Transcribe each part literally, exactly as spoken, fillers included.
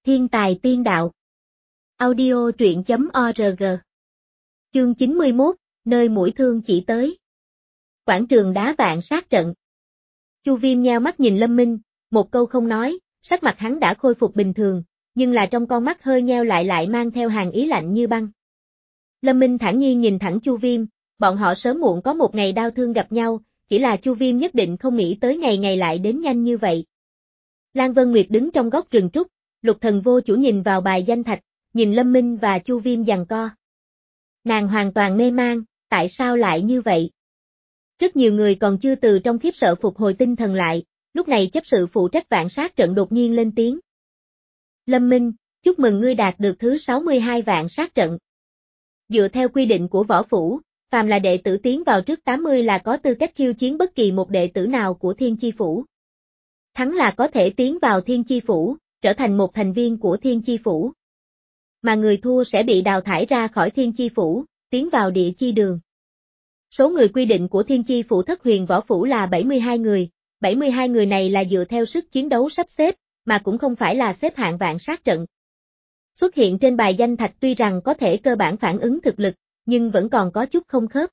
Thiên tài tiên đạo. Audio truyện chấm org. Chương chín mươi mốt, nơi mũi thương chỉ tới. Quảng trường đá vạn sát trận. Chu Viêm nheo mắt nhìn Lâm Minh, một câu không nói, sắc mặt hắn đã khôi phục bình thường, nhưng là trong con mắt hơi nheo lại lại mang theo hàn ý lạnh như băng. Lâm Minh thản nhiên nhìn thẳng Chu Viêm, bọn họ sớm muộn có một ngày đau thương gặp nhau, chỉ là Chu Viêm nhất định không nghĩ tới ngày ngày lại đến nhanh như vậy. Lan Vân Nguyệt đứng trong góc rừng trúc, Lục Thần vô chủ nhìn vào bài danh thạch, nhìn Lâm Minh và Chu Viêm giằng co. Nàng hoàn toàn mê mang, tại sao lại như vậy? Rất nhiều người còn chưa từ trong khiếp sợ phục hồi tinh thần lại, lúc này chấp sự phụ trách vạn sát trận đột nhiên lên tiếng. Lâm Minh, chúc mừng ngươi đạt được thứ sáu mươi hai vạn sát trận. Dựa theo quy định của võ phủ, phàm là đệ tử tiến vào trước tám mươi là có tư cách khiêu chiến bất kỳ một đệ tử nào của Thiên Chi Phủ. Thắng là có thể tiến vào Thiên Chi Phủ, trở thành một thành viên của Thiên Chi Phủ. Mà người thua sẽ bị đào thải ra khỏi Thiên Chi Phủ, tiến vào Địa Chi Đường. Số người quy định của Thiên Chi Phủ Thất Huyền Võ Phủ là bảy mươi hai người, bảy mươi hai người này là dựa theo sức chiến đấu sắp xếp, mà cũng không phải là xếp hạng vạn sát trận. Xuất hiện trên bài danh thạch tuy rằng có thể cơ bản phản ứng thực lực, nhưng vẫn còn có chút không khớp.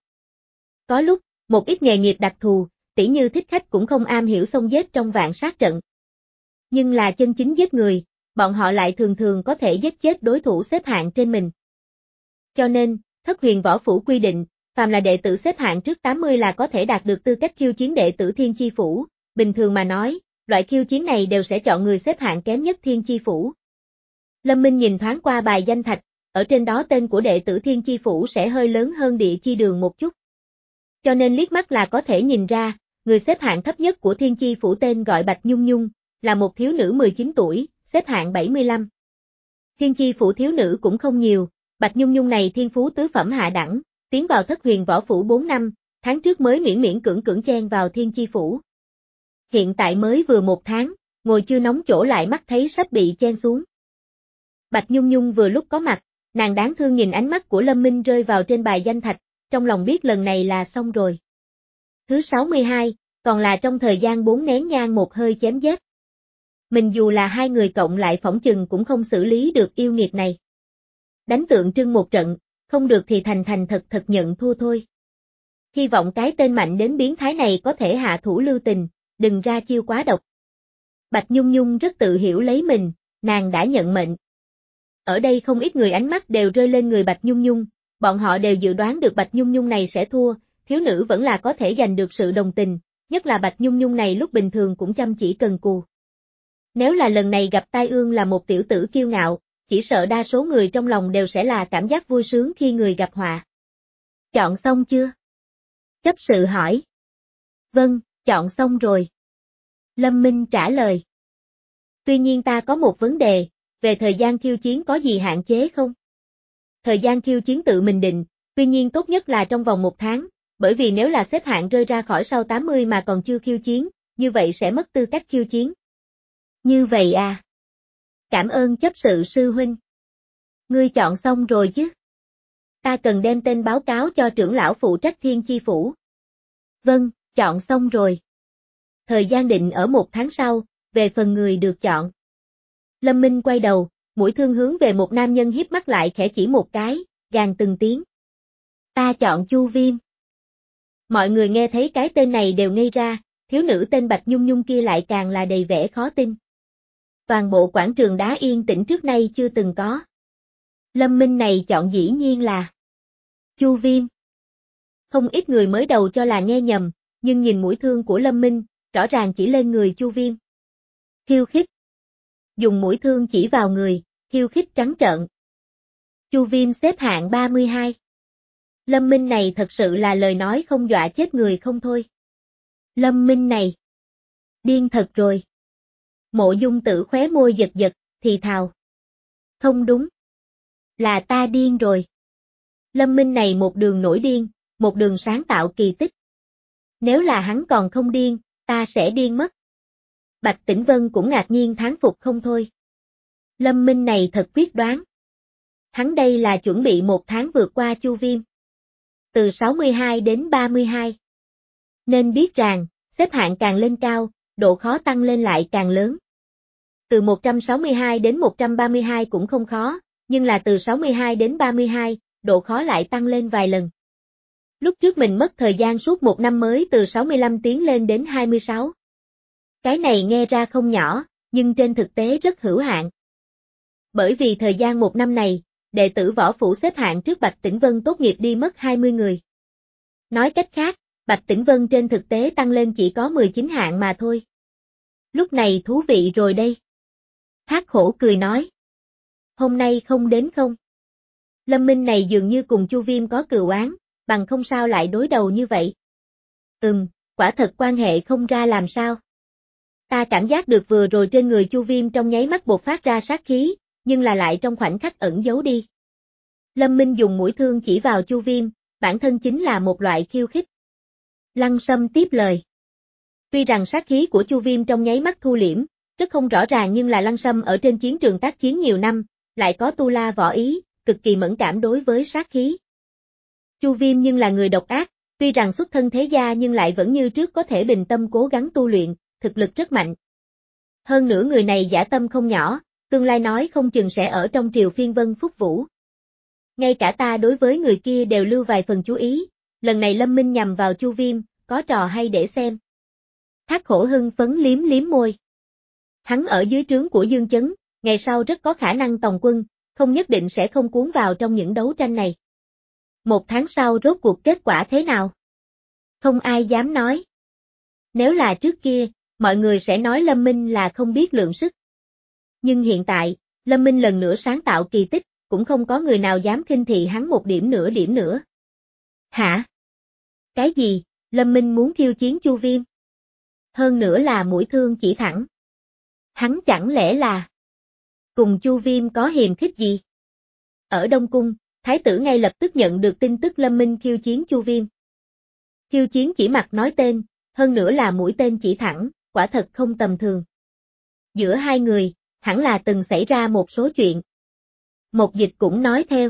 Có lúc, một ít nghề nghiệp đặc thù, tỉ như thích khách cũng không am hiểu xông giết trong vạn sát trận. Nhưng là chân chính giết người, bọn họ lại thường thường có thể giết chết đối thủ xếp hạng trên mình. Cho nên, Thất Huyền Võ Phủ quy định, phàm là đệ tử xếp hạng trước tám mươi là có thể đạt được tư cách khiêu chiến đệ tử Thiên Chi Phủ, bình thường mà nói, loại khiêu chiến này đều sẽ chọn người xếp hạng kém nhất Thiên Chi Phủ. Lâm Minh nhìn thoáng qua bài danh thạch, ở trên đó tên của đệ tử Thiên Chi Phủ sẽ hơi lớn hơn Địa Chi Đường một chút. Cho nên liếc mắt là có thể nhìn ra, người xếp hạng thấp nhất của Thiên Chi Phủ tên gọi Bạch Nhung Nhung, là một thiếu nữ mười chín tuổi, xếp hạng bảy mươi lăm. Thiên Chi Phủ thiếu nữ cũng không nhiều, Bạch Nhung Nhung này thiên phú tứ phẩm hạ đẳng, tiến vào Thất Huyền Võ Phủ bốn năm, tháng trước mới miễn miễn cưỡng cưỡng chen vào Thiên Chi Phủ. Hiện tại mới vừa một tháng, ngồi chưa nóng chỗ lại mắt thấy sắp bị chen xuống. Bạch Nhung Nhung vừa lúc có mặt, nàng đáng thương nhìn ánh mắt của Lâm Minh rơi vào trên bài danh thạch, trong lòng biết lần này là xong rồi. Thứ sáu mươi hai, còn là trong thời gian bốn nén nhang một hơi chém giết. Mình dù là hai người cộng lại phỏng chừng cũng không xử lý được yêu nghiệt này. Đánh tượng trưng một trận, không được thì thành thành thật thật nhận thua thôi. Hy vọng cái tên mạnh đến biến thái này có thể hạ thủ lưu tình, đừng ra chiêu quá độc. Bạch Nhung Nhung rất tự hiểu lấy mình, nàng đã nhận mệnh. Ở đây không ít người ánh mắt đều rơi lên người Bạch Nhung Nhung, bọn họ đều dự đoán được Bạch Nhung Nhung này sẽ thua, thiếu nữ vẫn là có thể giành được sự đồng tình, nhất là Bạch Nhung Nhung này lúc bình thường cũng chăm chỉ cần cù. Nếu là lần này gặp tai ương là một tiểu tử kiêu ngạo, chỉ sợ đa số người trong lòng đều sẽ là cảm giác vui sướng khi người gặp họa. Chọn xong chưa? Chấp sự hỏi. Vâng, chọn xong rồi. Lâm Minh trả lời. Tuy nhiên ta có một vấn đề, về thời gian khiêu chiến có gì hạn chế không? Thời gian khiêu chiến tự mình định, tuy nhiên tốt nhất là trong vòng một tháng, bởi vì nếu là xếp hạng rơi ra khỏi sau tám mươi mà còn chưa khiêu chiến, như vậy sẽ mất tư cách khiêu chiến. Như vậy à? Cảm ơn chấp sự sư huynh. Ngươi chọn xong rồi chứ? Ta cần đem tên báo cáo cho trưởng lão phụ trách Thiên Chi Phủ. Vâng, chọn xong rồi. Thời gian định ở một tháng sau, về phần người được chọn. Lâm Minh quay đầu, mũi thương hướng về một nam nhân hiếp mắt lại khẽ chỉ một cái, gàn từng tiếng. Ta chọn Chu Viêm. Mọi người nghe thấy cái tên này đều ngây ra, thiếu nữ tên Bạch Nhung Nhung kia lại càng là đầy vẻ khó tin. Toàn bộ quảng trường đá yên tĩnh trước nay chưa từng có. Lâm Minh này chọn dĩ nhiên là Chu Viêm. Không ít người mới đầu cho là nghe nhầm, nhưng nhìn mũi thương của Lâm Minh, rõ ràng chỉ lên người Chu Viêm. Khiêu khích. Dùng mũi thương chỉ vào người, khiêu khích trắng trợn. Chu Viêm xếp hạng ba mươi hai. Lâm Minh này thật sự là lời nói không dọa chết người không thôi. Lâm Minh này. Điên thật rồi. Mộ Dung Tử khóe môi giật giật, thì thào. Không đúng. Là ta điên rồi. Lâm Minh này một đường nổi điên, một đường sáng tạo kỳ tích. Nếu là hắn còn không điên, ta sẽ điên mất. Bạch Tĩnh Vân cũng ngạc nhiên thán phục không thôi. Lâm Minh này thật quyết đoán. Hắn đây là chuẩn bị một tháng vượt qua Chu Viêm. Từ sáu mươi hai đến ba mươi hai. Nên biết rằng, xếp hạng càng lên cao, độ khó tăng lên lại càng lớn. Từ một trăm sáu mươi hai đến một trăm ba mươi hai cũng không khó, nhưng là từ sáu mươi hai đến ba mươi hai, độ khó lại tăng lên vài lần. Lúc trước mình mất thời gian suốt một năm mới từ sáu mươi lăm tiến lên đến hai mươi sáu. Cái này nghe ra không nhỏ, nhưng trên thực tế rất hữu hạn. Bởi vì thời gian một năm này, đệ tử võ phủ xếp hạng trước Bạch Tĩnh Vân tốt nghiệp đi mất hai mươi người. Nói cách khác, Bạch Tĩnh Vân trên thực tế tăng lên chỉ có mười chín hạng mà thôi. Lúc này thú vị rồi đây. Thác Khổ cười nói. Hôm nay không đến không? Lâm Minh này dường như cùng Chu Viêm có cừu oán, bằng không sao lại đối đầu như vậy. Ừm, quả thật quan hệ không ra làm sao. Ta cảm giác được vừa rồi trên người Chu Viêm trong nháy mắt bộc phát ra sát khí, nhưng là lại trong khoảnh khắc ẩn giấu đi. Lâm Minh dùng mũi thương chỉ vào Chu Viêm, bản thân chính là một loại khiêu khích. Lăng Sâm tiếp lời. Tuy rằng sát khí của Chu Viêm trong nháy mắt thu liễm, rất không rõ ràng nhưng là Lăng Sâm ở trên chiến trường tác chiến nhiều năm, lại có tu la võ ý, cực kỳ mẫn cảm đối với sát khí. Chu Viêm nhưng là người độc ác, tuy rằng xuất thân thế gia nhưng lại vẫn như trước có thể bình tâm cố gắng tu luyện, thực lực rất mạnh. Hơn nữa người này dã tâm không nhỏ, tương lai nói không chừng sẽ ở trong triều phiên vân phúc vũ. Ngay cả ta đối với người kia đều lưu vài phần chú ý, lần này Lâm Minh nhằm vào Chu Viêm, có trò hay để xem. Thác Khổ hưng phấn liếm liếm môi. Hắn ở dưới trướng của Dương Chấn, ngày sau rất có khả năng tòng quân, không nhất định sẽ không cuốn vào trong những đấu tranh này. Một tháng sau rốt cuộc kết quả thế nào? Không ai dám nói. Nếu là trước kia, mọi người sẽ nói Lâm Minh là không biết lượng sức. Nhưng hiện tại, Lâm Minh lần nữa sáng tạo kỳ tích, cũng không có người nào dám khinh thị hắn một điểm nữa điểm nữa. Hả? Cái gì? Lâm Minh muốn khiêu chiến Chu Viêm? Hơn nữa là mũi thương chỉ thẳng. Hắn chẳng lẽ là cùng Chu Viêm có hiềm khích gì? Ở Đông Cung, Thái tử ngay lập tức nhận được tin tức Lâm Minh khiêu chiến Chu Viêm. Khiêu chiến chỉ mặc nói tên, hơn nữa là mũi tên chỉ thẳng, quả thật không tầm thường. Giữa hai người, hẳn là từng xảy ra một số chuyện. Một Dịch cũng nói theo.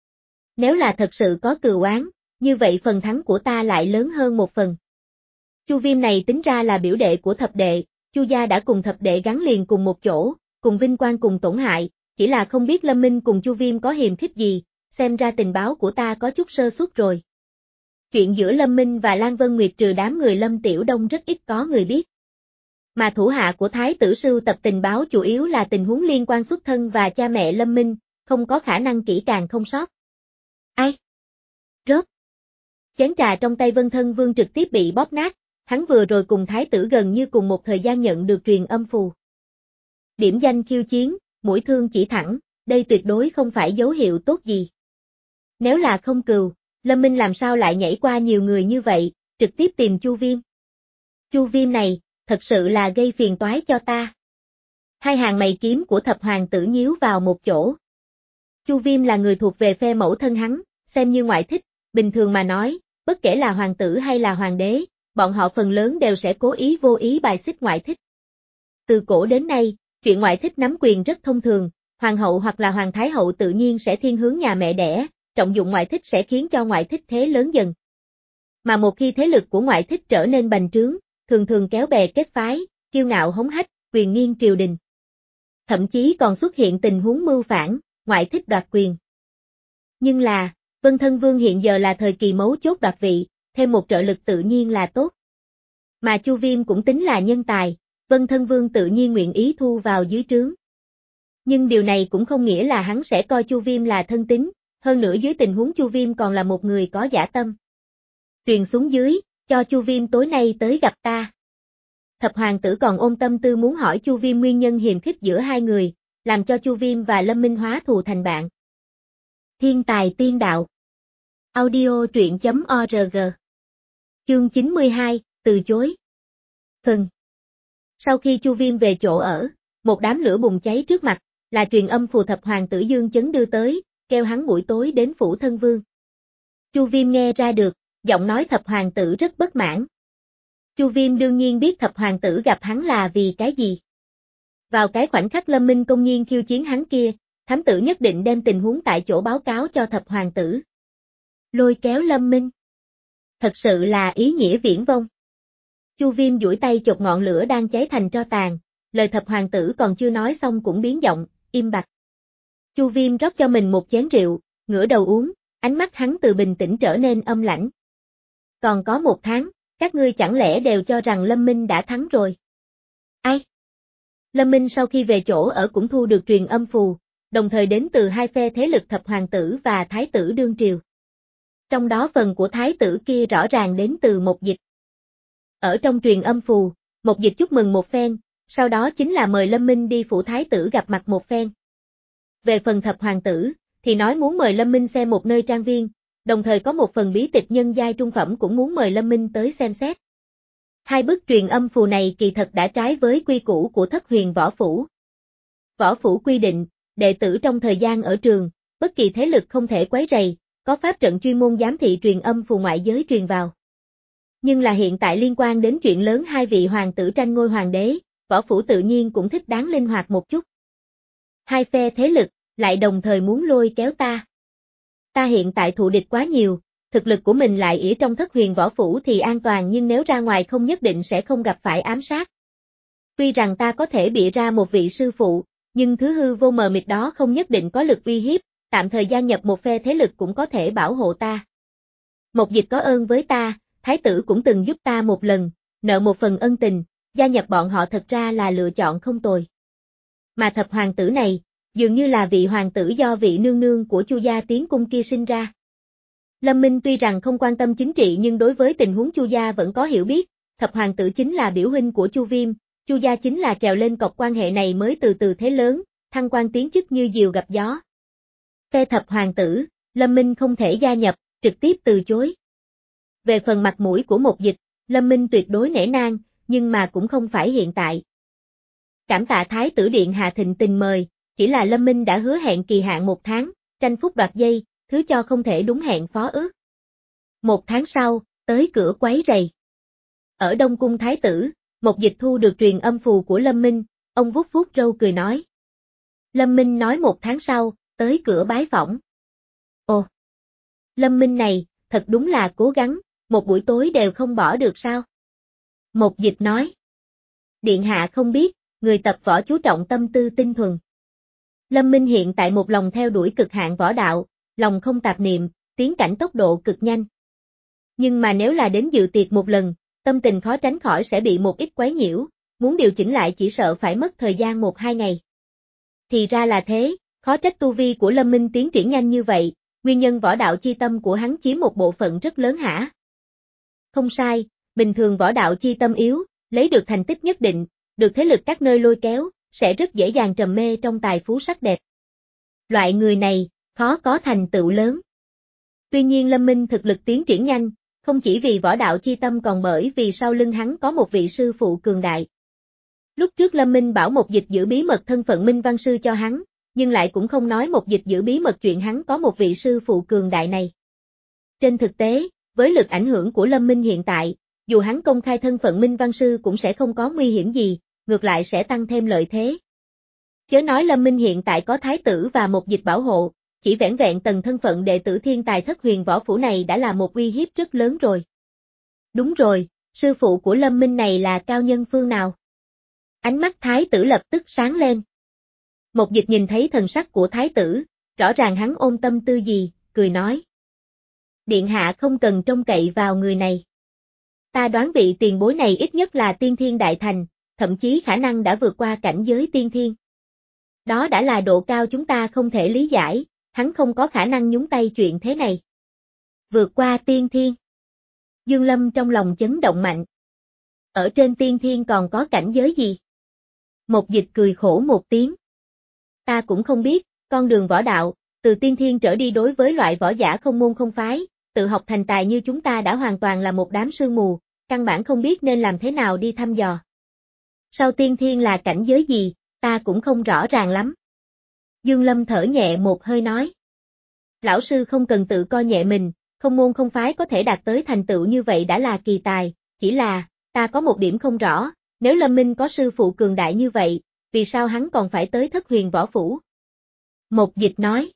Nếu là thật sự có cừu oán, như vậy phần thắng của ta lại lớn hơn một phần. Chu Viêm này tính ra là biểu đệ của thập đệ, Chu gia đã cùng thập đệ gắn liền cùng một chỗ, cùng vinh quang cùng tổn hại, chỉ là không biết Lâm Minh cùng Chu Viêm có hiềm khích gì, xem ra tình báo của ta có chút sơ suất rồi. Chuyện giữa Lâm Minh và Lan Vân Nguyệt trừ đám người Lâm Tiểu Đông rất ít có người biết. Mà thủ hạ của Thái tử sưu tập tình báo chủ yếu là tình huống liên quan xuất thân và cha mẹ Lâm Minh, không có khả năng kỹ càng không sót. Ai? Rớt. Chén trà trong tay Vân Thân Vương trực tiếp bị bóp nát, hắn vừa rồi cùng Thái tử gần như cùng một thời gian nhận được truyền âm phù. Điểm danh khiêu chiến, mũi thương chỉ thẳng, đây tuyệt đối không phải dấu hiệu tốt gì. Nếu là không cừu, Lâm Minh làm sao lại nhảy qua nhiều người như vậy, trực tiếp tìm Chu Viêm. Chu Viêm này, thật sự là gây phiền toái cho ta. Hai hàng mày kiếm của thập hoàng tử nhíu vào một chỗ. Chu Viêm là người thuộc về phe mẫu thân hắn, xem như ngoại thích, bình thường mà nói, bất kể là hoàng tử hay là hoàng đế, bọn họ phần lớn đều sẽ cố ý vô ý bài xích ngoại thích. Từ cổ đến nay, chuyện ngoại thích nắm quyền rất thông thường, hoàng hậu hoặc là hoàng thái hậu tự nhiên sẽ thiên hướng nhà mẹ đẻ, trọng dụng ngoại thích sẽ khiến cho ngoại thích thế lớn dần. Mà một khi thế lực của ngoại thích trở nên bành trướng, thường thường kéo bè kết phái, kiêu ngạo hống hách, quyền nghiêng triều đình. Thậm chí còn xuất hiện tình huống mưu phản, ngoại thích đoạt quyền. Nhưng là, Vân Thân Vương hiện giờ là thời kỳ mấu chốt đoạt vị, thêm một trợ lực tự nhiên là tốt. Mà Chu Viêm cũng tính là nhân tài, Vân Thân Vương tự nhiên nguyện ý thu vào dưới trướng. Nhưng điều này cũng không nghĩa là hắn sẽ coi Chu Viêm là thân tín, hơn nữa dưới tình huống Chu Viêm còn là một người có dã tâm. Truyền xuống dưới, cho Chu Viêm tối nay tới gặp ta. Thập hoàng tử còn ôm tâm tư muốn hỏi Chu Viêm nguyên nhân hiềm khích giữa hai người, làm cho Chu Viêm và Lâm Minh hóa thù thành bạn. Thiên tài tiên đạo. Audio truyện chấm org. Chương chín mươi hai, từ chối. Phần. Sau khi Chu Viêm về chỗ ở, một đám lửa bùng cháy trước mặt, là truyền âm phù thập hoàng tử Dương Chấn đưa tới, kêu hắn buổi tối đến phủ thân vương. Chu Viêm nghe ra được, giọng nói thập hoàng tử rất bất mãn. Chu Viêm đương nhiên biết thập hoàng tử gặp hắn là vì cái gì. Vào cái khoảnh khắc Lâm Minh công nhiên khiêu chiến hắn kia, thám tử nhất định đem tình huống tại chỗ báo cáo cho thập hoàng tử. Lôi kéo Lâm Minh. Thật sự là ý nghĩa viển vông. Chu Viêm duỗi tay chộp ngọn lửa đang cháy thành tro tàn, lời thập hoàng tử còn chưa nói xong cũng biến giọng, im bặt. Chu Viêm rót cho mình một chén rượu, ngửa đầu uống, ánh mắt hắn từ bình tĩnh trở nên âm lãnh. Còn có một tháng, các ngươi chẳng lẽ đều cho rằng Lâm Minh đã thắng rồi? Ai? Lâm Minh sau khi về chỗ ở cũng thu được truyền âm phù, đồng thời đến từ hai phe thế lực thập hoàng tử và thái tử đương triều. Trong đó phần của thái tử kia rõ ràng đến từ Mộc Dịch. Ở trong truyền âm phù, Mộc Dịch chúc mừng một phen, sau đó chính là mời Lâm Minh đi phủ thái tử gặp mặt một phen. Về phần thập hoàng tử, thì nói muốn mời Lâm Minh xem một nơi trang viên, đồng thời có một phần bí tịch nhân giai trung phẩm cũng muốn mời Lâm Minh tới xem xét. Hai bức truyền âm phù này kỳ thật đã trái với quy củ của Thất Huyền Võ Phủ. Võ Phủ quy định, đệ tử trong thời gian ở trường, bất kỳ thế lực không thể quấy rầy, có pháp trận chuyên môn giám thị truyền âm phù ngoại giới truyền vào. Nhưng là hiện tại liên quan đến chuyện lớn hai vị hoàng tử tranh ngôi hoàng đế, Võ Phủ tự nhiên cũng thích đáng linh hoạt một chút. Hai phe thế lực, lại đồng thời muốn lôi kéo ta. Ta hiện tại thụ địch quá nhiều, thực lực của mình lại ỷ trong Thất Huyền Võ Phủ thì an toàn nhưng nếu ra ngoài không nhất định sẽ không gặp phải ám sát. Tuy rằng ta có thể bịa ra một vị sư phụ, nhưng thứ hư vô mờ mịt đó không nhất định có lực uy hiếp, tạm thời gia nhập một phe thế lực cũng có thể bảo hộ ta. Mộc Dịch có ơn với ta, thái tử cũng từng giúp ta một lần, nợ một phần ân tình, gia nhập bọn họ thật ra là lựa chọn không tồi. Mà thập hoàng tử này, dường như là vị hoàng tử do vị nương nương của Chu gia tiến cung kia sinh ra. Lâm Minh tuy rằng không quan tâm chính trị nhưng đối với tình huống Chu gia vẫn có hiểu biết, thập hoàng tử chính là biểu huynh của Chu Viêm, Chu gia chính là trèo lên cọc quan hệ này mới từ từ thế lớn, thăng quan tiến chức như diều gặp gió. Phe thập hoàng tử, Lâm Minh không thể gia nhập, trực tiếp từ chối. Về phần mặt mũi của Mộc Dịch, Lâm Minh tuyệt đối nể nang, nhưng mà cũng không phải hiện tại. Cảm tạ thái tử điện hạ thịnh tình mời, chỉ là Lâm Minh đã hứa hẹn kỳ hạn một tháng, tranh phúc đoạt giây, thứ cho không thể đúng hẹn phó ước. Một tháng sau, tới cửa quấy rầy. Ở Đông Cung thái tử, Mộc Dịch thu được truyền âm phù của Lâm Minh, ông vuốt vuốt râu cười nói. Lâm Minh nói một tháng sau, tới cửa bái phỏng. Ồ! Lâm Minh này, thật đúng là cố gắng, một buổi tối đều không bỏ được sao? Mộc Dịch nói. Điện hạ không biết, người tập võ chú trọng tâm tư tinh thuần. Lâm Minh hiện tại một lòng theo đuổi cực hạn võ đạo, lòng không tạp niệm, tiến cảnh tốc độ cực nhanh. Nhưng mà nếu là đến dự tiệc một lần, tâm tình khó tránh khỏi sẽ bị một ít quấy nhiễu, muốn điều chỉnh lại chỉ sợ phải mất thời gian một hai ngày. Thì ra là thế, khó trách tu vi của Lâm Minh tiến triển nhanh như vậy, nguyên nhân võ đạo chi tâm của hắn chiếm một bộ phận rất lớn hả? Không sai, bình thường võ đạo chi tâm yếu, lấy được thành tích nhất định, được thế lực các nơi lôi kéo, sẽ rất dễ dàng trầm mê trong tài phú sắc đẹp. Loại người này, khó có thành tựu lớn. Tuy nhiên Lâm Minh thực lực tiến triển nhanh, không chỉ vì võ đạo chi tâm còn bởi vì sau lưng hắn có một vị sư phụ cường đại. Lúc trước Lâm Minh bảo Mộc Dịch giữ bí mật thân phận Minh Văn Sư cho hắn, nhưng lại cũng không nói Mộc Dịch giữ bí mật chuyện hắn có một vị sư phụ cường đại này. Trên thực tế, với lực ảnh hưởng của Lâm Minh hiện tại, dù hắn công khai thân phận Minh Văn Sư cũng sẽ không có nguy hiểm gì, ngược lại sẽ tăng thêm lợi thế. Chớ nói Lâm Minh hiện tại có thái tử và Mộc Dịch bảo hộ, chỉ vẻn vẹn tầng thân phận đệ tử thiên tài Thất Huyền Võ Phủ này đã là một uy hiếp rất lớn rồi. Đúng rồi, sư phụ của Lâm Minh này là cao nhân phương nào? Ánh mắt thái tử lập tức sáng lên. Mộc Dịch nhìn thấy thần sắc của thái tử, rõ ràng hắn ôm tâm tư gì, cười nói. Điện hạ không cần trông cậy vào người này. Ta đoán vị tiền bối này ít nhất là tiên thiên đại thành, thậm chí khả năng đã vượt qua cảnh giới tiên thiên. Đó đã là độ cao chúng ta không thể lý giải, hắn không có khả năng nhúng tay chuyện thế này. Vượt qua tiên thiên. Dương Lâm trong lòng chấn động mạnh. Ở trên tiên thiên còn có cảnh giới gì? Mộc Dịch cười khổ một tiếng. Ta cũng không biết, con đường võ đạo, từ tiên thiên trở đi đối với loại võ giả không môn không phái, tự học thành tài như chúng ta đã hoàn toàn là một đám sương mù, căn bản không biết nên làm thế nào đi thăm dò. Sau tiên thiên là cảnh giới gì, ta cũng không rõ ràng lắm. Dương Lâm thở nhẹ một hơi nói. Lão sư không cần tự coi nhẹ mình, không môn không phái có thể đạt tới thành tựu như vậy đã là kỳ tài, chỉ là, ta có một điểm không rõ, nếu Lâm Minh có sư phụ cường đại như vậy, vì sao hắn còn phải tới Thất Huyền Võ Phủ? Mộc Dịch nói.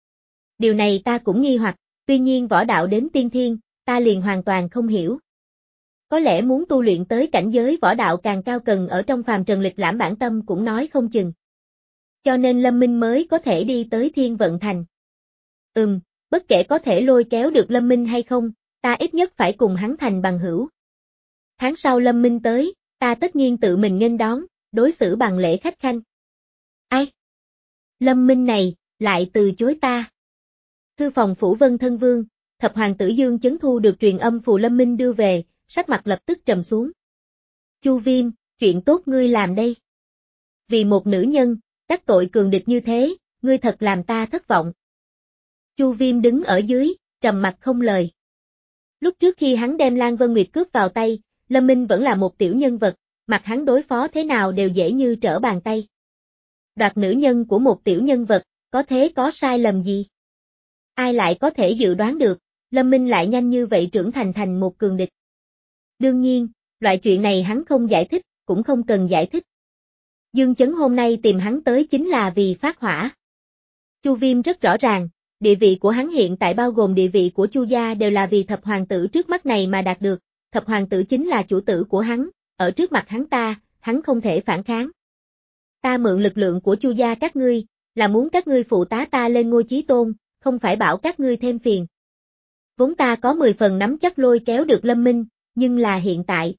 Điều này ta cũng nghi hoặc, tuy nhiên võ đạo đến tiên thiên, ta liền hoàn toàn không hiểu. Có lẽ muốn tu luyện tới cảnh giới võ đạo càng cao cần ở trong phàm trần lịch lãm bản tâm cũng nói không chừng. Cho nên Lâm Minh mới có thể đi tới Thiên Vận Thành. Ừm, bất kể có thể lôi kéo được Lâm Minh hay không, ta ít nhất phải cùng hắn thành bằng hữu. Tháng sau Lâm Minh tới, ta tất nhiên tự mình nghênh đón, đối xử bằng lễ khách khanh. Ai? Lâm Minh này, lại từ chối ta. Thư phòng Phủ Vân Thân Vương, thập hoàng tử Dương Chấn thu được truyền âm phù Lâm Minh đưa về, sắc mặt lập tức trầm xuống. Chu Viêm, chuyện tốt ngươi làm đây. Vì một nữ nhân, đắc tội cường địch như thế, ngươi thật làm ta thất vọng. Chu Viêm đứng ở dưới, trầm mặt không lời. Lúc trước khi hắn đem Lan Vân Nguyệt cướp vào tay, Lâm Minh vẫn là một tiểu nhân vật, mặt hắn đối phó thế nào đều dễ như trở bàn tay. Đoạt nữ nhân của một tiểu nhân vật, có thế có sai lầm gì? Ai lại có thể dự đoán được, Lâm Minh lại nhanh như vậy trưởng thành thành một cường địch. Đương nhiên, loại chuyện này hắn không giải thích, cũng không cần giải thích. Dương Chấn hôm nay tìm hắn tới chính là vì phát hỏa. Chu Viêm rất rõ ràng, địa vị của hắn hiện tại bao gồm địa vị của Chu gia đều là vì thập hoàng tử trước mắt này mà đạt được, thập hoàng tử chính là chủ tử của hắn, ở trước mặt hắn ta, hắn không thể phản kháng. Ta mượn lực lượng của Chu gia các ngươi, là muốn các ngươi phụ tá ta lên ngôi chí tôn, không phải bảo các ngươi thêm phiền. Vốn ta có mười phần nắm chắc lôi kéo được Lâm Minh, nhưng là hiện tại.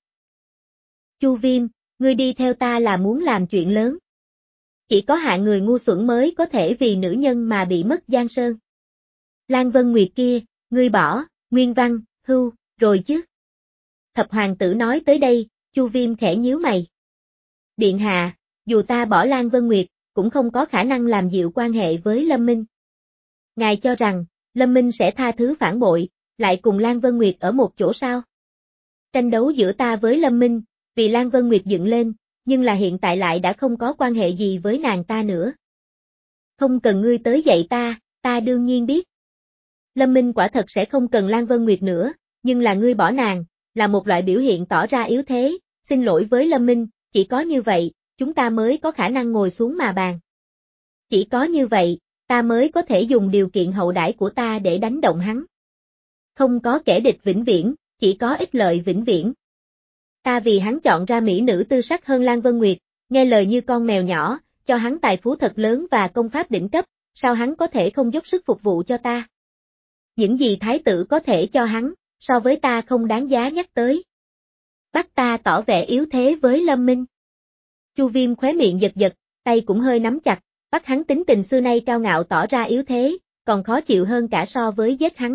Chu Viêm, ngươi đi theo ta là muốn làm chuyện lớn. Chỉ có hạng người ngu xuẩn mới có thể vì nữ nhân mà bị mất giang sơn. Lan Vân Nguyệt kia, ngươi bỏ, Nguyên Văn, hưu, rồi chứ. Thập hoàng tử nói tới đây, Chu Viêm khẽ nhíu mày. Điện hạ, dù ta bỏ Lan Vân Nguyệt, cũng không có khả năng làm dịu quan hệ với Lâm Minh. Ngài cho rằng, Lâm Minh sẽ tha thứ phản bội, lại cùng Lan Vân Nguyệt ở một chỗ sao? Tranh đấu giữa ta với Lâm Minh, vì Lan Vân Nguyệt dựng lên, nhưng là hiện tại lại đã không có quan hệ gì với nàng ta nữa. Không cần ngươi tới dạy ta, ta đương nhiên biết. Lâm Minh quả thật sẽ không cần Lan Vân Nguyệt nữa, nhưng là ngươi bỏ nàng, là một loại biểu hiện tỏ ra yếu thế, xin lỗi với Lâm Minh, chỉ có như vậy, chúng ta mới có khả năng ngồi xuống mà bàn. Chỉ có như vậy, ta mới có thể dùng điều kiện hậu đãi của ta để đánh động hắn. Không có kẻ địch vĩnh viễn, chỉ có ích lợi vĩnh viễn. Ta vì hắn chọn ra mỹ nữ tư sắc hơn Lan Vân Nguyệt, nghe lời như con mèo nhỏ, cho hắn tài phú thật lớn và công pháp đỉnh cấp, sao hắn có thể không dốc sức phục vụ cho ta? Những gì thái tử có thể cho hắn, so với ta không đáng giá nhắc tới. Bắt ta tỏ vẻ yếu thế với Lâm Minh. Chu Viêm khóe miệng giật giật, tay cũng hơi nắm chặt, bắt hắn tính tình xưa nay cao ngạo tỏ ra yếu thế, còn khó chịu hơn cả so với giết hắn.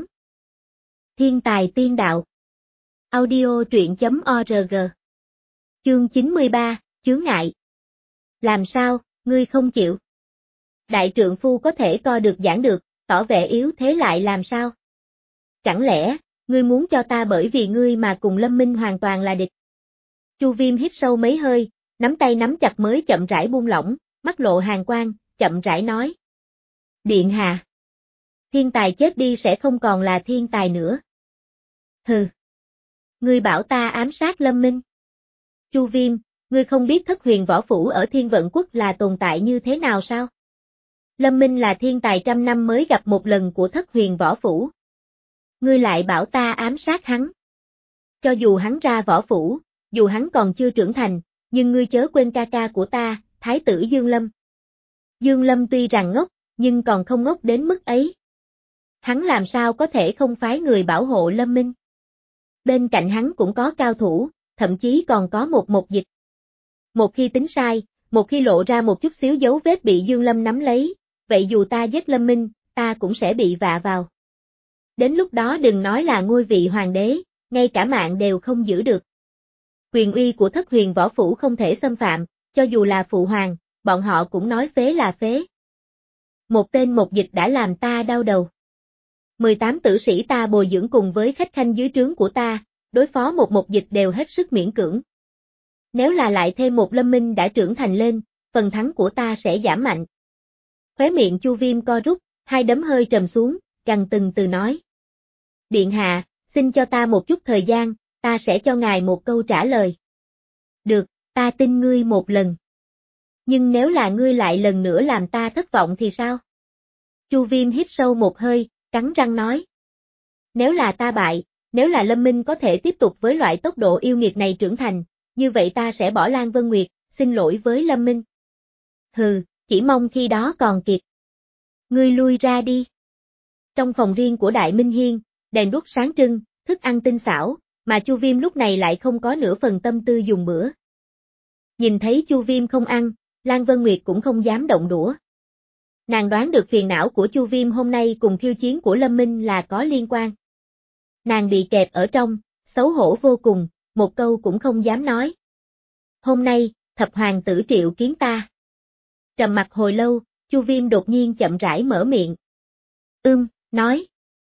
Thiên tài tiên đạo. Audio truyện chấm org. Chương chín mươi ba, chướng ngại. Làm sao, ngươi không chịu? Đại trượng phu có thể co được giảng được, tỏ vẻ yếu thế lại làm sao? Chẳng lẽ, ngươi muốn cho ta bởi vì ngươi mà cùng Lâm Minh hoàn toàn là địch? Chu Viêm hít sâu mấy hơi, nắm tay nắm chặt mới chậm rãi buông lỏng, mắt lộ hàn quang, chậm rãi nói. Điện hạ. Thiên tài chết đi sẽ không còn là thiên tài nữa. Hừ. Ngươi bảo ta ám sát Lâm Minh. Chu Viêm, ngươi không biết Thất Huyền Võ Phủ ở Thiên Vận Quốc là tồn tại như thế nào sao? Lâm Minh là thiên tài trăm năm mới gặp một lần của Thất Huyền Võ Phủ. Ngươi lại bảo ta ám sát hắn. Cho dù hắn ra võ phủ, dù hắn còn chưa trưởng thành, nhưng ngươi chớ quên ca ca của ta, Thái tử Dương Lâm. Dương Lâm tuy rằng ngốc, nhưng còn không ngốc đến mức ấy. Hắn làm sao có thể không phái người bảo hộ Lâm Minh? Bên cạnh hắn cũng có cao thủ, thậm chí còn có một mục dịch. Một khi tính sai, một khi lộ ra một chút xíu dấu vết bị Dương Lâm nắm lấy, vậy dù ta giết Lâm Minh, ta cũng sẽ bị vạ vào. Đến lúc đó đừng nói là ngôi vị hoàng đế, ngay cả mạng đều không giữ được. Quyền uy của Thất Huyền Võ Phủ không thể xâm phạm, cho dù là phụ hoàng, bọn họ cũng nói phế là phế. Một tên mục dịch đã làm ta đau đầu. mười tám tử sĩ ta bồi dưỡng cùng với khách khanh dưới trướng của ta, đối phó một mục dịch đều hết sức miễn cưỡng. Nếu là lại thêm một Lâm Minh đã trưởng thành lên, phần thắng của ta sẽ giảm mạnh. Khóe miệng Chu Viêm co rút, hai đấm hơi trầm xuống, gằn từng từ nói. Điện hạ, xin cho ta một chút thời gian, ta sẽ cho ngài một câu trả lời. Được, ta tin ngươi một lần. Nhưng nếu là ngươi lại lần nữa làm ta thất vọng thì sao? Chu Viêm hít sâu một hơi, cắn răng nói. Nếu là ta bại, nếu là Lâm Minh có thể tiếp tục với loại tốc độ yêu nghiệt này trưởng thành, như vậy ta sẽ bỏ Lan Vân Nguyệt, xin lỗi với Lâm Minh. Hừ, chỉ mong khi đó còn kịp. Ngươi lui ra đi. Trong phòng riêng của Đại Minh Hiên, đèn đuốc sáng trưng, thức ăn tinh xảo, mà Chu Viêm lúc này lại không có nửa phần tâm tư dùng bữa. Nhìn thấy Chu Viêm không ăn, Lan Vân Nguyệt cũng không dám động đũa. Nàng đoán được phiền não của Chu Viêm hôm nay cùng khiêu chiến của Lâm Minh là có liên quan. Nàng bị kẹp ở trong, xấu hổ vô cùng, một câu cũng không dám nói. Hôm nay, thập hoàng tử triệu kiến ta. Trầm mặc hồi lâu, Chu Viêm đột nhiên chậm rãi mở miệng. Ưm, nói.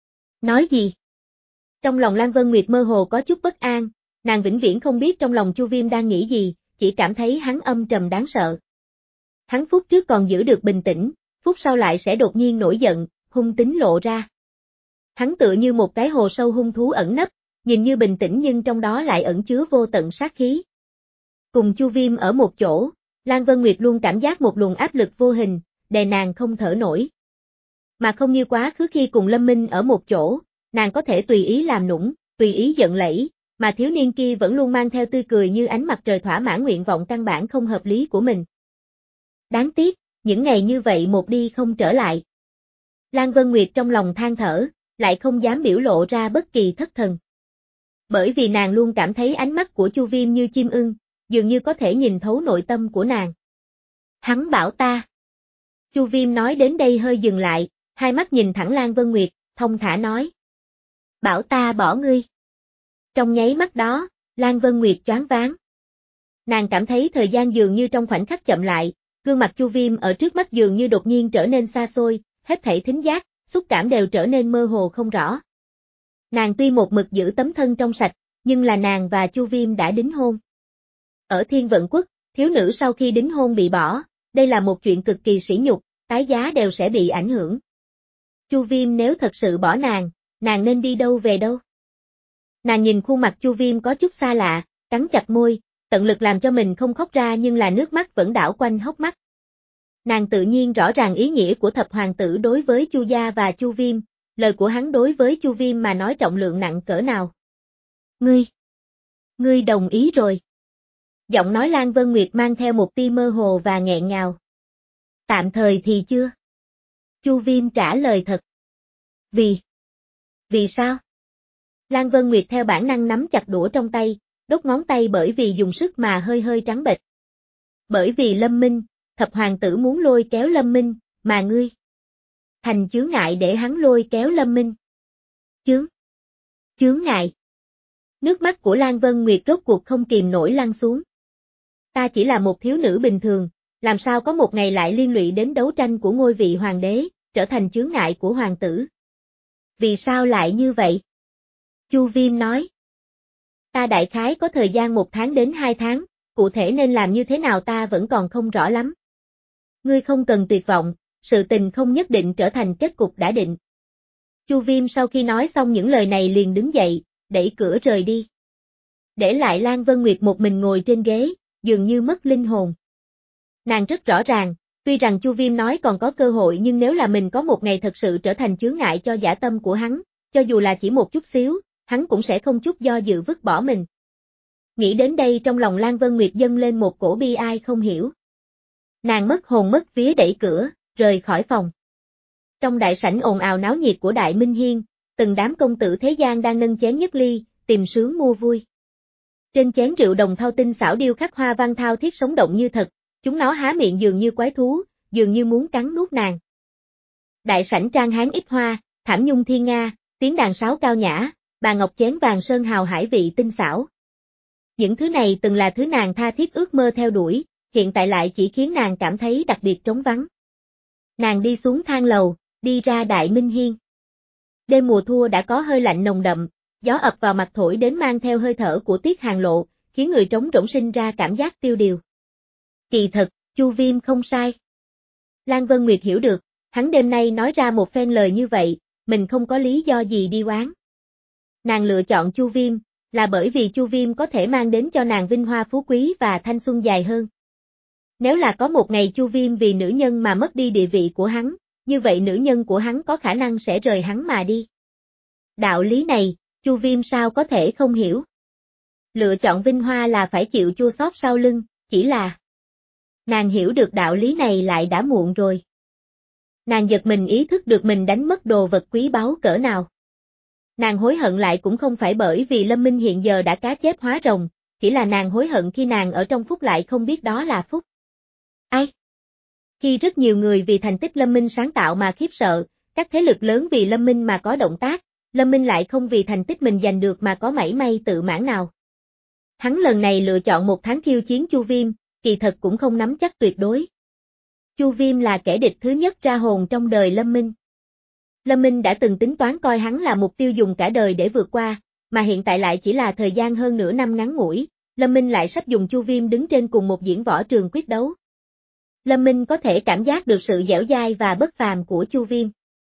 Nói gì? Trong lòng Lan Vân Nguyệt mơ hồ có chút bất an, nàng vĩnh viễn không biết trong lòng Chu Viêm đang nghĩ gì, chỉ cảm thấy hắn âm trầm đáng sợ. Hắn phút trước còn giữ được bình tĩnh, phút sau lại sẽ đột nhiên nổi giận, hung tính lộ ra. Hắn tựa như một cái hồ sâu hung thú ẩn nấp, nhìn như bình tĩnh nhưng trong đó lại ẩn chứa vô tận sát khí. Cùng Chu Viêm ở một chỗ, Lan Vân Nguyệt luôn cảm giác một luồng áp lực vô hình, đè nàng không thở nổi. Mà không như quá khứ khi cùng Lâm Minh ở một chỗ, nàng có thể tùy ý làm nũng, tùy ý giận lẫy, mà thiếu niên kia vẫn luôn mang theo tươi cười như ánh mặt trời thỏa mãn nguyện vọng căn bản không hợp lý của mình. Đáng tiếc, những ngày như vậy một đi không trở lại. Lan Vân Nguyệt trong lòng than thở, lại không dám biểu lộ ra bất kỳ thất thần. Bởi vì nàng luôn cảm thấy ánh mắt của Chu Viêm như chim ưng, dường như có thể nhìn thấu nội tâm của nàng. Hắn bảo ta. Chu Viêm nói đến đây hơi dừng lại, hai mắt nhìn thẳng Lan Vân Nguyệt, thông thả nói. Bảo ta bỏ ngươi. Trong nháy mắt đó, Lan Vân Nguyệt choáng váng. Nàng cảm thấy thời gian dường như trong khoảnh khắc chậm lại, gương mặt Chu Viêm ở trước mắt dường như đột nhiên trở nên xa xôi, hết thảy thính giác, xúc cảm đều trở nên mơ hồ không rõ. Nàng tuy một mực giữ tấm thân trong sạch, nhưng là nàng và Chu Viêm đã đính hôn. Ở Thiên Vận Quốc, thiếu nữ sau khi đính hôn bị bỏ, đây là một chuyện cực kỳ sỉ nhục, tái giá đều sẽ bị ảnh hưởng. Chu Viêm nếu thật sự bỏ nàng, nàng nên đi đâu về đâu? Nàng nhìn khuôn mặt Chu Viêm có chút xa lạ, cắn chặt môi, tận lực làm cho mình không khóc ra nhưng là nước mắt vẫn đảo quanh hốc mắt. Nàng tự nhiên rõ ràng ý nghĩa của thập hoàng tử đối với Chu gia và Chu Viêm, lời của hắn đối với Chu Viêm mà nói trọng lượng nặng cỡ nào. Ngươi, ngươi đồng ý rồi. Giọng nói Lan Vân Nguyệt mang theo một tia mơ hồ và nghẹn ngào. Tạm thời thì chưa. Chu Viêm trả lời thật. Vì? Vì sao? Lan Vân Nguyệt theo bản năng nắm chặt đũa trong tay, đốt ngón tay bởi vì dùng sức mà hơi hơi trắng bệch. Bởi vì Lâm Minh, thập hoàng tử muốn lôi kéo Lâm Minh, mà ngươi thành chướng ngại để hắn lôi kéo Lâm Minh. Chướng? Chướng ngại? Nước mắt của Lan Vân Nguyệt rốt cuộc không kìm nổi lăn xuống. Ta chỉ là một thiếu nữ bình thường, làm sao có một ngày lại liên lụy đến đấu tranh của ngôi vị hoàng đế, trở thành chướng ngại của hoàng tử. Vì sao lại như vậy? Chu Viêm nói. Ta đại khái có thời gian một tháng đến hai tháng, cụ thể nên làm như thế nào ta vẫn còn không rõ lắm. Ngươi không cần tuyệt vọng, sự tình không nhất định trở thành kết cục đã định. Chu Viêm sau khi nói xong những lời này liền đứng dậy, đẩy cửa rời đi. Để lại Lan Vân Nguyệt một mình ngồi trên ghế, dường như mất linh hồn. Nàng rất rõ ràng, tuy rằng Chu Viêm nói còn có cơ hội nhưng nếu là mình có một ngày thật sự trở thành chướng ngại cho dã tâm của hắn, cho dù là chỉ một chút xíu, hắn cũng sẽ không chút do dự vứt bỏ mình. Nghĩ đến đây trong lòng Lan Vân Nguyệt dâng lên một cổ bi ai không hiểu. Nàng mất hồn mất vía đẩy cửa, rời khỏi phòng. Trong đại sảnh ồn ào náo nhiệt của Đại Minh Hiên, từng đám công tử thế gian đang nâng chén nhất ly, tìm sướng mua vui. Trên chén rượu đồng thau tinh xảo điêu khắc hoa văn thao thiết sống động như thật, chúng nó há miệng dường như quái thú, dường như muốn cắn nuốt nàng. Đại sảnh trang hán ít hoa, thảm nhung thiên nga, tiếng đàn sáo cao nhã, bà ngọc chén vàng sơn hào hải vị tinh xảo. Những thứ này từng là thứ nàng tha thiết ước mơ theo đuổi, hiện tại lại chỉ khiến nàng cảm thấy đặc biệt trống vắng. Nàng đi xuống thang lầu, đi ra Đại Minh Hiên. Đêm mùa thu đã có hơi lạnh nồng đậm, gió ập vào mặt thổi đến mang theo hơi thở của Tiết Hàn Lộ, khiến người trống rỗng sinh ra cảm giác tiêu điều. Kỳ thật, Chu Viêm không sai. Lan Vân Nguyệt hiểu được, hắn đêm nay nói ra một phen lời như vậy, mình không có lý do gì đi oán. Nàng lựa chọn Chu Viêm, là bởi vì Chu Viêm có thể mang đến cho nàng vinh hoa phú quý và thanh xuân dài hơn. Nếu là có một ngày Chu Viêm vì nữ nhân mà mất đi địa vị của hắn, như vậy nữ nhân của hắn có khả năng sẽ rời hắn mà đi. Đạo lý này, Chu Viêm sao có thể không hiểu. Lựa chọn vinh hoa là phải chịu chua xót sau lưng, chỉ là nàng hiểu được đạo lý này lại đã muộn rồi. Nàng giật mình ý thức được mình đánh mất đồ vật quý báu cỡ nào. Nàng hối hận lại cũng không phải bởi vì Lâm Minh hiện giờ đã cá chép hóa rồng, chỉ là nàng hối hận khi nàng ở trong phúc lại không biết đó là phúc. Ai? Khi rất nhiều người vì thành tích Lâm Minh sáng tạo mà khiếp sợ, các thế lực lớn vì Lâm Minh mà có động tác, Lâm Minh lại không vì thành tích mình giành được mà có mảy may tự mãn nào. Hắn lần này lựa chọn một tháng khiêu chiến Chu Viêm, kỳ thật cũng không nắm chắc tuyệt đối. Chu Viêm là kẻ địch thứ nhất ra hồn trong đời Lâm Minh. Lâm Minh đã từng tính toán coi hắn là mục tiêu dùng cả đời để vượt qua, mà hiện tại lại chỉ là thời gian hơn nửa năm ngắn ngủi, Lâm Minh lại sắp dùng Chu Viêm đứng trên cùng một diễn võ trường quyết đấu. Lâm Minh có thể cảm giác được sự dẻo dai và bất phàm của Chu Viêm.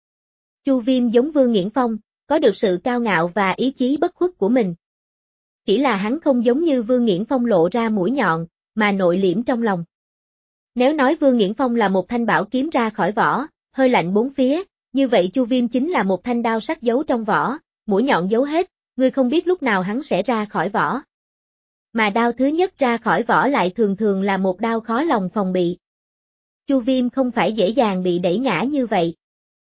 Chu Viêm giống Vương Nghiễn Phong, có được sự cao ngạo và ý chí bất khuất của mình. Chỉ là hắn không giống như Vương Nghiễn Phong lộ ra mũi nhọn, mà nội liễm trong lòng. Nếu nói Vương Nghiễn Phong là một thanh bảo kiếm ra khỏi vỏ, hơi lạnh bốn phía, như vậy Chu Viêm chính là một thanh đao sắc giấu trong vỏ, mũi nhọn giấu hết, ngươi không biết lúc nào hắn sẽ ra khỏi vỏ. Mà đao thứ nhất ra khỏi vỏ lại thường thường là một đao khó lòng phòng bị. Chu Viêm không phải dễ dàng bị đẩy ngã như vậy.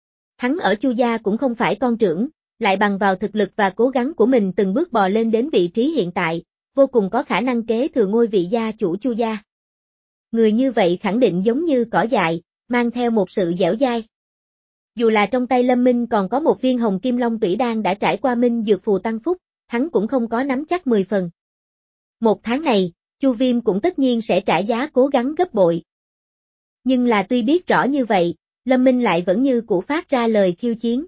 Hắn ở Chu gia cũng không phải con trưởng, lại bằng vào thực lực và cố gắng của mình từng bước bò lên đến vị trí hiện tại, vô cùng có khả năng kế thừa ngôi vị gia chủ Chu gia. Người như vậy khẳng định giống như cỏ dại, mang theo một sự dẻo dai. Dù là trong tay Lâm Minh còn có một viên hồng kim long tủy đan đã trải qua minh dược phù tăng phúc, hắn cũng không có nắm chắc mười phần. Một tháng này, Chu Viêm cũng tất nhiên sẽ trả giá cố gắng gấp bội. Nhưng là tuy biết rõ như vậy, Lâm Minh lại vẫn như cũ phát ra lời khiêu chiến.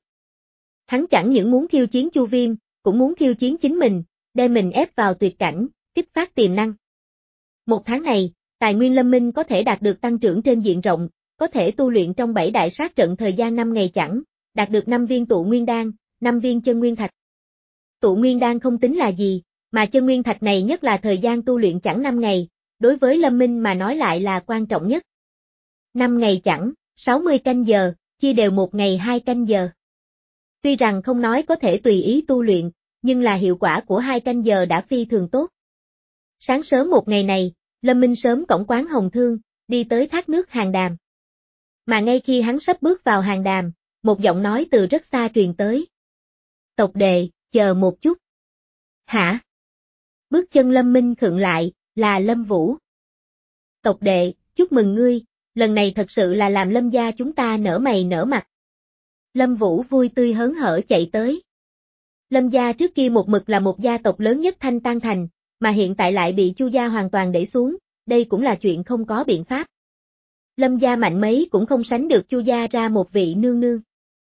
Hắn chẳng những muốn khiêu chiến Chu Viêm, cũng muốn khiêu chiến chính mình, đem mình ép vào tuyệt cảnh, kích phát tiềm năng. Một tháng này, tài nguyên Lâm Minh có thể đạt được tăng trưởng trên diện rộng, có thể tu luyện trong bảy đại sát trận thời gian năm ngày chẳng, đạt được năm viên tụ nguyên đan, năm viên chân nguyên thạch. Tụ nguyên đan không tính là gì, mà chân nguyên thạch này nhất là thời gian tu luyện chẳng năm ngày, đối với Lâm Minh mà nói lại là quan trọng nhất. năm ngày chẳng, sáu mươi canh giờ, chia đều một ngày hai canh giờ. Tuy rằng không nói có thể tùy ý tu luyện, nhưng là hiệu quả của hai canh giờ đã phi thường tốt. Sáng sớm một ngày này, Lâm Minh sớm cổng quán Hồng Thương, đi tới thác nước Hàng Đàm. Mà ngay khi hắn sắp bước vào Hàng Đàm, một giọng nói từ rất xa truyền tới. Tộc đệ, chờ một chút. Hả? Bước chân Lâm Minh khựng lại, là Lâm Vũ. Tộc đệ, chúc mừng ngươi, lần này thật sự là làm Lâm gia chúng ta nở mày nở mặt. Lâm Vũ vui tươi hớn hở chạy tới. Lâm gia trước kia một mực là một gia tộc lớn nhất Thanh Tan Thành, mà hiện tại lại bị Chu gia hoàn toàn đẩy xuống, đây cũng là chuyện không có biện pháp. Lâm gia mạnh mấy cũng không sánh được Chu gia ra một vị nương nương.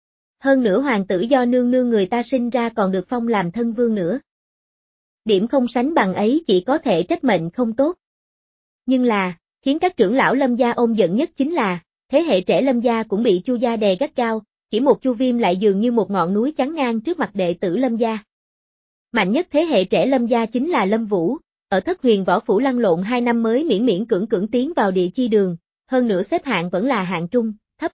Hơn nữa hoàng tử do nương nương người ta sinh ra còn được phong làm thân vương nữa. Điểm không sánh bằng ấy chỉ có thể trách mệnh không tốt. Nhưng là, khiến các trưởng lão Lâm gia ôm giận nhất chính là, thế hệ trẻ Lâm gia cũng bị Chu gia đè gắt gao, chỉ một Chu Viêm lại dường như một ngọn núi chắn ngang trước mặt đệ tử Lâm gia. Mạnh nhất thế hệ trẻ Lâm gia chính là Lâm Vũ, ở Thất Huyền Võ Phủ lăn lộn hai năm mới miễn miễn cưỡng cưỡng tiến vào địa chi đường, hơn nữa xếp hạng vẫn là hạng trung, thấp.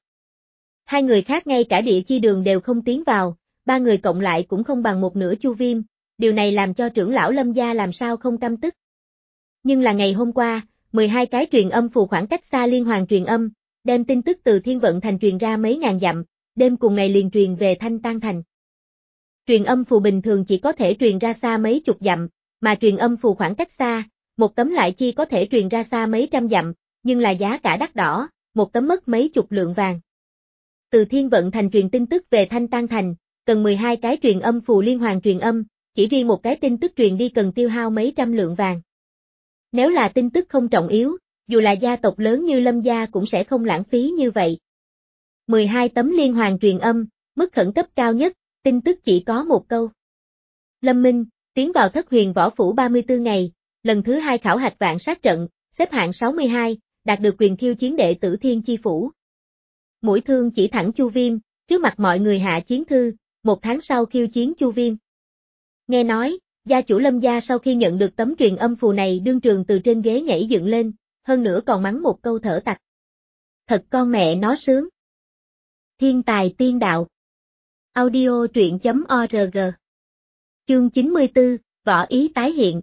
Hai người khác ngay cả địa chi đường đều không tiến vào, ba người cộng lại cũng không bằng một nửa Chu Viêm, điều này làm cho trưởng lão Lâm gia làm sao không căm tức. Nhưng là ngày hôm qua, mười hai cái truyền âm phù khoảng cách xa liên hoàn truyền âm, đem tin tức từ Thiên Vận Thành truyền ra mấy ngàn dặm, đêm cùng ngày liền truyền về Thanh Tan Thành. Truyền âm phù bình thường chỉ có thể truyền ra xa mấy chục dặm, mà truyền âm phù khoảng cách xa, một tấm lại chi có thể truyền ra xa mấy trăm dặm, nhưng là giá cả đắt đỏ, một tấm mất mấy chục lượng vàng. Từ Thiên Vận Thành truyền tin tức về Thanh Tan Thành, cần mười hai cái truyền âm phù liên hoàn truyền âm, chỉ riêng một cái tin tức truyền đi cần tiêu hao mấy trăm lượng vàng. Nếu là tin tức không trọng yếu, dù là gia tộc lớn như Lâm gia cũng sẽ không lãng phí như vậy. mười hai tấm liên hoàn truyền âm, mức khẩn cấp cao nhất, tin tức chỉ có một câu. Lâm Minh, tiến vào Thất Huyền Võ Phủ ba mươi tư ngày, lần thứ hai khảo hạch vạn sát trận, xếp hạng sáu mươi hai, đạt được quyền khiêu chiến đệ tử Thiên Chi Phủ. Mũi thương chỉ thẳng Chu Viêm, trước mặt mọi người hạ chiến thư, một tháng sau khiêu chiến Chu Viêm. Nghe nói, gia chủ Lâm gia sau khi nhận được tấm truyền âm phù này đương trường từ trên ghế nhảy dựng lên, hơn nữa còn mắng một câu thở tặc. Thật con mẹ nó sướng. Thiên tài tiên đạo. Audio truyện chấm org Chương chín mươi tư, võ ý tái hiện.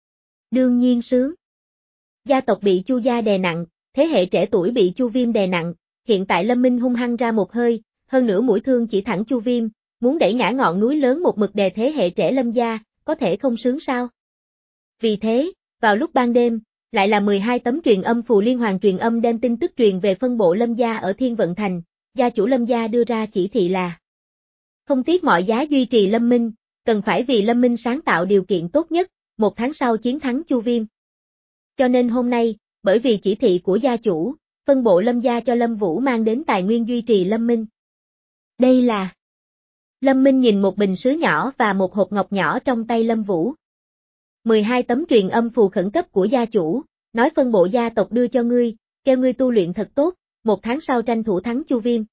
Đương nhiên sướng. Gia tộc bị Chu gia đè nặng, thế hệ trẻ tuổi bị Chu Viêm đè nặng, hiện tại Lâm Minh hung hăng ra một hơi, hơn nữa mũi thương chỉ thẳng Chu Viêm, muốn đẩy ngã ngọn núi lớn một mực đè thế hệ trẻ Lâm gia, có thể không sướng sao? Vì thế, vào lúc ban đêm, lại là mười hai tấm truyền âm phù liên hoàn truyền âm đem tin tức truyền về phân bộ Lâm gia ở Thiên Vận Thành, gia chủ Lâm gia đưa ra chỉ thị là không tiếc mọi giá duy trì Lâm Minh, cần phải vì Lâm Minh sáng tạo điều kiện tốt nhất, một tháng sau chiến thắng Chu Viêm. Cho nên hôm nay, bởi vì chỉ thị của gia chủ, phân bộ Lâm gia cho Lâm Vũ mang đến tài nguyên duy trì Lâm Minh. Đây là... Lâm Minh nhìn một bình sứ nhỏ và một hộp ngọc nhỏ trong tay Lâm Vũ. mười hai tấm truyền âm phù khẩn cấp của gia chủ, nói phân bộ gia tộc đưa cho ngươi, kêu ngươi tu luyện thật tốt, một tháng sau tranh thủ thắng Chu Viêm.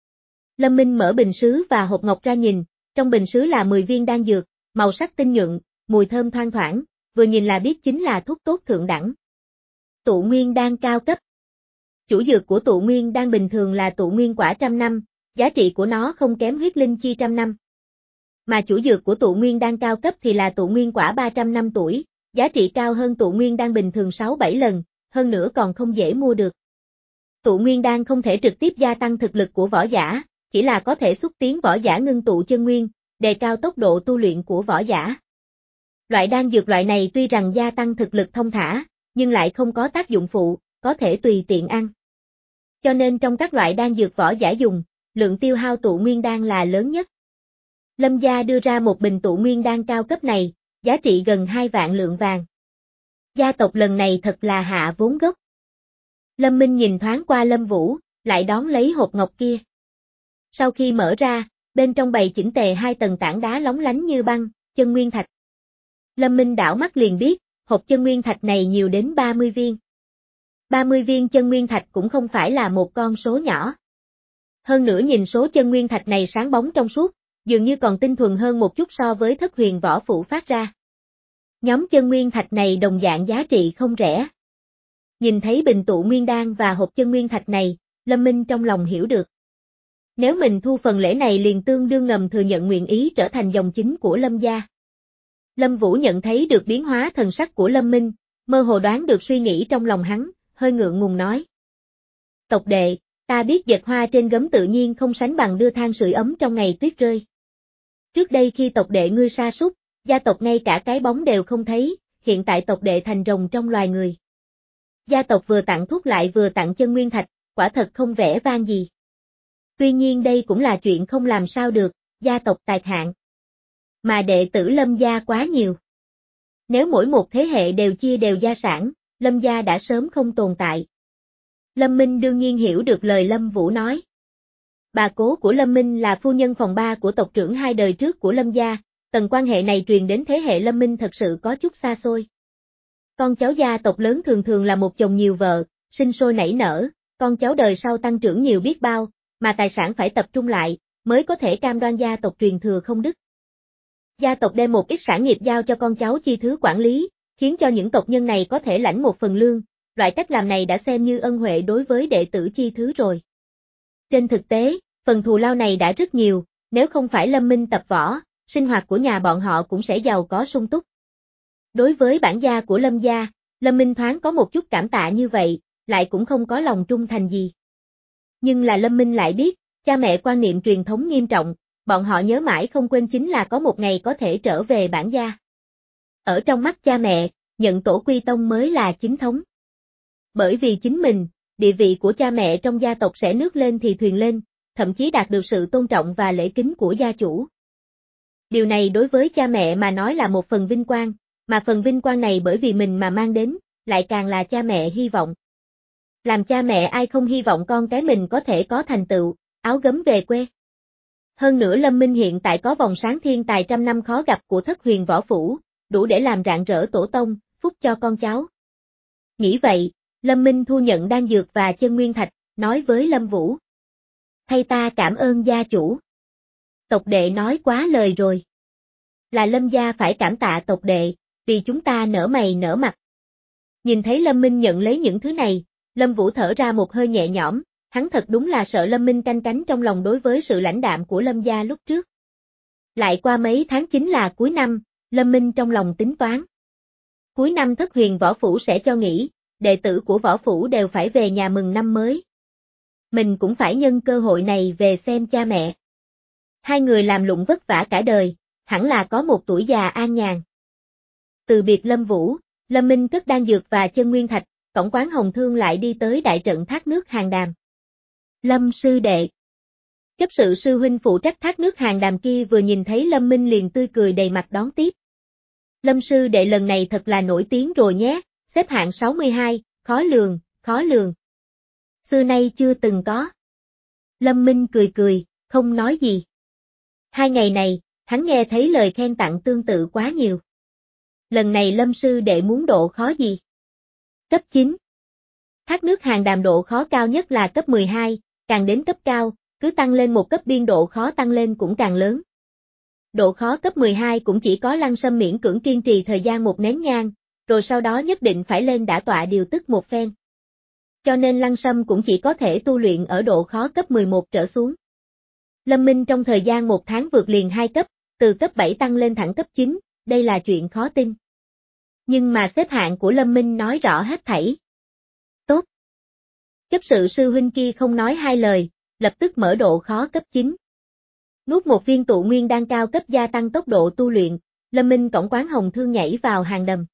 Lâm Minh mở bình sứ và hộp ngọc ra nhìn, trong bình sứ là mười viên đan dược, màu sắc tinh nhuận, mùi thơm thoang thoảng, vừa nhìn là biết chính là thuốc tốt thượng đẳng. Tụ nguyên đan cao cấp. Chủ dược của tụ nguyên đan bình thường là tụ nguyên quả trăm năm, giá trị của nó không kém huyết linh chi trăm năm. Mà chủ dược của tụ nguyên đan cao cấp thì là tụ nguyên quả ba trăm năm tuổi, giá trị cao hơn tụ nguyên đan bình thường sáu bảy lần, hơn nữa còn không dễ mua được. Tụ nguyên đan không thể trực tiếp gia tăng thực lực của võ giả, chỉ là có thể xúc tiến võ giả ngưng tụ chân nguyên, đề cao tốc độ tu luyện của võ giả. Loại đan dược loại này tuy rằng gia tăng thực lực thông thả, nhưng lại không có tác dụng phụ, có thể tùy tiện ăn. Cho nên trong các loại đan dược võ giả dùng, lượng tiêu hao tụ nguyên đan là lớn nhất. Lâm gia đưa ra một bình tụ nguyên đan cao cấp này, giá trị gần hai vạn lượng vàng. Gia tộc lần này thật là hạ vốn gốc. Lâm Minh nhìn thoáng qua Lâm Vũ, lại đón lấy hộp ngọc kia. Sau khi mở ra, bên trong bày chỉnh tề hai tầng tảng đá lóng lánh như băng, chân nguyên thạch. Lâm Minh đảo mắt liền biết, hộp chân nguyên thạch này nhiều đến ba mươi viên. ba mươi viên chân nguyên thạch cũng không phải là một con số nhỏ. Hơn nữa nhìn số chân nguyên thạch này sáng bóng trong suốt, dường như còn tinh thuần hơn một chút so với thất huyền võ phụ phát ra. Nhóm chân nguyên thạch này đồng dạng giá trị không rẻ. Nhìn thấy bình tụ nguyên đan và hộp chân nguyên thạch này, Lâm Minh trong lòng hiểu được. Nếu mình thu phần lễ này liền tương đương ngầm thừa nhận nguyện ý trở thành dòng chính của Lâm gia. Lâm Vũ nhận thấy được biến hóa thần sắc của Lâm Minh, mơ hồ đoán được suy nghĩ trong lòng hắn, hơi ngượng ngùng nói. Tộc đệ, ta biết dệt hoa trên gấm tự nhiên không sánh bằng đưa than sưởi ấm trong ngày tuyết rơi. Trước đây khi tộc đệ ngươi sa sút, gia tộc ngay cả cái bóng đều không thấy, hiện tại tộc đệ thành rồng trong loài người. Gia tộc vừa tặng thuốc lại vừa tặng chân nguyên thạch, quả thật không vẻ vang gì. Tuy nhiên đây cũng là chuyện không làm sao được, gia tộc tài hạn. Mà đệ tử Lâm gia quá nhiều. Nếu mỗi một thế hệ đều chia đều gia sản, Lâm gia đã sớm không tồn tại. Lâm Minh đương nhiên hiểu được lời Lâm Vũ nói. Bà cố của Lâm Minh là phu nhân phòng ba của tộc trưởng hai đời trước của Lâm gia, tầng quan hệ này truyền đến thế hệ Lâm Minh thật sự có chút xa xôi. Con cháu gia tộc lớn thường thường là một chồng nhiều vợ, sinh sôi nảy nở, con cháu đời sau tăng trưởng nhiều biết bao, mà tài sản phải tập trung lại, mới có thể cam đoan gia tộc truyền thừa không đứt. Gia tộc đem một ít sản nghiệp giao cho con cháu chi thứ quản lý, khiến cho những tộc nhân này có thể lãnh một phần lương, loại cách làm này đã xem như ân huệ đối với đệ tử chi thứ rồi. Trên thực tế, phần thù lao này đã rất nhiều, nếu không phải Lâm Minh tập võ, sinh hoạt của nhà bọn họ cũng sẽ giàu có sung túc. Đối với bản gia của Lâm gia, Lâm Minh thoáng có một chút cảm tạ như vậy, lại cũng không có lòng trung thành gì. Nhưng là Lâm Minh lại biết, cha mẹ quan niệm truyền thống nghiêm trọng, bọn họ nhớ mãi không quên chính là có một ngày có thể trở về bản gia. Ở trong mắt cha mẹ, nhận tổ quy tông mới là chính thống. Bởi vì chính mình, địa vị của cha mẹ trong gia tộc sẽ nước lên thì thuyền lên, thậm chí đạt được sự tôn trọng và lễ kính của gia chủ. Điều này đối với cha mẹ mà nói là một phần vinh quang, mà phần vinh quang này bởi vì mình mà mang đến, lại càng là cha mẹ hy vọng. Làm cha mẹ ai không hy vọng con cái mình có thể có thành tựu, áo gấm về quê. Hơn nữa Lâm Minh hiện tại có vòng sáng thiên tài trăm năm khó gặp của thất huyền võ phủ, đủ để làm rạng rỡ tổ tông, phúc cho con cháu. Nghĩ vậy, Lâm Minh thu nhận đan dược và chân nguyên thạch, nói với Lâm Vũ. Thay ta cảm ơn gia chủ. Tộc đệ nói quá lời rồi. Là Lâm gia phải cảm tạ tộc đệ, vì chúng ta nở mày nở mặt. Nhìn thấy Lâm Minh nhận lấy những thứ này, Lâm Vũ thở ra một hơi nhẹ nhõm, hắn thật đúng là sợ Lâm Minh canh cánh trong lòng đối với sự lãnh đạm của Lâm gia lúc trước. Lại qua mấy tháng chính là cuối năm, Lâm Minh trong lòng tính toán. Cuối năm Thất Huyền Võ Phủ sẽ cho nghỉ, đệ tử của Võ Phủ đều phải về nhà mừng năm mới. Mình cũng phải nhân cơ hội này về xem cha mẹ. Hai người làm lụng vất vả cả đời, hẳn là có một tuổi già an nhàn. Từ biệt Lâm Vũ, Lâm Minh cất đan dược và chân nguyên thạch, cổng quán Hồng Thương lại đi tới đại trận thác nước Hàng Đàm. Lâm sư đệ. Chấp sự sư huynh phụ trách thác nước Hàng Đàm kia vừa nhìn thấy Lâm Minh liền tươi cười đầy mặt đón tiếp. Lâm sư đệ lần này thật là nổi tiếng rồi nhé, xếp hạng sáu mươi hai, khó lường, khó lường. Xưa nay chưa từng có. Lâm Minh cười cười, không nói gì. Hai ngày này, hắn nghe thấy lời khen tặng tương tự quá nhiều. Lần này Lâm sư đệ muốn độ khó gì? Cấp chín. Thác nước Hàng Đàm độ khó cao nhất là cấp mười hai, càng đến cấp cao, cứ tăng lên một cấp biên độ khó tăng lên cũng càng lớn. Độ khó cấp mười hai cũng chỉ có Lăng Sâm miễn cưỡng kiên trì thời gian một nén nhang, rồi sau đó nhất định phải lên đả tọa điều tức một phen. Cho nên Lăng Sâm cũng chỉ có thể tu luyện ở độ khó cấp mười một trở xuống. Lâm Minh trong thời gian một tháng vượt liền hai cấp, từ cấp bảy tăng lên thẳng cấp chín, đây là chuyện khó tin. Nhưng mà xếp hạng của Lâm Minh nói rõ hết thảy. Tốt. Chấp sự sư huynh kia không nói hai lời, lập tức mở độ khó cấp chín. Nuốt một viên tụ nguyên đan cao cấp gia tăng tốc độ tu luyện, Lâm Minh cổng quán Hồng Thương nhảy vào hàng đầm.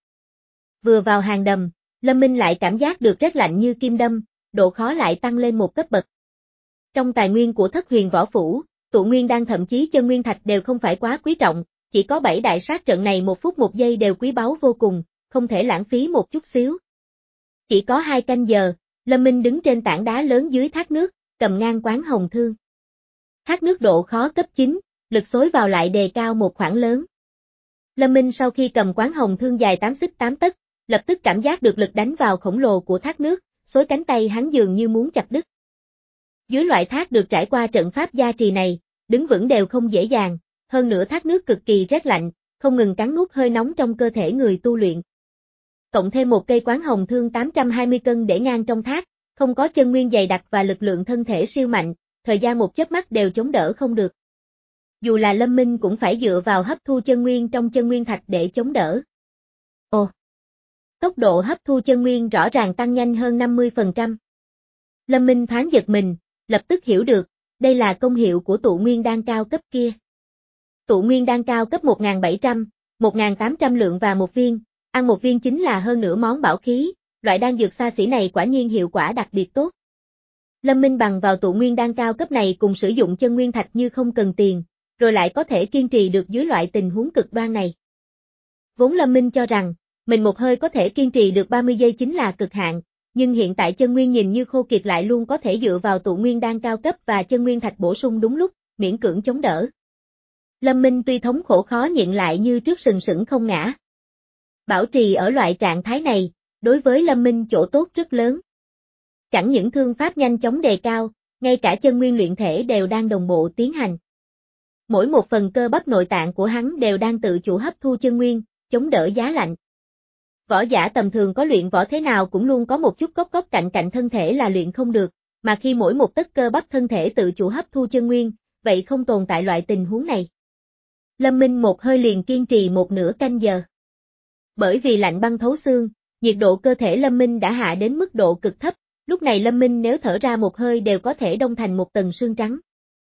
Vừa vào hàng đầm, Lâm Minh lại cảm giác được rét lạnh như kim đâm, độ khó lại tăng lên một cấp bậc. Trong tài nguyên của Thất Huyền Võ Phủ, tụ nguyên đan thậm chí chân nguyên thạch đều không phải quá quý trọng, chỉ có bảy đại sát trận này một phút một giây đều quý báu vô cùng, không thể lãng phí một chút xíu. Chỉ có hai canh giờ, Lâm Minh đứng trên tảng đá lớn dưới thác nước, cầm ngang quán Hồng Thương. Thác nước độ khó cấp chín, lực xối vào lại đề cao một khoảng lớn. Lâm Minh sau khi cầm quán Hồng Thương dài tám xích tám tấc, lập tức cảm giác được lực đánh vào khổng lồ của thác nước, xối cánh tay hắn dường như muốn chặt đứt. Dưới loại thác được trải qua trận pháp gia trì này, đứng vững đều không dễ dàng, hơn nữa thác nước cực kỳ rét lạnh, không ngừng cắn nuốt hơi nóng trong cơ thể người tu luyện. Cộng thêm một cây quán Hồng Thương tám trăm hai mươi cân để ngang trong thác, không có chân nguyên dày đặc và lực lượng thân thể siêu mạnh, thời gian một chớp mắt đều chống đỡ không được. Dù là Lâm Minh cũng phải dựa vào hấp thu chân nguyên trong chân nguyên thạch để chống đỡ. Ồ! Tốc độ hấp thu chân nguyên rõ ràng tăng nhanh hơn năm mươi phần trăm. Lâm Minh thoáng giật mình, lập tức hiểu được, đây là công hiệu của tụ nguyên đan cao cấp kia. Tụ nguyên đan cao cấp một nghìn bảy trăm, một nghìn tám trăm lượng và một viên, ăn một viên chính là hơn nửa món bảo khí, loại đan dược xa xỉ này quả nhiên hiệu quả đặc biệt tốt. Lâm Minh bằng vào tụ nguyên đan cao cấp này cùng sử dụng chân nguyên thạch như không cần tiền, rồi lại có thể kiên trì được dưới loại tình huống cực đoan này. Vốn Lâm Minh cho rằng, mình một hơi có thể kiên trì được ba mươi giây chính là cực hạn, nhưng hiện tại chân nguyên nhìn như khô kiệt lại luôn có thể dựa vào tụ nguyên đan cao cấp và chân nguyên thạch bổ sung đúng lúc, miễn cưỡng chống đỡ. Lâm Minh tuy thống khổ khó nhịn lại như trước sừng sững không ngã. Bảo trì ở loại trạng thái này, đối với Lâm Minh chỗ tốt rất lớn. Chẳng những thương pháp nhanh chóng đề cao, ngay cả chân nguyên luyện thể đều đang đồng bộ tiến hành. Mỗi một phần cơ bắp nội tạng của hắn đều đang tự chủ hấp thu chân nguyên, chống đỡ giá lạnh. Võ giả tầm thường có luyện võ thế nào cũng luôn có một chút cốc cốc cạnh cạnh thân thể là luyện không được, mà khi mỗi một tấc cơ bắp thân thể tự chủ hấp thu chân nguyên, vậy không tồn tại loại tình huống này. Lâm Minh một hơi liền kiên trì một nửa canh giờ. Bởi vì lạnh băng thấu xương, nhiệt độ cơ thể Lâm Minh đã hạ đến mức độ cực thấp, lúc này Lâm Minh nếu thở ra một hơi đều có thể đông thành một tầng xương trắng.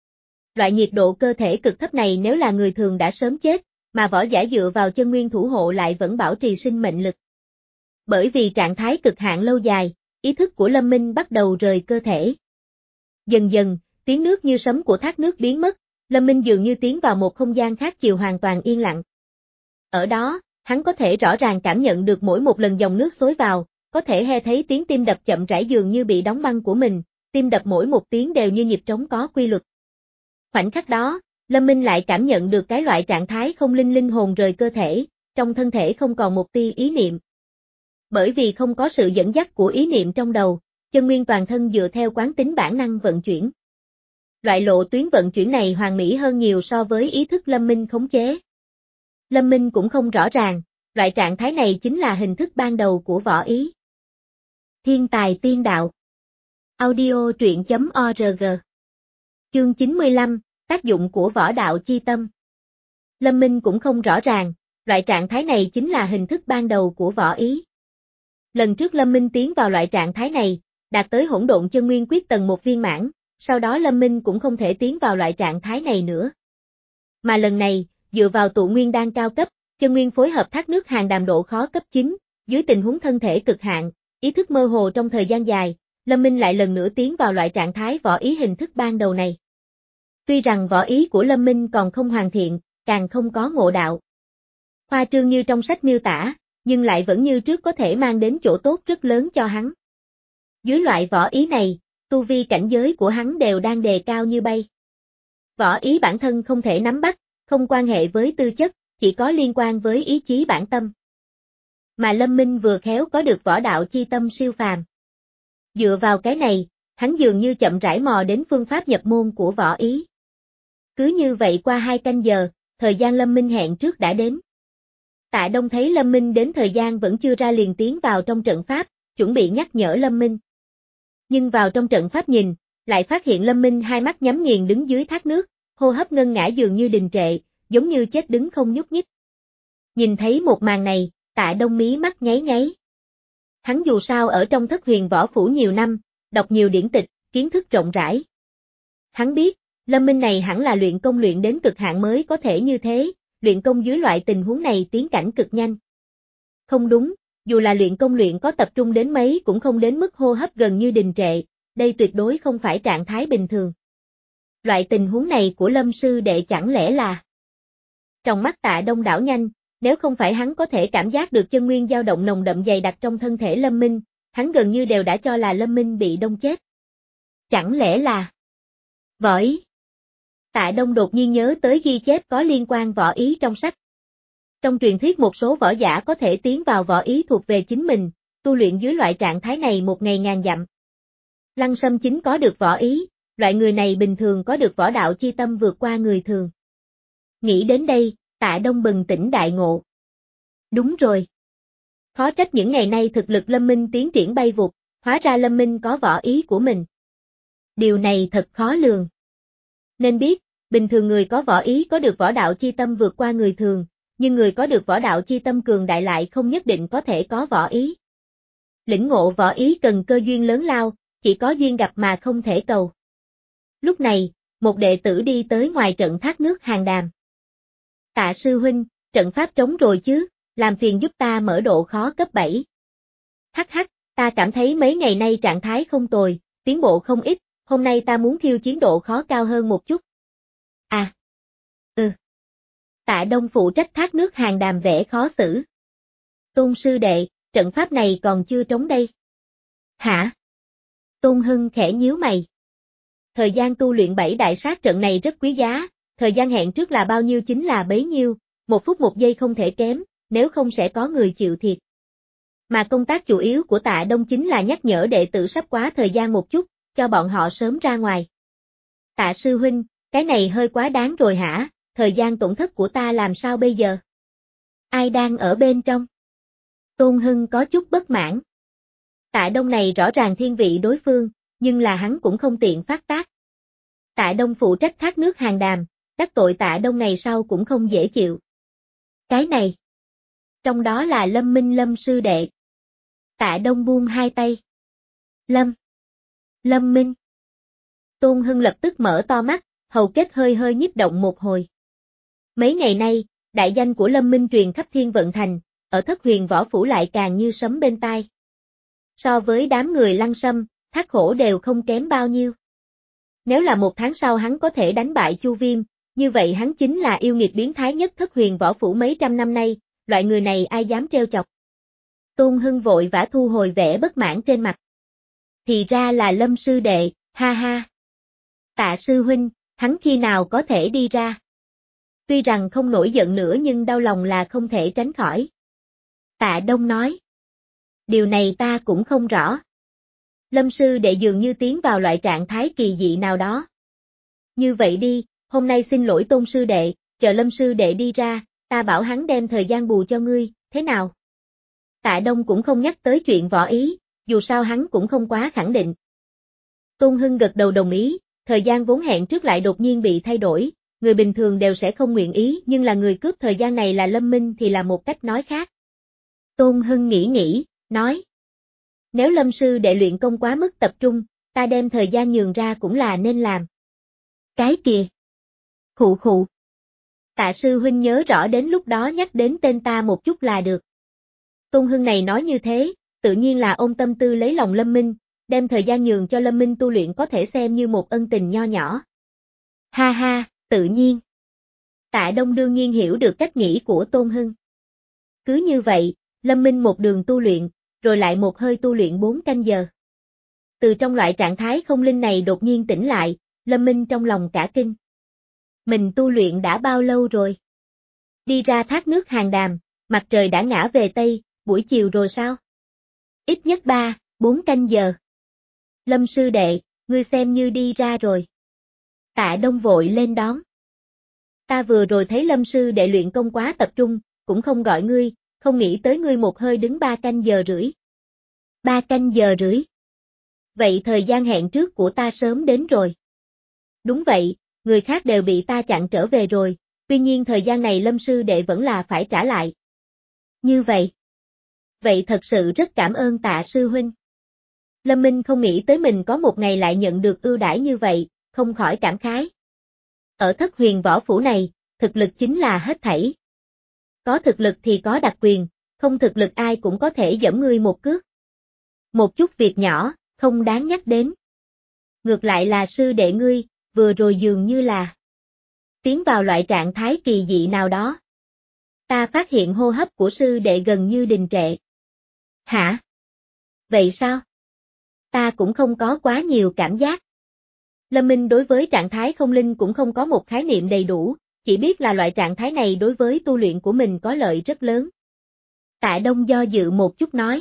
Loại nhiệt độ cơ thể cực thấp này nếu là người thường đã sớm chết, mà võ giả dựa vào chân nguyên thủ hộ lại vẫn bảo trì sinh mệnh lực. Bởi vì trạng thái cực hạn lâu dài, ý thức của Lâm Minh bắt đầu rời cơ thể. Dần dần, tiếng nước như sấm của thác nước biến mất, Lâm Minh dường như tiến vào một không gian khác chiều hoàn toàn yên lặng. Ở đó, hắn có thể rõ ràng cảm nhận được mỗi một lần dòng nước xối vào, có thể nghe thấy tiếng tim đập chậm rãi dường như bị đóng băng của mình, tim đập mỗi một tiếng đều như nhịp trống có quy luật. Khoảnh khắc đó, Lâm Minh lại cảm nhận được cái loại trạng thái không linh linh hồn rời cơ thể, trong thân thể không còn một tia ý niệm. Bởi vì không có sự dẫn dắt của ý niệm trong đầu, chân nguyên toàn thân dựa theo quán tính bản năng vận chuyển. Loại lộ tuyến vận chuyển này hoàn mỹ hơn nhiều so với ý thức Lâm Minh khống chế. Lâm Minh cũng không rõ ràng, loại trạng thái này chính là hình thức ban đầu của võ ý. Thiên tài tiên đạo. Audio truyện chấm org. Chương chín mươi lăm, tác dụng của võ đạo chi tâm. Lâm Minh cũng không rõ ràng, loại trạng thái này chính là hình thức ban đầu của võ ý. Lần trước Lâm Minh tiến vào loại trạng thái này, đạt tới hỗn độn chân nguyên quyết tầng một viên mãn, sau đó Lâm Minh cũng không thể tiến vào loại trạng thái này nữa. Mà lần này, dựa vào tụ nguyên đan cao cấp, chân nguyên phối hợp thác nước hàng đàm độ khó cấp chín, dưới tình huống thân thể cực hạn, ý thức mơ hồ trong thời gian dài, Lâm Minh lại lần nữa tiến vào loại trạng thái võ ý hình thức ban đầu này. Tuy rằng võ ý của Lâm Minh còn không hoàn thiện, càng không có ngộ đạo. Khoa trương như trong sách miêu tả, nhưng lại vẫn như trước có thể mang đến chỗ tốt rất lớn cho hắn. Dưới loại võ ý này, tu vi cảnh giới của hắn đều đang đề cao như bay. Võ ý bản thân không thể nắm bắt, không quan hệ với tư chất, chỉ có liên quan với ý chí bản tâm. Mà Lâm Minh vừa khéo có được võ đạo chi tâm siêu phàm. Dựa vào cái này, hắn dường như chậm rãi mò đến phương pháp nhập môn của võ ý. Cứ như vậy qua hai canh giờ, thời gian Lâm Minh hẹn trước đã đến. Tạ Đông thấy Lâm Minh đến thời gian vẫn chưa ra liền tiến vào trong trận pháp, chuẩn bị nhắc nhở Lâm Minh. Nhưng vào trong trận pháp nhìn, lại phát hiện Lâm Minh hai mắt nhắm nghiền đứng dưới thác nước, hô hấp ngân ngã dường như đình trệ, giống như chết đứng không nhúc nhích. Nhìn thấy một màn này, Tạ Đông mí mắt nháy nháy. Hắn dù sao ở trong Thất Huyền Võ Phủ nhiều năm, đọc nhiều điển tịch, kiến thức rộng rãi. Hắn biết, Lâm Minh này hẳn là luyện công luyện đến cực hạn mới có thể như thế, luyện công dưới loại tình huống này tiến cảnh cực nhanh. Không đúng, dù là luyện công luyện có tập trung đến mấy cũng không đến mức hô hấp gần như đình trệ, đây tuyệt đối không phải trạng thái bình thường. Loại tình huống này của Lâm sư đệ chẳng lẽ là... Trong mắt Tạ Đông đảo nhanh, nếu không phải hắn có thể cảm giác được chân nguyên dao động nồng đậm dày đặc trong thân thể Lâm Minh, hắn gần như đều đã cho là Lâm Minh bị đông chết. Chẳng lẽ là... Võ ý? Tạ Đông đột nhiên nhớ tới ghi chép có liên quan võ ý trong sách. Trong truyền thuyết một số võ giả có thể tiến vào võ ý thuộc về chính mình, tu luyện dưới loại trạng thái này một ngày ngàn dặm. Lăng Sâm chính có được võ ý, loại người này bình thường có được võ đạo chi tâm vượt qua người thường. Nghĩ đến đây, Tạ Đông bừng tỉnh đại ngộ. Đúng rồi. Khó trách những ngày nay thực lực Lâm Minh tiến triển bay vụt, hóa ra Lâm Minh có võ ý của mình. Điều này thật khó lường. Nên biết, bình thường người có võ ý có được võ đạo chi tâm vượt qua người thường, nhưng người có được võ đạo chi tâm cường đại lại không nhất định có thể có võ ý. Lĩnh ngộ võ ý cần cơ duyên lớn lao, chỉ có duyên gặp mà không thể cầu. Lúc này, một đệ tử đi tới ngoài trận thác nước hàng đàm. Tạ sư huynh, trận pháp trống rồi chứ, làm phiền giúp ta mở độ khó cấp bảy. Hắc hắc, ta cảm thấy mấy ngày nay trạng thái không tồi, tiến bộ không ít, hôm nay ta muốn khiêu chiến độ khó cao hơn một chút. À. Ừ. Tạ Đông phụ trách thác nước hàng đàm vẻ khó xử. Tôn sư đệ, trận pháp này còn chưa trống đây. Hả? Tôn Hưng khẽ nhíu mày. Thời gian tu luyện bảy đại sát trận này rất quý giá, thời gian hẹn trước là bao nhiêu chính là bấy nhiêu, một phút một giây không thể kém, nếu không sẽ có người chịu thiệt. Mà công tác chủ yếu của Tạ Đông chính là nhắc nhở đệ tử sắp quá thời gian một chút, cho bọn họ sớm ra ngoài. Tạ sư huynh, cái này hơi quá đáng rồi hả, thời gian tổn thất của ta làm sao bây giờ? Ai đang ở bên trong? Tôn Hưng có chút bất mãn. Tạ Đông này rõ ràng thiên vị đối phương, nhưng là hắn cũng không tiện phát tác. Tạ Đông phụ trách thác nước hàng đàm, đắc tội Tạ Đông này sau cũng không dễ chịu. Cái này. Trong đó là Lâm Minh Lâm sư đệ. Tạ Đông buông hai tay. Lâm. Lâm Minh. Tôn Hưng lập tức mở to mắt, hầu kết hơi hơi nhíp động một hồi. Mấy ngày nay, đại danh của Lâm Minh truyền khắp Thiên Vận Thành, ở Thất Huyền Võ Phủ lại càng như sấm bên tai. So với đám người Lăng Sâm, Thác Hổ đều không kém bao nhiêu. Nếu là một tháng sau hắn có thể đánh bại Chu Viêm, như vậy hắn chính là yêu nghiệt biến thái nhất Thất Huyền Võ Phủ mấy trăm năm nay, loại người này ai dám trêu chọc. Tôn Hưng vội vã thu hồi vẻ bất mãn trên mặt. Thì ra là Lâm sư đệ, ha ha. Tạ sư huynh, hắn khi nào có thể đi ra? Tuy rằng không nổi giận nữa nhưng đau lòng là không thể tránh khỏi. Tạ Đông nói. Điều này ta cũng không rõ. Lâm sư đệ dường như tiến vào loại trạng thái kỳ dị nào đó. Như vậy đi, hôm nay xin lỗi Tôn sư đệ, chờ Lâm sư đệ đi ra, ta bảo hắn đem thời gian bù cho ngươi, thế nào? Tạ Đông cũng không nhắc tới chuyện võ ý, dù sao hắn cũng không quá khẳng định. Tôn Hưng gật đầu đồng ý, thời gian vốn hẹn trước lại đột nhiên bị thay đổi, người bình thường đều sẽ không nguyện ý, nhưng là người cướp thời gian này là Lâm Minh thì là một cách nói khác. Tôn Hưng nghĩ nghĩ, nói. Nếu Lâm sư đệ luyện công quá mức tập trung, ta đem thời gian nhường ra cũng là nên làm. Cái kìa. Khụ khụ. Tạ sư huynh nhớ rõ đến lúc đó nhắc đến tên ta một chút là được. Tôn Hưng này nói như thế, tự nhiên là ôm tâm tư lấy lòng Lâm Minh, đem thời gian nhường cho Lâm Minh tu luyện có thể xem như một ân tình nho nhỏ. Ha ha, tự nhiên. Tạ Đông đương nhiên hiểu được cách nghĩ của Tôn Hưng. Cứ như vậy, Lâm Minh một đường tu luyện, rồi lại một hơi tu luyện bốn canh giờ. Từ trong loại trạng thái không linh này đột nhiên tỉnh lại, Lâm Minh trong lòng cả kinh. Mình tu luyện đã bao lâu rồi? Đi ra thác nước Hàng Đàm, mặt trời đã ngã về Tây, buổi chiều rồi sao? Ít nhất ba, bốn canh giờ. Lâm sư đệ, ngươi xem như đi ra rồi. Tạ Đông vội lên đón. Ta vừa rồi thấy Lâm sư đệ luyện công quá tập trung, cũng không gọi ngươi, không nghĩ tới ngươi một hơi đứng ba canh giờ rưỡi. Ba canh giờ rưỡi. Vậy thời gian hẹn trước của ta sớm đến rồi. Đúng vậy, người khác đều bị ta chặn trở về rồi, tuy nhiên thời gian này Lâm sư đệ vẫn là phải trả lại. Như vậy. Vậy thật sự rất cảm ơn Tạ sư huynh. Lâm Minh không nghĩ tới mình có một ngày lại nhận được ưu đãi như vậy, không khỏi cảm khái. Ở Thất Huyền võ phủ này, thực lực chính là hết thảy. Có thực lực thì có đặc quyền, không thực lực ai cũng có thể giẫm ngươi một cước. Một chút việc nhỏ, không đáng nhắc đến. Ngược lại là sư đệ ngươi, vừa rồi dường như là tiến vào loại trạng thái kỳ dị nào đó. Ta phát hiện hô hấp của sư đệ gần như đình trệ. Hả? Vậy sao? Ta cũng không có quá nhiều cảm giác. Lâm Minh đối với trạng thái không linh cũng không có một khái niệm đầy đủ, chỉ biết là loại trạng thái này đối với tu luyện của mình có lợi rất lớn. Tạ Đông do dự một chút nói.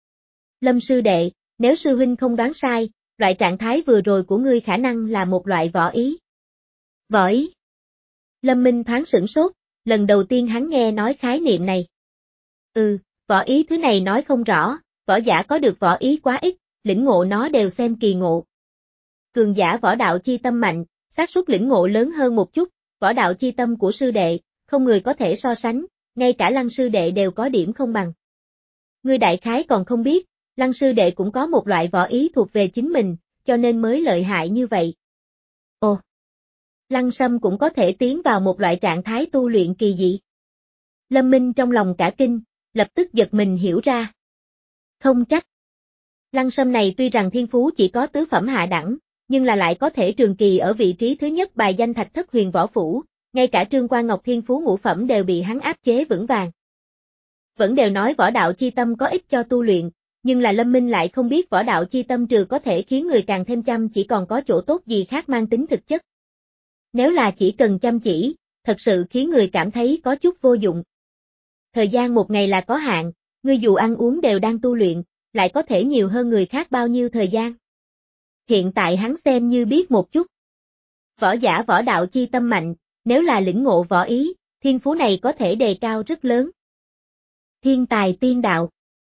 Lâm sư đệ, nếu sư huynh không đoán sai, loại trạng thái vừa rồi của ngươi khả năng là một loại võ ý. Võ ý? Lâm Minh thoáng sửng sốt, lần đầu tiên hắn nghe nói khái niệm này. Ừ, võ ý thứ này nói không rõ, võ giả có được võ ý quá ít, lĩnh ngộ nó đều xem kỳ ngộ. Cường giả võ đạo chi tâm mạnh, xác suất lĩnh ngộ lớn hơn một chút, võ đạo chi tâm của sư đệ, không người có thể so sánh, ngay cả Lăng sư đệ đều có điểm không bằng. Ngươi đại khái còn không biết, Lăng sư đệ cũng có một loại võ ý thuộc về chính mình, cho nên mới lợi hại như vậy. Ồ! Lăng Sâm cũng có thể tiến vào một loại trạng thái tu luyện kỳ dị. Lâm Minh trong lòng cả kinh, lập tức giật mình hiểu ra. Không trách. Lăng Sâm này tuy rằng thiên phú chỉ có tứ phẩm hạ đẳng, nhưng là lại có thể trường kỳ ở vị trí thứ nhất bài danh Thạch Thất Huyền võ phủ, ngay cả Trương Quan Ngọc thiên phú ngũ phẩm đều bị hắn áp chế vững vàng. Vẫn đều nói võ đạo chi tâm có ích cho tu luyện, nhưng là Lâm Minh lại không biết võ đạo chi tâm trừ có thể khiến người càng thêm chăm chỉ còn có chỗ tốt gì khác mang tính thực chất. Nếu là chỉ cần chăm chỉ, thật sự khiến người cảm thấy có chút vô dụng. Thời gian một ngày là có hạn, ngươi dù ăn uống đều đang tu luyện, lại có thể nhiều hơn người khác bao nhiêu thời gian. Hiện tại hắn xem như biết một chút. Võ giả võ đạo chi tâm mạnh, nếu là lĩnh ngộ võ ý, thiên phú này có thể đề cao rất lớn. Thiên tài tiên đạo.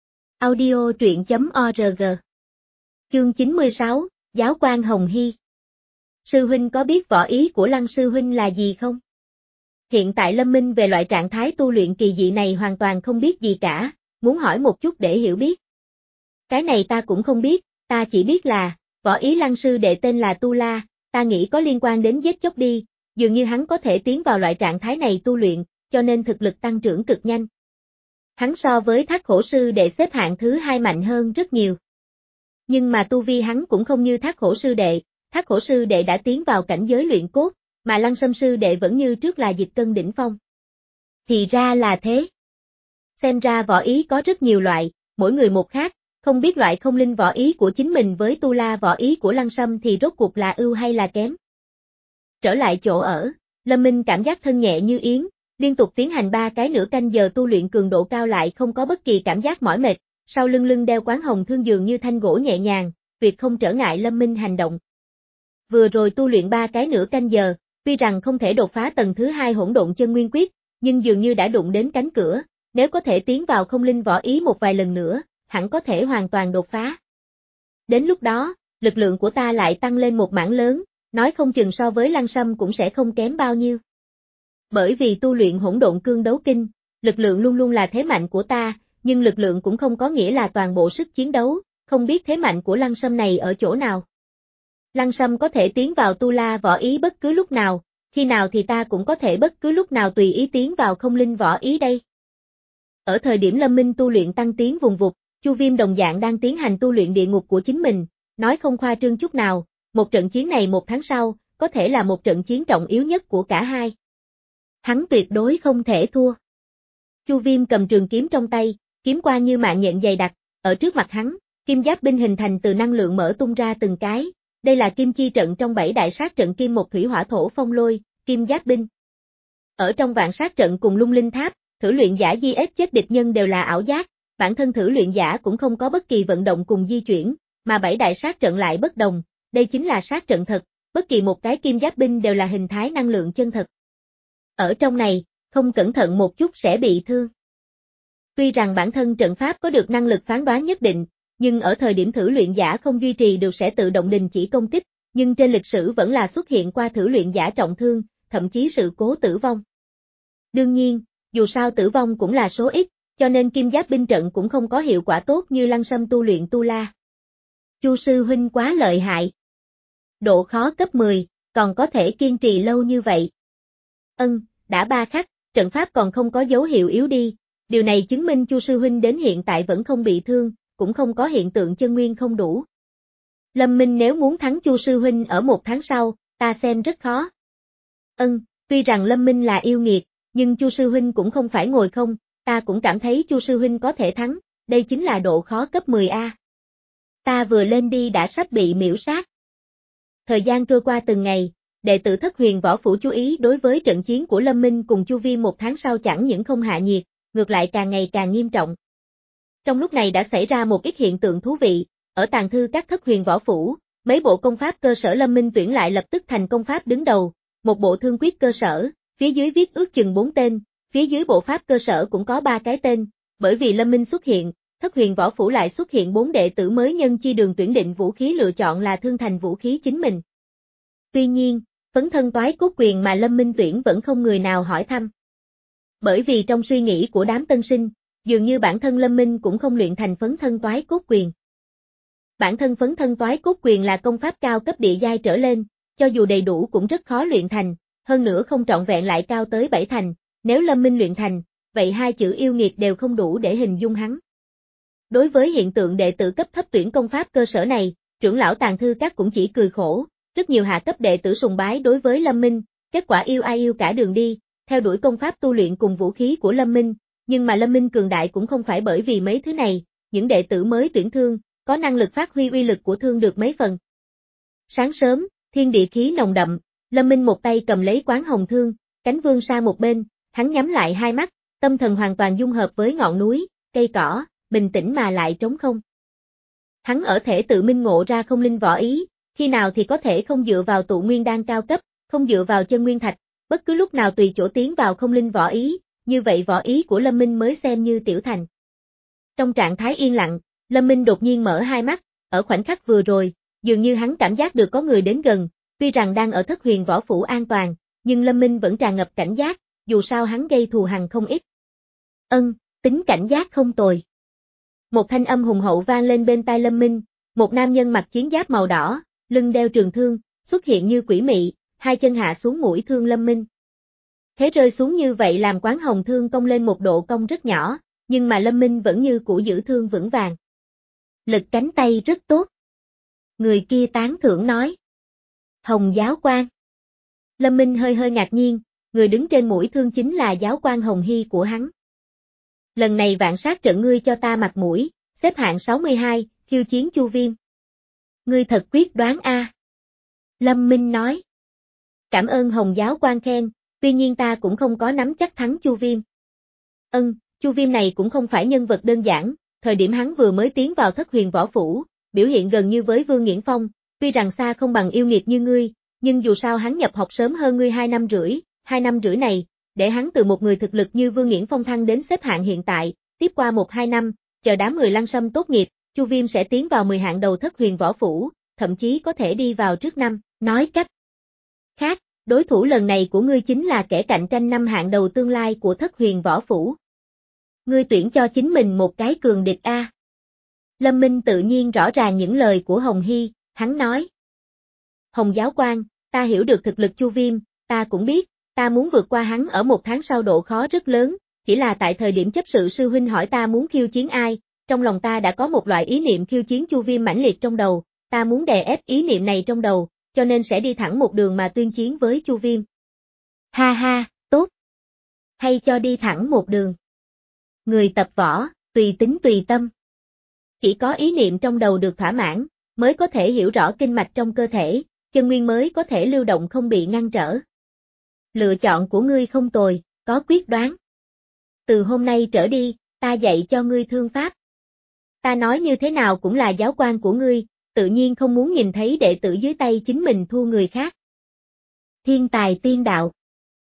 Audio truyện chấm org. Chương chín mươi sáu, Giáo quan Hồng Hy. Sư huynh có biết võ ý của Lăng sư huynh là gì không? Hiện tại Lâm Minh về loại trạng thái tu luyện kỳ dị này hoàn toàn không biết gì cả, muốn hỏi một chút để hiểu biết. Cái này ta cũng không biết, ta chỉ biết là, võ ý Lăng sư đệ tên là Tu La, ta nghĩ có liên quan đến giết chóc đi, dường như hắn có thể tiến vào loại trạng thái này tu luyện, cho nên thực lực tăng trưởng cực nhanh. Hắn so với Thác Khổ sư đệ xếp hạng thứ hai mạnh hơn rất nhiều. Nhưng mà tu vi hắn cũng không như Thác Khổ sư đệ, Thác Khổ sư đệ đã tiến vào cảnh giới luyện cốt, mà Lăng Sâm sư đệ vẫn như trước là dịch cân đỉnh phong. Thì ra là thế. Xem ra võ ý có rất nhiều loại, mỗi người một khác, không biết loại không linh võ ý của chính mình với Tu La võ ý của Lăng Sâm thì rốt cuộc là ưu hay là kém. Trở lại chỗ ở, Lâm Minh cảm giác thân nhẹ như yến, liên tục tiến hành ba cái nửa canh giờ tu luyện cường độ cao lại không có bất kỳ cảm giác mỏi mệt, sau lưng lưng đeo quán hồng thương dường như thanh gỗ nhẹ nhàng, tuyệt không trở ngại Lâm Minh hành động. Vừa rồi tu luyện ba cái nửa canh giờ, tuy rằng không thể đột phá tầng thứ hai hỗn độn chân nguyên quyết, nhưng dường như đã đụng đến cánh cửa, nếu có thể tiến vào không linh võ ý một vài lần nữa, hẳn có thể hoàn toàn đột phá. Đến lúc đó, lực lượng của ta lại tăng lên một mảng lớn, nói không chừng so với Lăng Sâm cũng sẽ không kém bao nhiêu. Bởi vì tu luyện hỗn độn cương đấu kinh, lực lượng luôn luôn là thế mạnh của ta, nhưng lực lượng cũng không có nghĩa là toàn bộ sức chiến đấu, không biết thế mạnh của Lăng Sâm này ở chỗ nào. Lăng Sâm có thể tiến vào tu la võ ý bất cứ lúc nào, khi nào thì ta cũng có thể bất cứ lúc nào tùy ý tiến vào không linh võ ý đây. Ở thời điểm Lâm Minh tu luyện tăng tiến vùng vụt, Chu Viêm đồng dạng đang tiến hành tu luyện địa ngục của chính mình, nói không khoa trương chút nào, một trận chiến này một tháng sau, có thể là một trận chiến trọng yếu nhất của cả hai. Hắn tuyệt đối không thể thua. Chu Viêm cầm trường kiếm trong tay, kiếm qua như mạng nhện dày đặc, ở trước mặt hắn, kim giáp binh hình thành từ năng lượng mở tung ra từng cái, đây là kim chi trận trong bảy đại sát trận kim một thủy hỏa thổ phong lôi, kim giáp binh. Ở trong vạn sát trận cùng lung linh tháp, thử luyện giả giết chết địch nhân đều là ảo giác, bản thân thử luyện giả cũng không có bất kỳ vận động cùng di chuyển, mà bảy đại sát trận lại bất đồng, đây chính là sát trận thật, bất kỳ một cái kim giáp binh đều là hình thái năng lượng chân thật. Ở trong này, không cẩn thận một chút sẽ bị thương. Tuy rằng bản thân trận pháp có được năng lực phán đoán nhất định, nhưng ở thời điểm thử luyện giả không duy trì được sẽ tự động đình chỉ công kích, nhưng trên lịch sử vẫn là xuất hiện qua thử luyện giả trọng thương, thậm chí sự cố tử vong. Đương nhiên, dù sao tử vong cũng là số ít, cho nên kim giáp binh trận cũng không có hiệu quả tốt như Lăng Sâm tu luyện tu la. Chu sư huynh quá lợi hại. Độ khó cấp mười, còn có thể kiên trì lâu như vậy. Ân, đã ba khắc, trận pháp còn không có dấu hiệu yếu đi, điều này chứng minh Chu sư huynh đến hiện tại vẫn không bị thương, cũng không có hiện tượng chân nguyên không đủ. Lâm Minh nếu muốn thắng Chu sư huynh ở một tháng sau, ta xem rất khó. Ân, tuy rằng Lâm Minh là yêu nghiệt, nhưng Chu sư huynh cũng không phải ngồi không, ta cũng cảm thấy Chu sư huynh có thể thắng, đây chính là độ khó cấp mười A. Ta vừa lên đi đã sắp bị miễu sát. Thời gian trôi qua từng ngày, đệ tử Thất Huyền Võ Phủ chú ý đối với trận chiến của Lâm Minh cùng Chu Viêm một tháng sau chẳng những không hạ nhiệt, ngược lại càng ngày càng nghiêm trọng. Trong lúc này đã xảy ra một ít hiện tượng thú vị, ở tàng thư các Thất Huyền Võ Phủ, mấy bộ công pháp cơ sở Lâm Minh tuyển lại lập tức thành công pháp đứng đầu, một bộ thương quyết cơ sở, phía dưới viết ước chừng bốn tên, phía dưới bộ pháp cơ sở cũng có ba cái tên, bởi vì Lâm Minh xuất hiện, Thất Huyền Võ Phủ lại xuất hiện bốn đệ tử mới nhân chi đường tuyển định vũ khí lựa chọn là thương thành vũ khí chính mình. Tuy nhiên, phấn thân toái cốt quyền mà Lâm Minh tuyển vẫn không người nào hỏi thăm. Bởi vì trong suy nghĩ của đám tân sinh, dường như bản thân Lâm Minh cũng không luyện thành phấn thân toái cốt quyền. Bản thân phấn thân toái cốt quyền là công pháp cao cấp địa giai trở lên, cho dù đầy đủ cũng rất khó luyện thành, hơn nữa không trọn vẹn lại cao tới bảy thành, nếu Lâm Minh luyện thành, vậy hai chữ yêu nghiệt đều không đủ để hình dung hắn. Đối với hiện tượng đệ tử cấp thấp tuyển công pháp cơ sở này, trưởng lão tàng thư các cũng chỉ cười khổ, rất nhiều hạ cấp đệ tử sùng bái đối với Lâm Minh, kết quả yêu ai yêu cả đường đi, theo đuổi công pháp tu luyện cùng vũ khí của Lâm Minh, nhưng mà Lâm Minh cường đại cũng không phải bởi vì mấy thứ này, những đệ tử mới tuyển thương, có năng lực phát huy uy lực của thương được mấy phần. Sáng sớm, thiên địa khí nồng đậm, Lâm Minh một tay cầm lấy quán hồng thương, cánh vươn sang một bên, hắn nhắm lại hai mắt, tâm thần hoàn toàn dung hợp với ngọn núi, cây cỏ, bình tĩnh mà lại trống không. Hắn ở thể tự minh ngộ ra không linh võ ý, khi nào thì có thể không dựa vào tụ nguyên đan cao cấp, không dựa vào chân nguyên thạch, bất cứ lúc nào tùy chỗ tiến vào không linh võ ý, như vậy võ ý của Lâm Minh mới xem như tiểu thành. Trong trạng thái yên lặng, Lâm Minh đột nhiên mở hai mắt, ở khoảnh khắc vừa rồi, dường như hắn cảm giác được có người đến gần, tuy rằng đang ở Thất Huyền Võ Phủ an toàn, nhưng Lâm Minh vẫn tràn ngập cảnh giác, dù sao hắn gây thù hằn không ít. Ân, tính cảnh giác không tồi. Một thanh âm hùng hậu vang lên bên tai Lâm Minh, một nam nhân mặc chiến giáp màu đỏ, lưng đeo trường thương, xuất hiện như quỷ mị, hai chân hạ xuống mũi thương Lâm Minh. Thế rơi xuống như vậy làm quán hồng thương cong lên một độ cong rất nhỏ, nhưng mà Lâm Minh vẫn như cũ giữ thương vững vàng. Lực cánh tay rất tốt. Người kia tán thưởng nói. Hồng giáo quan. Lâm Minh hơi hơi ngạc nhiên, người đứng trên mũi thương chính là giáo quan Hồng Hy của hắn. Lần này vạn sát trận ngươi cho ta mặt mũi, xếp hạng sáu mươi hai, khiêu chiến Chu Viêm. Ngươi thật quyết đoán a. Lâm Minh nói. Cảm ơn Hồng giáo quan khen, tuy nhiên ta cũng không có nắm chắc thắng Chu Viêm. Ân, Chu Viêm này cũng không phải nhân vật đơn giản, thời điểm hắn vừa mới tiến vào Thất Huyền Võ Phủ, biểu hiện gần như với Vương Nghiễn Phong, tuy rằng xa không bằng yêu nghiệt như ngươi, nhưng dù sao hắn nhập học sớm hơn ngươi hai năm rưỡi, hai năm rưỡi này, để hắn từ một người thực lực như Vương Nghiễn Phong thăng đến xếp hạng hiện tại, tiếp qua một hai năm, chờ đám người Lăng Sâm tốt nghiệp, Chu Viêm sẽ tiến vào mười hạng đầu Thất Huyền Võ Phủ, thậm chí có thể đi vào trước năm, nói cách, khác, đối thủ lần này của ngươi chính là kẻ cạnh tranh năm hạng đầu tương lai của Thất Huyền Võ Phủ. Ngươi tuyển cho chính mình một cái cường địch a. Lâm Minh tự nhiên rõ ràng những lời của Hồng Hy, hắn nói. Hồng giáo quan, ta hiểu được thực lực Chu Viêm, ta cũng biết, ta muốn vượt qua hắn ở một tháng sau độ khó rất lớn, chỉ là tại thời điểm chấp sự sư huynh hỏi ta muốn khiêu chiến ai, trong lòng ta đã có một loại ý niệm khiêu chiến Chu Viêm mãnh liệt trong đầu, ta muốn đè ép ý niệm này trong đầu, cho nên sẽ đi thẳng một đường mà tuyên chiến với Chu Viêm. Ha ha, tốt. Hay cho đi thẳng một đường. Người tập võ, tùy tính tùy tâm. Chỉ có ý niệm trong đầu được thỏa mãn, mới có thể hiểu rõ kinh mạch trong cơ thể, chân nguyên mới có thể lưu động không bị ngăn trở. Lựa chọn của ngươi không tồi, có quyết đoán. Từ hôm nay trở đi, ta dạy cho ngươi thương pháp. Ta nói như thế nào cũng là giáo quan của ngươi, tự nhiên không muốn nhìn thấy đệ tử dưới tay chính mình thua người khác. Thiên tài tiên đạo.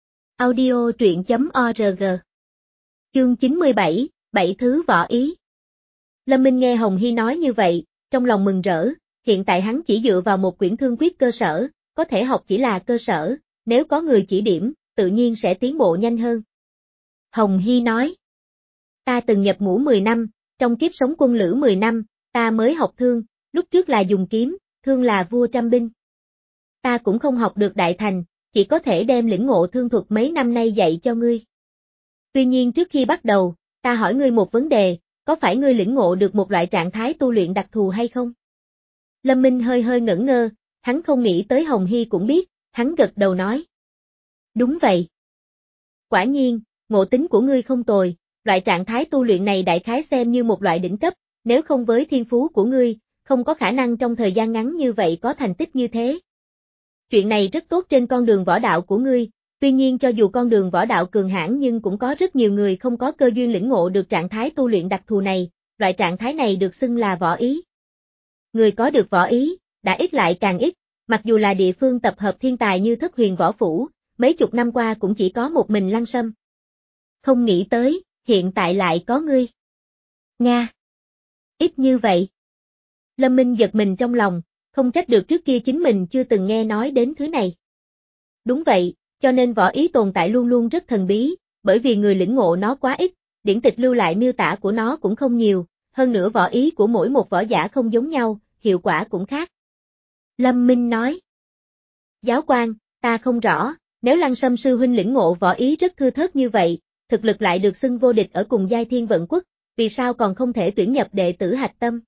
Audio truyện chấm org. Chương chín mươi bảy, bảy thứ võ ý. Lâm Minh nghe Hồng Hy nói như vậy, trong lòng mừng rỡ, hiện tại hắn chỉ dựa vào một quyển thương quyết cơ sở, có thể học chỉ là cơ sở, nếu có người chỉ điểm, tự nhiên sẽ tiến bộ nhanh hơn. Hồng Hy nói, ta từng nhập ngũ mười năm, trong kiếp sống quân lữ mười năm, ta mới học thương, lúc trước là dùng kiếm, thương là vua trăm binh. Ta cũng không học được đại thành, chỉ có thể đem lĩnh ngộ thương thuật mấy năm nay dạy cho ngươi. Tuy nhiên trước khi bắt đầu, ta hỏi ngươi một vấn đề, có phải ngươi lĩnh ngộ được một loại trạng thái tu luyện đặc thù hay không? Lâm Minh hơi hơi ngẩn ngơ, hắn không nghĩ tới Hồng Hy cũng biết, hắn gật đầu nói. Đúng vậy. Quả nhiên, ngộ tính của ngươi không tồi, loại trạng thái tu luyện này đại khái xem như một loại đỉnh cấp, nếu không với thiên phú của ngươi, không có khả năng trong thời gian ngắn như vậy có thành tích như thế. Chuyện này rất tốt trên con đường võ đạo của ngươi, tuy nhiên cho dù con đường võ đạo cường hãn nhưng cũng có rất nhiều người không có cơ duyên lĩnh ngộ được trạng thái tu luyện đặc thù này, loại trạng thái này được xưng là võ ý. Người có được võ ý, đã ít lại càng ít, mặc dù là địa phương tập hợp thiên tài như Thất Huyền Võ Phủ, mấy chục năm qua cũng chỉ có một mình Lăng Sâm. Không nghĩ tới, hiện tại lại có ngươi. Nga. Ít như vậy. Lâm Minh giật mình trong lòng, không trách được trước kia chính mình chưa từng nghe nói đến thứ này. Đúng vậy, cho nên võ ý tồn tại luôn luôn rất thần bí, bởi vì người lĩnh ngộ nó quá ít, điển tịch lưu lại miêu tả của nó cũng không nhiều, hơn nữa võ ý của mỗi một võ giả không giống nhau, hiệu quả cũng khác. Lâm Minh nói. Giáo quan, ta không rõ, nếu Lăng Sâm sư huynh lĩnh ngộ võ ý rất thưa thớt như vậy, thực lực lại được xưng vô địch ở cùng giai Thiên Vận Quốc, vì sao còn không thể tuyển nhập đệ tử hạch tâm?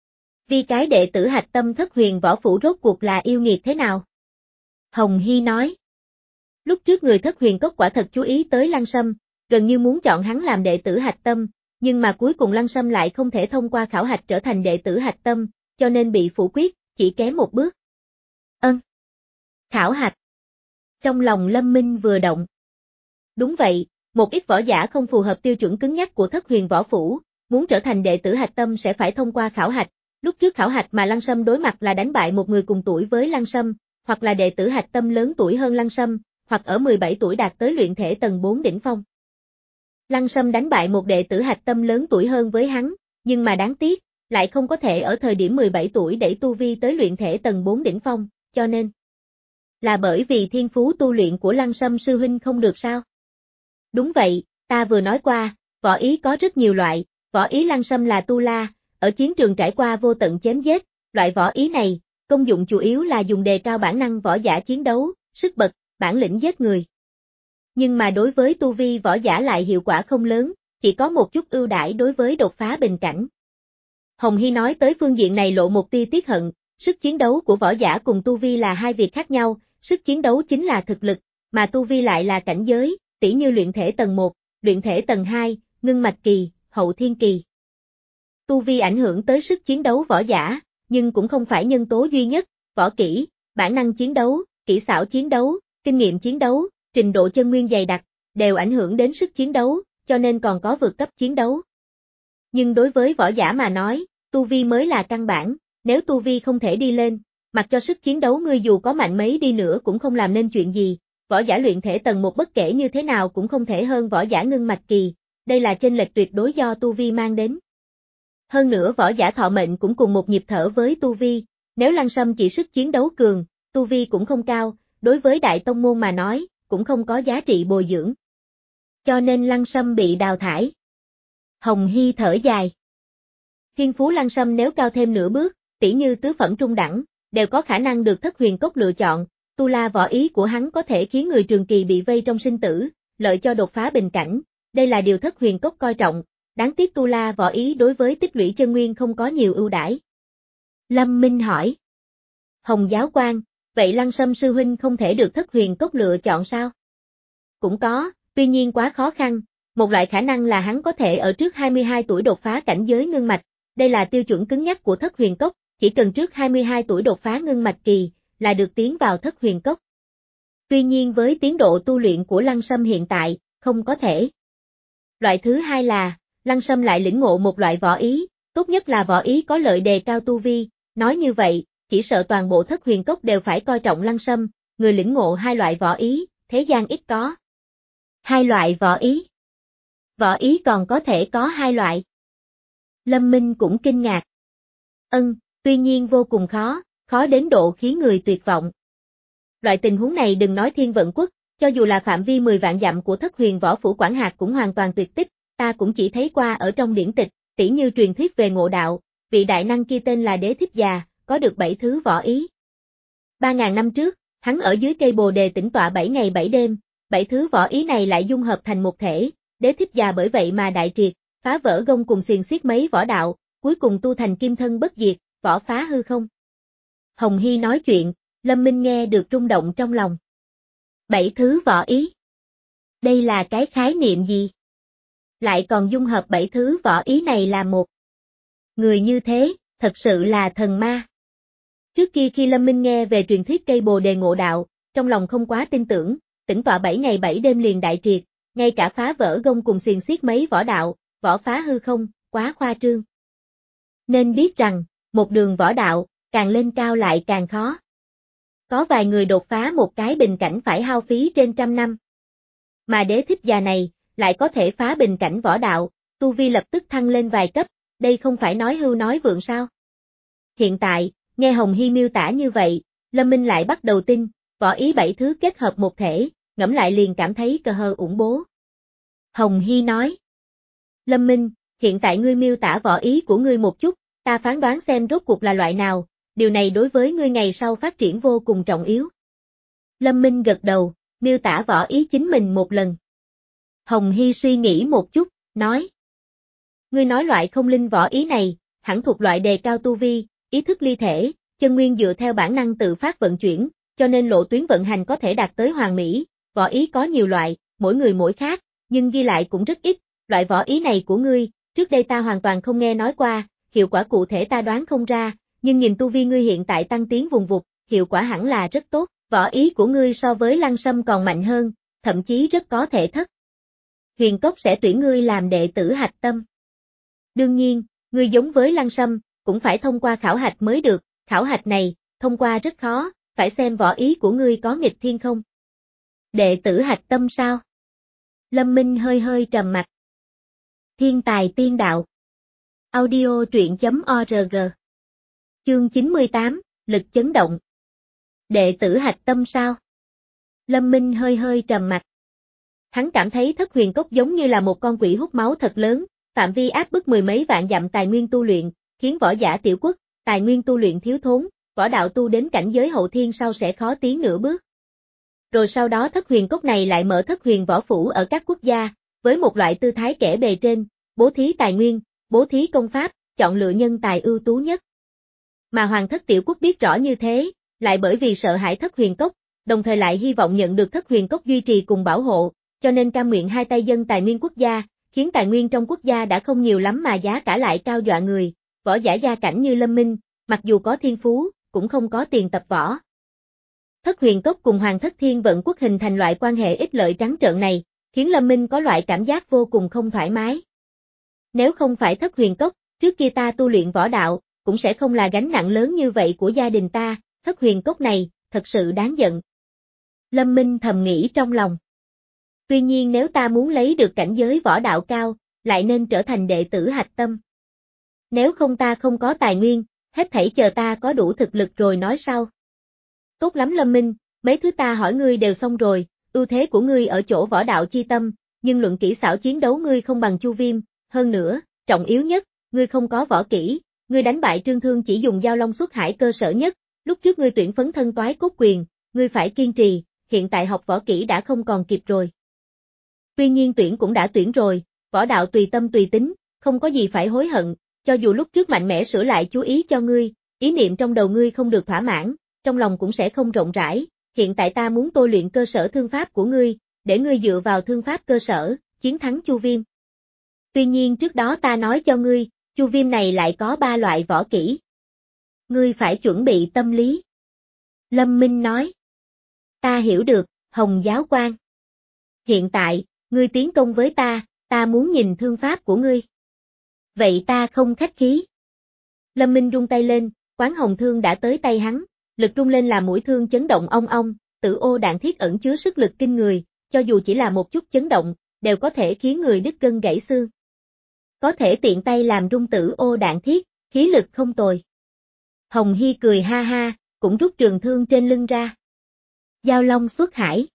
Vì cái đệ tử hạch tâm Thất Huyền Võ Phủ rốt cuộc là yêu nghiệt thế nào? Hồng Hy nói. Lúc trước người Thất Huyền Cốc quả thật chú ý tới Lăng Sâm, gần như muốn chọn hắn làm đệ tử hạch tâm, nhưng mà cuối cùng Lăng Sâm lại không thể thông qua khảo hạch trở thành đệ tử hạch tâm, cho nên bị phủ quyết, chỉ kém một bước. Ân. Khảo hạch. Trong lòng Lâm Minh vừa động. Đúng vậy, một ít võ giả không phù hợp tiêu chuẩn cứng nhắc của Thất Huyền Võ Phủ, muốn trở thành đệ tử hạch tâm sẽ phải thông qua khảo hạch. Lúc trước khảo hạch mà Lăng Sâm đối mặt là đánh bại một người cùng tuổi với Lăng Sâm, hoặc là đệ tử hạch tâm lớn tuổi hơn Lăng Sâm, hoặc ở mười bảy tuổi đạt tới luyện thể tầng bốn đỉnh phong. Lăng Sâm đánh bại một đệ tử hạch tâm lớn tuổi hơn với hắn, nhưng mà đáng tiếc, lại không có thể ở thời điểm mười bảy tuổi đẩy tu vi tới luyện thể tầng bốn đỉnh phong, cho nên là bởi vì thiên phú tu luyện của Lăng Sâm sư huynh không được sao? Đúng vậy, ta vừa nói qua, võ ý có rất nhiều loại, võ ý Lăng Sâm là tu la, ở chiến trường trải qua vô tận chém giết, loại võ ý này, công dụng chủ yếu là dùng đề cao bản năng võ giả chiến đấu, sức bật, bản lĩnh giết người. Nhưng mà đối với tu vi võ giả lại hiệu quả không lớn, chỉ có một chút ưu đãi đối với đột phá bình cảnh. Hồng Hy nói tới phương diện này lộ một tia tiếc hận, sức chiến đấu của võ giả cùng tu vi là hai việc khác nhau, sức chiến đấu chính là thực lực, mà tu vi lại là cảnh giới, tỉ như luyện thể tầng một, luyện thể tầng hai, ngưng mạch kỳ, hậu thiên kỳ. Tu vi ảnh hưởng tới sức chiến đấu võ giả, nhưng cũng không phải nhân tố duy nhất, võ kỹ, bản năng chiến đấu, kỹ xảo chiến đấu, kinh nghiệm chiến đấu, trình độ chân nguyên dày đặc, đều ảnh hưởng đến sức chiến đấu, cho nên còn có vượt cấp chiến đấu. Nhưng đối với võ giả mà nói, tu vi mới là căn bản, nếu tu vi không thể đi lên, mặc cho sức chiến đấu ngươi dù có mạnh mấy đi nữa cũng không làm nên chuyện gì, võ giả luyện thể tầng một bất kể như thế nào cũng không thể hơn võ giả ngưng mạch kỳ, đây là chênh lệch tuyệt đối do tu vi mang đến. Hơn nữa võ giả thọ mệnh cũng cùng một nhịp thở với tu vi, nếu Lăng Sâm chỉ sức chiến đấu cường, tu vi cũng không cao, đối với đại tông môn mà nói, cũng không có giá trị bồi dưỡng. Cho nên Lăng Sâm bị đào thải. Hồng Hy thở dài. Thiên phú Lăng Sâm nếu cao thêm nửa bước, tỉ như tứ phẩm trung đẳng, đều có khả năng được Thất Huyền Cốc lựa chọn, tu la võ ý của hắn có thể khiến người trường kỳ bị vây trong sinh tử, lợi cho đột phá bình cảnh, đây là điều Thất Huyền Cốc coi trọng, đáng tiếc tu la võ ý đối với tích lũy chân nguyên không có nhiều ưu đãi. Lâm Minh hỏi. Hồng giáo quan, vậy Lăng Sâm sư huynh không thể được Thất Huyền Cốc lựa chọn sao? Cũng có, tuy nhiên quá khó khăn, một loại khả năng là hắn có thể ở trước hai mươi hai tuổi đột phá cảnh giới ngưng mạch, đây là tiêu chuẩn cứng nhắc của Thất Huyền Cốc, chỉ cần trước hai mươi hai tuổi đột phá ngưng mạch kỳ, là được tiến vào Thất Huyền Cốc. Tuy nhiên với tiến độ tu luyện của Lăng Sâm hiện tại, không có thể. Loại thứ hai là, Lăng Sâm lại lĩnh ngộ một loại võ ý, tốt nhất là võ ý có lợi đề cao tu vi, nói như vậy, chỉ sợ toàn bộ Thất Huyền Cốc đều phải coi trọng Lăng Sâm, người lĩnh ngộ hai loại võ ý, thế gian ít có. Hai loại võ ý. Võ ý còn có thể có hai loại. Lâm Minh cũng kinh ngạc. Ân, tuy nhiên vô cùng khó, khó đến độ khiến người tuyệt vọng. Loại tình huống này đừng nói Thiên Vận Quốc, cho dù là phạm vi mười vạn dặm của Thất Huyền Võ Phủ quản hạt cũng hoàn toàn tuyệt tích, ta cũng chỉ thấy qua ở trong điển tịch, tỉ như truyền thuyết về Ngộ Đạo, vị đại năng kia tên là Đế Thích Già, có được bảy thứ võ ý. Ba ngàn năm trước, hắn ở dưới cây Bồ Đề tĩnh tọa bảy ngày bảy đêm, bảy thứ võ ý này lại dung hợp thành một thể, Đế Thích Già bởi vậy mà đại triệt, phá vỡ gông cùng xiềng xiết mấy võ đạo, cuối cùng tu thành kim thân bất diệt, võ phá hư không. Hồng Hy nói chuyện, Lâm Minh nghe được rung động trong lòng. Bảy thứ võ ý. Đây là cái khái niệm gì? Lại còn dung hợp bảy thứ võ ý này là một. Người như thế, thật sự là thần ma. Trước kia khi Lâm Minh nghe về truyền thuyết cây Bồ Đề Ngộ Đạo, trong lòng không quá tin tưởng, tĩnh tọa bảy ngày bảy đêm liền đại triệt, ngay cả phá vỡ gông cùng xiềng xiết mấy võ đạo, võ phá hư không, quá khoa trương. Nên biết rằng, một đường võ đạo, càng lên cao lại càng khó. Có vài người đột phá một cái bình cảnh phải hao phí trên trăm năm. Mà Đế Thích Già này, lại có thể phá bình cảnh võ đạo, tu vi lập tức thăng lên vài cấp, đây không phải nói hưu nói vượng sao. Hiện tại, nghe Hồng Hy miêu tả như vậy, Lâm Minh lại bắt đầu tin, võ ý bảy thứ kết hợp một thể, ngẫm lại liền cảm thấy cờ hờ ủng bố. Hồng Hy nói. Lâm Minh, hiện tại ngươi miêu tả võ ý của ngươi một chút, ta phán đoán xem rốt cuộc là loại nào, điều này đối với ngươi ngày sau phát triển vô cùng trọng yếu. Lâm Minh gật đầu, miêu tả võ ý chính mình một lần. Hồng Hy suy nghĩ một chút, nói. Ngươi nói loại không linh võ ý này, hẳn thuộc loại đề cao tu vi, ý thức ly thể, chân nguyên dựa theo bản năng tự phát vận chuyển, cho nên lộ tuyến vận hành có thể đạt tới hoàn mỹ, võ ý có nhiều loại, mỗi người mỗi khác, nhưng ghi lại cũng rất ít, loại võ ý này của ngươi, trước đây ta hoàn toàn không nghe nói qua, hiệu quả cụ thể ta đoán không ra, nhưng nhìn tu vi ngươi hiện tại tăng tiến vùng vụt, hiệu quả hẳn là rất tốt, võ ý của ngươi so với Lăng Sâm còn mạnh hơn, thậm chí rất có thể thất. Huyền Cốc sẽ tuyển ngươi làm đệ tử hạch tâm. Đương nhiên, ngươi giống với Lăng Sâm, cũng phải thông qua khảo hạch mới được, khảo hạch này, thông qua rất khó, phải xem võ ý của ngươi có nghịch thiên không. Đệ tử hạch tâm sao? Lâm Minh hơi hơi trầm mặt. Thiên tài tiên đạo. Audio truyện chấm org. Chương chín mươi tám, lực chấn động. Đệ tử hạch tâm sao? Lâm Minh hơi hơi trầm mặt. Hắn cảm thấy Thất Huyền Cốc giống như là một con quỷ hút máu thật lớn, phạm vi áp bức mười mấy vạn dặm tài nguyên tu luyện, khiến võ giả tiểu quốc, tài nguyên tu luyện thiếu thốn, võ đạo tu đến cảnh giới hậu thiên sau sẽ khó tiến nửa bước. Rồi sau đó Thất Huyền Cốc này lại mở Thất Huyền Võ Phủ ở các quốc gia, với một loại tư thái kẻ bề trên, bố thí tài nguyên, bố thí công pháp, chọn lựa nhân tài ưu tú nhất. Mà Hoàng thất tiểu quốc biết rõ như thế, lại bởi vì sợ hãi Thất Huyền Cốc, đồng thời lại hy vọng nhận được Thất Huyền Cốc duy trì cùng bảo hộ, cho nên cam nguyện hai tay dân tài nguyên quốc gia, khiến tài nguyên trong quốc gia đã không nhiều lắm mà giá cả lại cao dọa người, võ giả gia cảnh như Lâm Minh, mặc dù có thiên phú, cũng không có tiền tập võ. Thất Huyền Cốc cùng Hoàng thất Thiên Vận Quốc hình thành loại quan hệ ích lợi trắng trợn này, khiến Lâm Minh có loại cảm giác vô cùng không thoải mái. Nếu không phải Thất Huyền Cốc, trước kia ta tu luyện võ đạo, cũng sẽ không là gánh nặng lớn như vậy của gia đình ta, Thất Huyền Cốc này, thật sự đáng giận. Lâm Minh thầm nghĩ trong lòng. Tuy nhiên nếu ta muốn lấy được cảnh giới võ đạo cao, lại nên trở thành đệ tử hạch tâm. Nếu không ta không có tài nguyên, hết thảy chờ ta có đủ thực lực rồi nói sau. Tốt lắm Lâm Minh, Mấy thứ ta hỏi ngươi đều xong rồi, ưu thế của ngươi ở chỗ võ đạo chi tâm, nhưng luận kỹ xảo chiến đấu ngươi không bằng Chu Viêm, hơn nữa, trọng yếu nhất, ngươi không có võ kỹ, ngươi đánh bại Trương Thương chỉ dùng Giao Long xuất hải cơ sở nhất, lúc trước ngươi tuyển phấn thân toái cốt quyền, ngươi phải kiên trì, hiện tại học võ kỹ đã không còn kịp rồi. Tuy nhiên tuyển cũng đã tuyển rồi, võ đạo tùy tâm tùy tính, không có gì phải hối hận, cho dù lúc trước mạnh mẽ sửa lại chú ý cho ngươi, ý niệm trong đầu ngươi không được thỏa mãn, trong lòng cũng sẽ không rộng rãi, hiện tại ta muốn tôi luyện cơ sở thương pháp của ngươi, để ngươi dựa vào thương pháp cơ sở, chiến thắng Chu Viêm. Tuy nhiên trước đó ta nói cho ngươi, Chu Viêm này lại có ba loại võ kỹ. Ngươi phải chuẩn bị tâm lý. Lâm Minh nói. Ta hiểu được, Hồng giáo quan. Hiện tại, ngươi tiến công với ta, ta muốn nhìn thương pháp của ngươi. Vậy ta không khách khí. Lâm Minh rung tay lên, quán hồng thương đã tới tay hắn, lực rung lên làm mũi thương chấn động ong ong, tử ô đạn thiết ẩn chứa sức lực kinh người, cho dù chỉ là một chút chấn động, đều có thể khiến người đứt gân gãy xương. Có thể tiện tay làm rung tử ô đạn thiết, khí lực không tồi. Hồng Hy cười ha ha, cũng rút trường thương trên lưng ra. Giao Long xuất hải.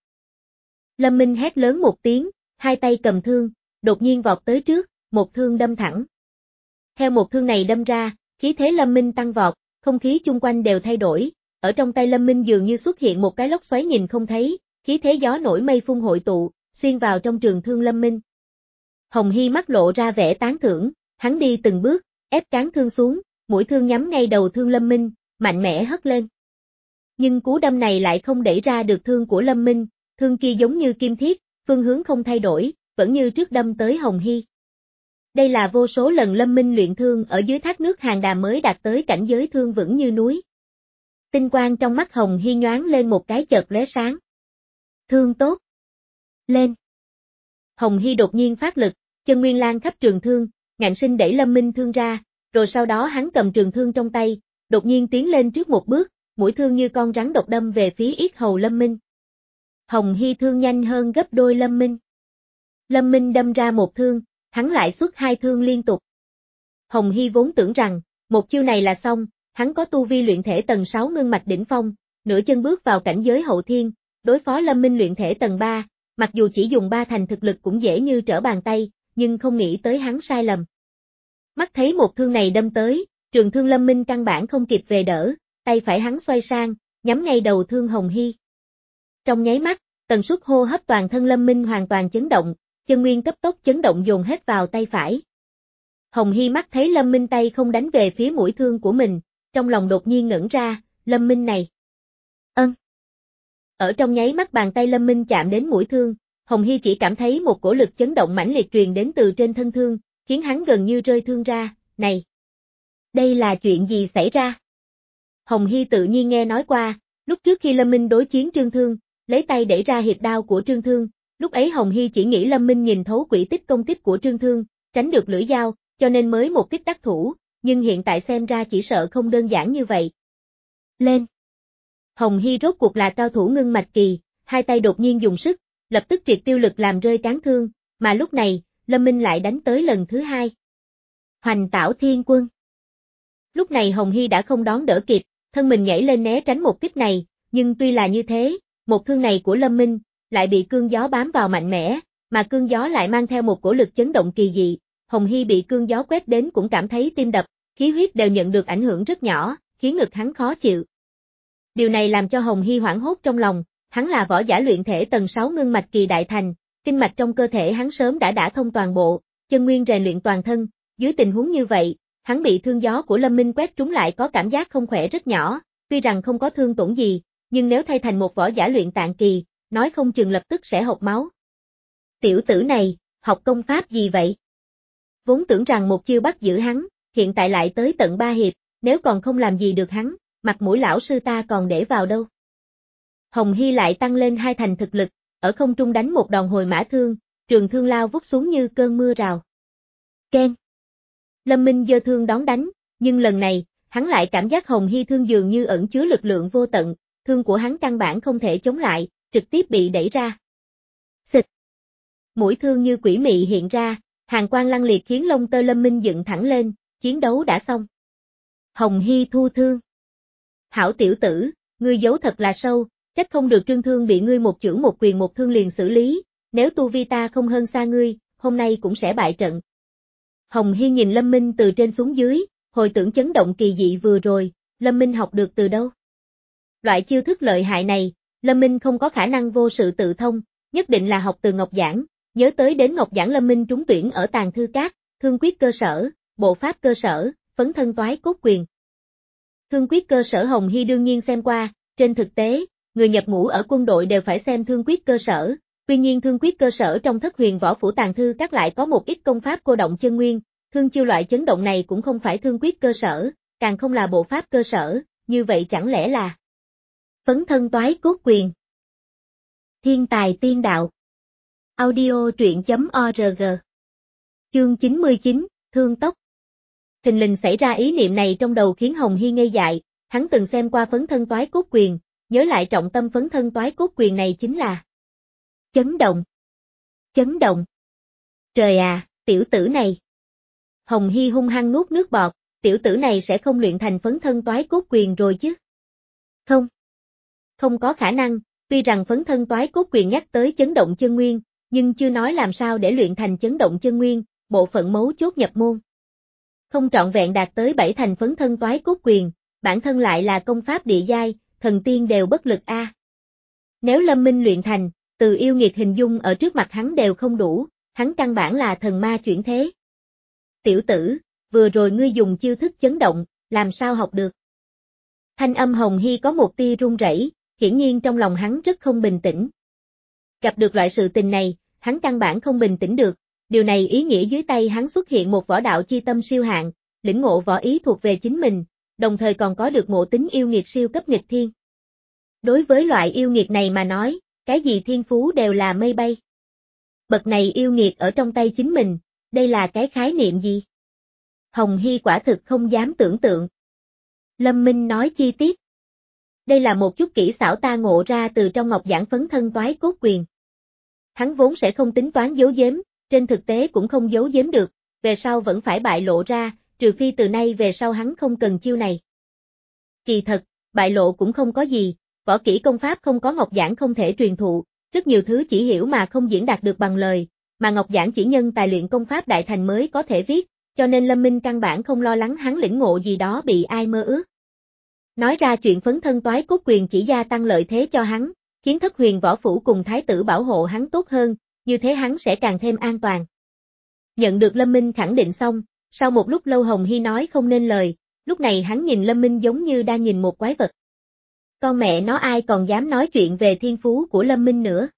Lâm Minh hét lớn một tiếng, hai tay cầm thương, đột nhiên vọt tới trước, một thương đâm thẳng. Theo một thương này đâm ra, khí thế Lâm Minh tăng vọt, không khí chung quanh đều thay đổi, ở trong tay Lâm Minh dường như xuất hiện một cái lốc xoáy nhìn không thấy, khí thế gió nổi mây phun hội tụ, xuyên vào trong trường thương Lâm Minh. Hồng Hy mắt lộ ra vẻ tán thưởng, hắn đi từng bước, ép cán thương xuống, mũi thương nhắm ngay đầu thương Lâm Minh, mạnh mẽ hất lên. Nhưng cú đâm này lại không đẩy ra được thương của Lâm Minh, thương kia giống như kim thiết, phương hướng không thay đổi, vẫn như trước đâm tới Hồng Hy. Đây là vô số lần Lâm Minh luyện thương ở dưới thác nước Hàng Đàm mới đạt tới cảnh giới thương vững như núi. Tinh quang trong mắt Hồng Hy nhoáng lên một cái chợt lóe sáng. Thương tốt. Lên. Hồng Hy đột nhiên phát lực, chân nguyên lan khắp trường thương, ngạnh sinh đẩy Lâm Minh thương ra, rồi sau đó hắn cầm trường thương trong tay, đột nhiên tiến lên trước một bước, mũi thương như con rắn độc đâm về phía yết hầu Lâm Minh. Hồng Hy thương nhanh hơn gấp đôi Lâm Minh. Lâm Minh đâm ra một thương, hắn lại xuất hai thương liên tục. Hồng Hy vốn tưởng rằng, một chiêu này là xong, hắn có tu vi luyện thể tầng sáu ngưng mạch đỉnh phong, nửa chân bước vào cảnh giới hậu thiên, đối phó Lâm Minh luyện thể tầng ba, mặc dù chỉ dùng ba thành thực lực cũng dễ như trở bàn tay, nhưng không nghĩ tới hắn sai lầm. Mắt thấy một thương này đâm tới, trường thương Lâm Minh căn bản không kịp về đỡ, tay phải hắn xoay sang, nhắm ngay đầu thương Hồng Hy. Trong nháy mắt, tần suất hô hấp toàn thân Lâm Minh hoàn toàn chấn động, chân nguyên cấp tốc chấn động dồn hết vào tay phải. Hồng Hy mắt thấy Lâm Minh tay không đánh về phía mũi thương của mình, trong lòng đột nhiên ngẩn ra, Lâm Minh này. Ân. Ở trong nháy mắt bàn tay Lâm Minh chạm đến mũi thương, Hồng Hy chỉ cảm thấy một cổ lực chấn động mãnh liệt truyền đến từ trên thân thương, khiến hắn gần như rơi thương ra, này. Đây là chuyện gì xảy ra? Hồng Hy tự nhiên nghe nói qua, lúc trước khi Lâm Minh đối chiến Trương Thương, lấy tay đẩy ra hiệp đao của Trương Thương, lúc ấy Hồng Hy chỉ nghĩ Lâm Minh nhìn thấu quỹ tích công kích của Trương Thương, tránh được lưỡi dao, cho nên mới một kích đắc thủ, nhưng hiện tại xem ra chỉ sợ không đơn giản như vậy. Lên! Hồng Hy rốt cuộc là cao thủ ngưng mạch kỳ, hai tay đột nhiên dùng sức, lập tức triệt tiêu lực làm rơi cán thương, mà lúc này, Lâm Minh lại đánh tới lần thứ hai. Hoành Tảo Thiên Quân! Lúc này Hồng Hy đã không đón đỡ kịp, thân mình nhảy lên né tránh một kích này, nhưng tuy là như thế, một thương này của Lâm Minh, lại bị cương gió bám vào mạnh mẽ, mà cương gió lại mang theo một cổ lực chấn động kỳ dị, Hồng Hy bị cương gió quét đến cũng cảm thấy tim đập, khí huyết đều nhận được ảnh hưởng rất nhỏ, khiến ngực hắn khó chịu. Điều này làm cho Hồng Hy hoảng hốt trong lòng, hắn là võ giả luyện thể tầng sáu ngưng mạch kỳ đại thành, kinh mạch trong cơ thể hắn sớm đã đả thông toàn bộ, chân nguyên rèn luyện toàn thân, dưới tình huống như vậy, hắn bị thương gió của Lâm Minh quét trúng lại có cảm giác không khỏe rất nhỏ, tuy rằng không có thương tổn gì, nhưng nếu thay thành một võ giả luyện tạng kỳ, nói không chừng lập tức sẽ hộc máu. Tiểu tử này, học công pháp gì vậy? Vốn tưởng rằng một chiêu bắt giữ hắn, hiện tại lại tới tận ba hiệp, nếu còn không làm gì được hắn, mặt mũi lão sư ta còn để vào đâu. Hồng Hy lại tăng lên hai thành thực lực, ở không trung đánh một đòn hồi mã thương, trường thương lao vút xuống như cơn mưa rào. Ken. Lâm Minh giơ thương đón đánh, nhưng lần này, hắn lại cảm giác Hồng Hy thương dường như ẩn chứa lực lượng vô tận, thương của hắn căn bản không thể chống lại, trực tiếp bị đẩy ra. Xịt. Mũi thương như quỷ mị hiện ra, hàn quang lăng liệt khiến lông tơ Lâm Minh dựng thẳng lên, chiến đấu đã xong. Hồng Hy thu thương. Hảo tiểu tử, ngươi giấu thật là sâu, Trách không được Trương Thương bị ngươi một chưởng một quyền một thương liền xử lý, nếu tu vi ta không hơn xa ngươi, hôm nay cũng sẽ bại trận. Hồng Hy nhìn Lâm Minh từ trên xuống dưới, hồi tưởng chấn động kỳ dị vừa rồi, Lâm Minh học được từ đâu? Loại chiêu thức lợi hại này, Lâm Minh không có khả năng vô sự tự thông, nhất định là học từ Ngọc Giảng, nhớ tới đến Ngọc Giảng Lâm Minh trúng tuyển ở Tàng Thư Các, thương quyết cơ sở, bộ pháp cơ sở, phấn thân toái cốt quyền. Thương quyết cơ sở Hồng Hy đương nhiên xem qua, trên thực tế, người nhập ngũ ở quân đội đều phải xem thương quyết cơ sở, tuy nhiên thương quyết cơ sở trong Thất Huyền Võ Phủ Tàng Thư Các lại có một ít công pháp cô động chân nguyên, thương chiêu loại chấn động này cũng không phải thương quyết cơ sở, càng không là bộ pháp cơ sở, như vậy chẳng lẽ là phấn thân toái cốt quyền. Thiên tài tiên đạo. Audio truyện chấm org. Chương chín mươi chín, Thương tốc. Thình lình xảy ra ý niệm này trong đầu khiến Hồng Hy ngây dại, hắn từng xem qua phấn thân toái cốt quyền, nhớ lại trọng tâm phấn thân toái cốt quyền này chính là chấn động. Chấn động. Trời à, tiểu tử này. Hồng Hy hung hăng nuốt nước bọt, tiểu tử này sẽ không luyện thành phấn thân toái cốt quyền rồi chứ? Không. Không có khả năng, tuy rằng phấn thân toái cốt quyền nhắc tới chấn động chân nguyên, nhưng chưa nói làm sao để luyện thành chấn động chân nguyên, bộ phận mấu chốt nhập môn. Không trọn vẹn đạt tới bảy thành phấn thân toái cốt quyền, bản thân lại là công pháp địa giai, thần tiên đều bất lực a. À. Nếu Lâm Minh luyện thành, từ yêu nghiệt hình dung ở trước mặt hắn đều không đủ, hắn căn bản là thần ma chuyển thế. Tiểu tử, vừa rồi ngươi dùng chiêu thức chấn động, làm sao học được? Thanh âm Hồng Hy có một tia run rẩy, hiển nhiên trong lòng hắn rất không bình tĩnh. Gặp được loại sự tình này, hắn căn bản không bình tĩnh được, điều này ý nghĩa dưới tay hắn xuất hiện một võ đạo chi tâm siêu hạng, lĩnh ngộ võ ý thuộc về chính mình, đồng thời còn có được ngộ tính yêu nghiệt siêu cấp nghịch thiên. Đối với loại yêu nghiệt này mà nói, cái gì thiên phú đều là mây bay. Bậc này yêu nghiệt ở trong tay chính mình, đây là cái khái niệm gì? Hồng Hy quả thực không dám tưởng tượng. Lâm Minh nói chi tiết. Đây là một chút kỹ xảo ta ngộ ra từ trong Ngọc Giảng phấn thân toái cốt quyền. Hắn vốn sẽ không tính toán giấu giếm, trên thực tế cũng không giấu giếm được, về sau vẫn phải bại lộ ra, trừ phi từ nay về sau hắn không cần chiêu này. Kỳ thật, bại lộ cũng không có gì, võ kỹ công pháp không có Ngọc Giảng không thể truyền thụ, rất nhiều thứ chỉ hiểu mà không diễn đạt được bằng lời, mà Ngọc Giảng chỉ nhân tài luyện công pháp đại thành mới có thể viết, cho nên Lâm Minh căn bản không lo lắng hắn lĩnh ngộ gì đó bị ai mơ ước. Nói ra chuyện phấn thân toái cốt quyền chỉ gia tăng lợi thế cho hắn, khiến Thất Huyền Võ Phủ cùng Thái tử bảo hộ hắn tốt hơn, như thế hắn sẽ càng thêm an toàn. Nhận được Lâm Minh khẳng định xong, sau một lúc lâu Hồng Hy nói không nên lời, lúc này hắn nhìn Lâm Minh giống như đang nhìn một quái vật. Con mẹ nó ai còn dám nói chuyện về thiên phú của Lâm Minh nữa.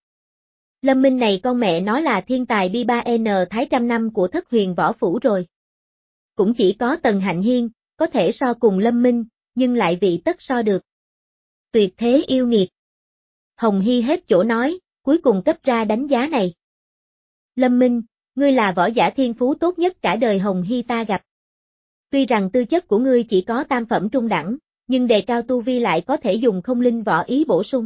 Lâm Minh này con mẹ nó là thiên tài bi ba N Thái trăm năm của Thất Huyền Võ Phủ rồi. Cũng chỉ có Tần Hạnh Hiên, có thể so cùng Lâm Minh, nhưng lại vị tất so được. Tuyệt thế yêu nghiệt. Hồng Hy hết chỗ nói, cuối cùng cấp ra đánh giá này. Lâm Minh, ngươi là võ giả thiên phú tốt nhất cả đời Hồng Hy ta gặp. Tuy rằng tư chất của ngươi chỉ có tam phẩm trung đẳng, nhưng đề cao tu vi lại có thể dùng không linh võ ý bổ sung.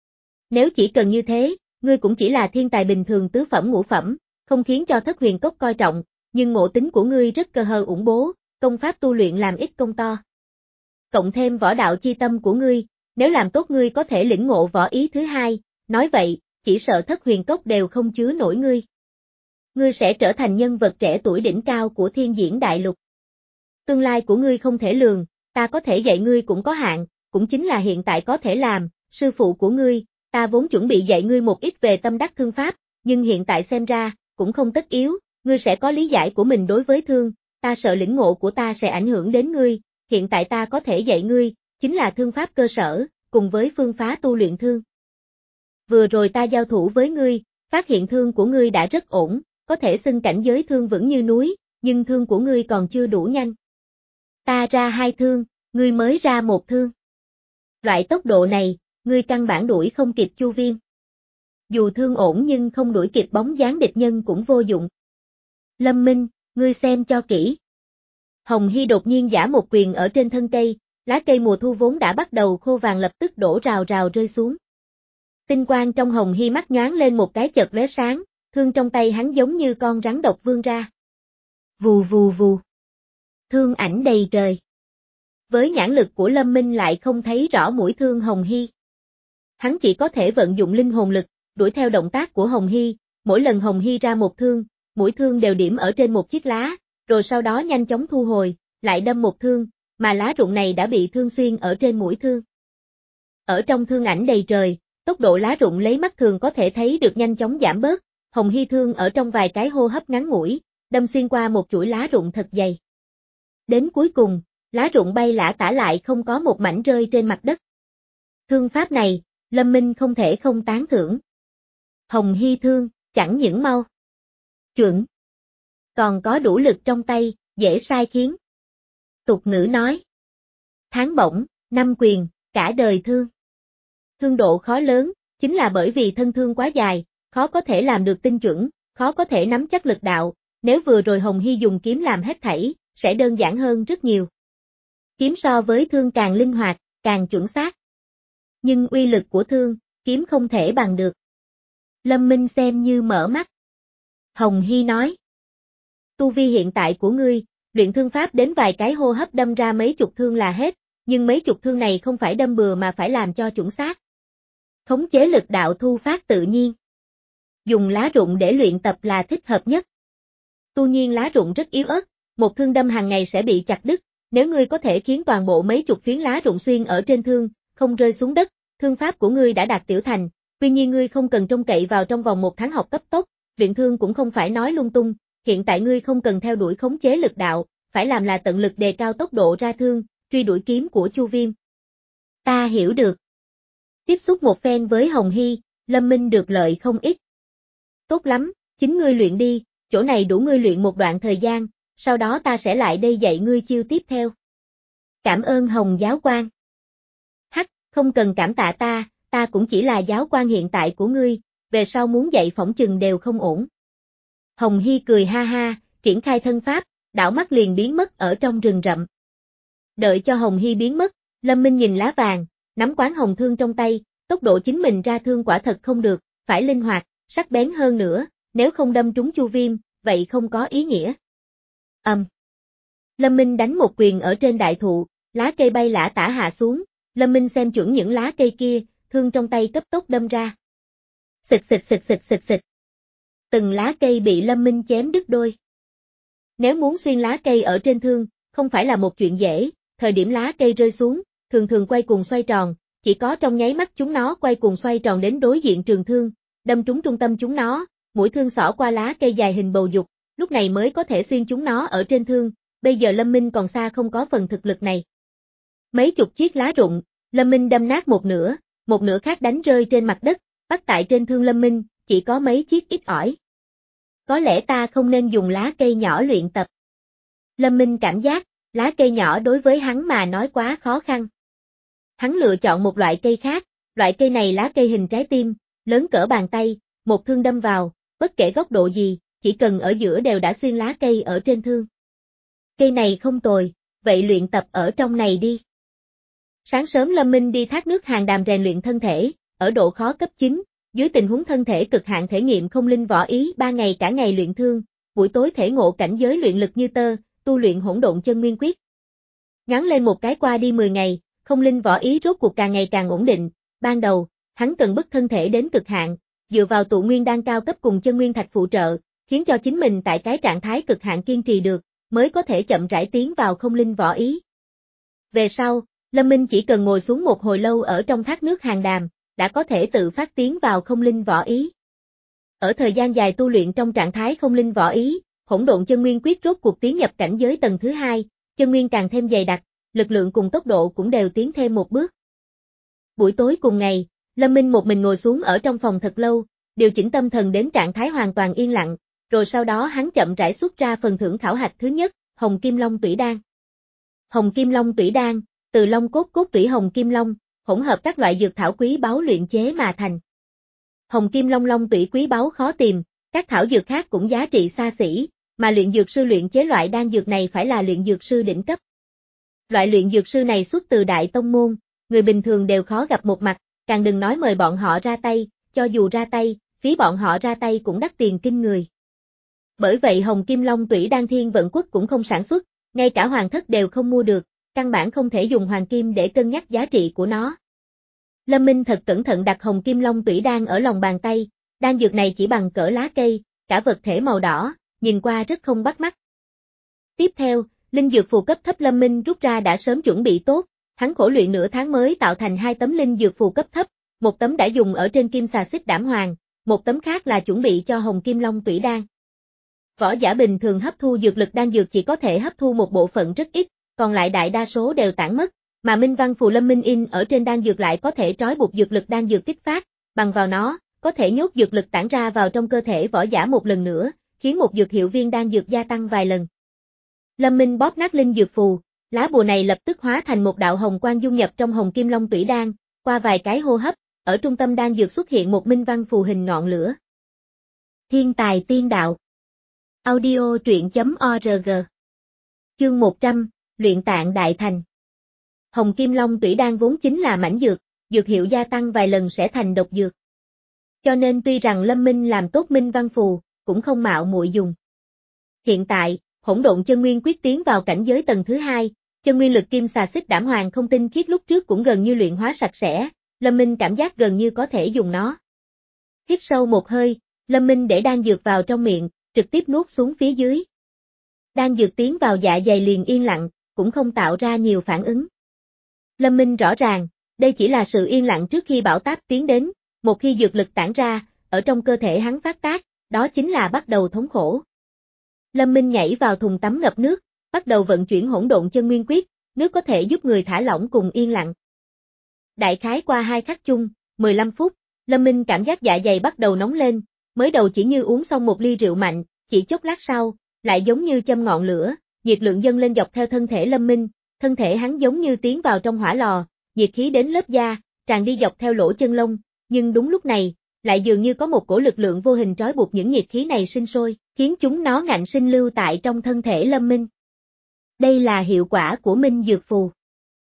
Nếu chỉ cần như thế, ngươi cũng chỉ là thiên tài bình thường tứ phẩm ngũ phẩm, không khiến cho Thất Huyền Cốc coi trọng, nhưng ngộ tính của ngươi rất cơ hờ ủng bố, công pháp tu luyện làm ít công to. Cộng thêm võ đạo chi tâm của ngươi, nếu làm tốt ngươi có thể lĩnh ngộ võ ý thứ hai, nói vậy, chỉ sợ Thất Huyền Cốc đều không chứa nổi ngươi. Ngươi sẽ trở thành nhân vật trẻ tuổi đỉnh cao của thiên diễn đại lục. Tương lai của ngươi không thể lường, ta có thể dạy ngươi cũng có hạn, cũng chính là hiện tại có thể làm, sư phụ của ngươi, ta vốn chuẩn bị dạy ngươi một ít về tâm đắc thương pháp, nhưng hiện tại xem ra, cũng không tất yếu, ngươi sẽ có lý giải của mình đối với thương, ta sợ lĩnh ngộ của ta sẽ ảnh hưởng đến ngươi, hiện tại ta có thể dạy ngươi, chính là thương pháp cơ sở, cùng với phương phá tu luyện thương. Vừa rồi ta giao thủ với ngươi, phát hiện thương của ngươi đã rất ổn, có thể xưng cảnh giới thương vững như núi, nhưng thương của ngươi còn chưa đủ nhanh. Ta ra hai thương, ngươi mới ra một thương. Loại tốc độ này, ngươi căn bản đuổi không kịp Chu Viêm. Dù thương ổn nhưng không đuổi kịp bóng dáng địch nhân cũng vô dụng. Lâm Minh, ngươi xem cho kỹ. Hồng Hy đột nhiên giã một quyền ở trên thân cây, lá cây mùa thu vốn đã bắt đầu khô vàng lập tức đổ rào rào rơi xuống. Tinh quang trong Hồng Hy mắt nhoáng lên một cái chợt lóe sáng, thương trong tay hắn giống như con rắn độc vươn ra. Vù vù vù. Thương ảnh đầy trời. Với nhãn lực của Lâm Minh lại không thấy rõ mũi thương Hồng Hy. Hắn chỉ có thể vận dụng linh hồn lực, đuổi theo động tác của Hồng Hy, mỗi lần Hồng Hy ra một thương, mũi thương đều điểm ở trên một chiếc lá, rồi sau đó nhanh chóng thu hồi, lại đâm một thương, mà lá rụng này đã bị thương xuyên ở trên mũi thương. Ở trong thương ảnh đầy trời, tốc độ lá rụng lấy mắt thường có thể thấy được nhanh chóng giảm bớt, Hồng Hy thương ở trong vài cái hô hấp ngắn ngủi, đâm xuyên qua một chuỗi lá rụng thật dày. Đến cuối cùng, lá rụng bay lả tả lại không có một mảnh rơi trên mặt đất. Thương pháp này, Lâm Minh không thể không tán thưởng. Hồng Hy thương, chẳng những mau, chuẩn, còn có đủ lực trong tay, dễ sai khiến. Tục ngữ nói, tháng bổng, năm quyền, cả đời thương. Thương độ khó lớn, chính là bởi vì thân thương quá dài, khó có thể làm được tinh chuẩn, khó có thể nắm chắc lực đạo, nếu vừa rồi Hồng Hy dùng kiếm làm hết thảy, sẽ đơn giản hơn rất nhiều. Kiếm so với thương càng linh hoạt, càng chuẩn xác. Nhưng uy lực của thương, kiếm không thể bằng được. Lâm Minh xem như mở mắt. Hồng Hy nói, tu vi hiện tại của ngươi, luyện thương pháp đến vài cái hô hấp đâm ra mấy chục thương là hết, nhưng mấy chục thương này không phải đâm bừa mà phải làm cho chuẩn xác. Khống chế lực đạo thu phát tự nhiên. Dùng lá rụng để luyện tập là thích hợp nhất. Tu nhiên lá rụng rất yếu ớt, một thương đâm hàng ngày sẽ bị chặt đứt, nếu ngươi có thể khiến toàn bộ mấy chục phiến lá rụng xuyên ở trên thương, không rơi xuống đất, thương pháp của ngươi đã đạt tiểu thành, tuy nhiên ngươi không cần trông cậy vào trong vòng một tháng học cấp tốc, luyện thương cũng không phải nói lung tung, hiện tại ngươi không cần theo đuổi khống chế lực đạo, phải làm là tận lực đề cao tốc độ ra thương, truy đuổi kiếm của Chu Viêm. Ta hiểu được. Tiếp xúc một phen với Hồng Hy, Lâm Minh được lợi không ít. Tốt lắm, chính ngươi luyện đi, chỗ này đủ ngươi luyện một đoạn thời gian, sau đó ta sẽ lại đây dạy ngươi chiêu tiếp theo. Cảm ơn Hồng giáo quan. Hắc, không cần cảm tạ ta, ta cũng chỉ là giáo quan hiện tại của ngươi, về sau muốn dạy phỏng chừng đều không ổn. Hồng Hy cười ha ha, triển khai thân pháp, đảo mắt liền biến mất ở trong rừng rậm. Đợi cho Hồng Hy biến mất, Lâm Minh nhìn lá vàng, nắm quán hồng thương trong tay, tốc độ chính mình ra thương quả thật không được, phải linh hoạt, sắc bén hơn nữa, nếu không đâm trúng Chu Viêm, vậy không có ý nghĩa. Ầm. Um. Lâm Minh đánh một quyền ở trên đại thụ, lá cây bay lả tả hạ xuống, Lâm Minh xem chuẩn những lá cây kia, thương trong tay cấp tốc đâm ra. Xịt xịt xịt xịt xịt xịt. Từng lá cây bị Lâm Minh chém đứt đôi. Nếu muốn xuyên lá cây ở trên thương, không phải là một chuyện dễ, thời điểm lá cây rơi xuống, thường thường quay cuồng xoay tròn, chỉ có trong nháy mắt chúng nó quay cuồng xoay tròn đến đối diện trường thương, đâm trúng trung tâm chúng nó, mũi thương xỏ qua lá cây dài hình bầu dục, lúc này mới có thể xuyên chúng nó ở trên thương, bây giờ Lâm Minh còn xa không có phần thực lực này. Mấy chục chiếc lá rụng, Lâm Minh đâm nát một nửa, một nửa khác đánh rơi trên mặt đất, bắt tại trên thương Lâm Minh, chỉ có mấy chiếc ít ỏi. Có lẽ ta không nên dùng lá cây nhỏ luyện tập. Lâm Minh cảm giác, lá cây nhỏ đối với hắn mà nói quá khó khăn. Hắn lựa chọn một loại cây khác, loại cây này lá cây hình trái tim, lớn cỡ bàn tay, một thương đâm vào, bất kể góc độ gì, chỉ cần ở giữa đều đã xuyên lá cây ở trên thương. Cây này không tồi, vậy luyện tập ở trong này đi. Sáng sớm Lâm Minh đi thác nước Hàng Đàm rèn luyện thân thể, ở độ khó cấp chín, dưới tình huống thân thể cực hạn thể nghiệm không linh võ ý ba ngày cả ngày luyện thương, buổi tối thể ngộ cảnh giới luyện lực như tơ, tu luyện hỗn độn chân nguyên quyết. Ngắn lên một cái qua đi mười ngày, không linh võ ý rốt cuộc càng ngày càng ổn định, ban đầu, hắn cần bức thân thể đến cực hạn, dựa vào tụ nguyên đan cao cấp cùng chân nguyên thạch phụ trợ, khiến cho chính mình tại cái trạng thái cực hạn kiên trì được, mới có thể chậm rãi tiến vào không linh võ ý. Về sau, Lâm Minh chỉ cần ngồi xuống một hồi lâu ở trong thác nước Hàng Đàm, đã có thể tự phát tiến vào không linh võ ý. Ở thời gian dài tu luyện trong trạng thái không linh võ ý, hỗn độn chân nguyên quyết rốt cuộc tiến nhập cảnh giới tầng thứ hai, chân nguyên càng thêm dày đặc, lực lượng cùng tốc độ cũng đều tiến thêm một bước. Buổi tối cùng ngày, Lâm Minh một mình ngồi xuống ở trong phòng thật lâu, điều chỉnh tâm thần đến trạng thái hoàn toàn yên lặng, rồi sau đó hắn chậm rãi xuất ra phần thưởng khảo hạch thứ nhất, Hồng Kim Long Tủy Đan. Hồng Kim Long Tủy Đan, từ long cốt cốt tủy hồng kim long, hỗn hợp các loại dược thảo quý báu luyện chế mà thành. Hồng Kim Long long tủy quý báu khó tìm, các thảo dược khác cũng giá trị xa xỉ, mà luyện dược sư luyện chế loại đan dược này phải là luyện dược sư đỉnh cấp. Loại luyện dược sư này xuất từ đại tông môn, người bình thường đều khó gặp một mặt, càng đừng nói mời bọn họ ra tay, cho dù ra tay, phí bọn họ ra tay cũng đắt tiền kinh người. Bởi vậy Hồng Kim Long Tủy Đan Thiên Vận Quốc cũng không sản xuất, ngay cả hoàng thất đều không mua được, căn bản không thể dùng hoàng kim để cân nhắc giá trị của nó. Lâm Minh thật cẩn thận đặt Hồng Kim Long Tủy Đan ở lòng bàn tay, đan dược này chỉ bằng cỡ lá cây, cả vật thể màu đỏ, nhìn qua rất không bắt mắt. Tiếp theo, linh dược phù cấp thấp Lâm Minh rút ra đã sớm chuẩn bị tốt, hắn khổ luyện nửa tháng mới tạo thành hai tấm linh dược phù cấp thấp, một tấm đã dùng ở trên kim xà xích đảm hoàng, một tấm khác là chuẩn bị cho Hồng Kim Long Tủy Đan. Võ giả bình thường hấp thu dược lực đan dược chỉ có thể hấp thu một bộ phận rất ít, còn lại đại đa số đều tản mất, mà minh văn phù Lâm Minh in ở trên đan dược lại có thể trói buộc dược lực đan dược kích phát, bằng vào nó, có thể nhốt dược lực tản ra vào trong cơ thể võ giả một lần nữa, khiến một dược hiệu viên đan dược gia tăng vài lần. Lâm Minh bóp nát linh dược phù, lá bùa này lập tức hóa thành một đạo hồng quang dung nhập trong Hồng Kim Long Tủy Đan, qua vài cái hô hấp, ở trung tâm đan dược xuất hiện một minh văn phù hình ngọn lửa. Thiên tài tiên đạo. Audio truyện chấm org. Chương một trăm, Luyện Tạng Đại Thành. Hồng Kim Long Tủy Đan vốn chính là mãnh dược, dược hiệu gia tăng vài lần sẽ thành độc dược. Cho nên tuy rằng Lâm Minh làm tốt minh văn phù, cũng không mạo muội dùng. Hiện tại, Hỗn Độn Chân Nguyên quyết tiến vào cảnh giới tầng thứ hai, chân nguyên lực kim xà xích đảm hoàng không tinh khiết lúc trước cũng gần như luyện hóa sạch sẽ, Lâm Minh cảm giác gần như có thể dùng nó. Hít sâu một hơi, Lâm Minh để đan dược vào trong miệng, trực tiếp nuốt xuống phía dưới. Đan dược tiến vào dạ dày liền yên lặng, cũng không tạo ra nhiều phản ứng. Lâm Minh rõ ràng, đây chỉ là sự yên lặng trước khi bão táp tiến đến, một khi dược lực tản ra, ở trong cơ thể hắn phát tác, đó chính là bắt đầu thống khổ. Lâm Minh nhảy vào thùng tắm ngập nước, bắt đầu vận chuyển Hỗn Độn Chân Nguyên quyết, nước có thể giúp người thả lỏng cùng yên lặng. Đại khái qua hai khắc chung, mười lăm phút, Lâm Minh cảm giác dạ dày bắt đầu nóng lên, mới đầu chỉ như uống xong một ly rượu mạnh, chỉ chốc lát sau, lại giống như châm ngọn lửa, nhiệt lượng dâng lên dọc theo thân thể Lâm Minh, thân thể hắn giống như tiến vào trong hỏa lò, nhiệt khí đến lớp da, tràn đi dọc theo lỗ chân lông, nhưng đúng lúc này, lại dường như có một cổ lực lượng vô hình trói buộc những nhiệt khí này sinh sôi, khiến chúng nó ngạnh sinh lưu tại trong thân thể Lâm Minh. Đây là hiệu quả của Minh Dược Phù.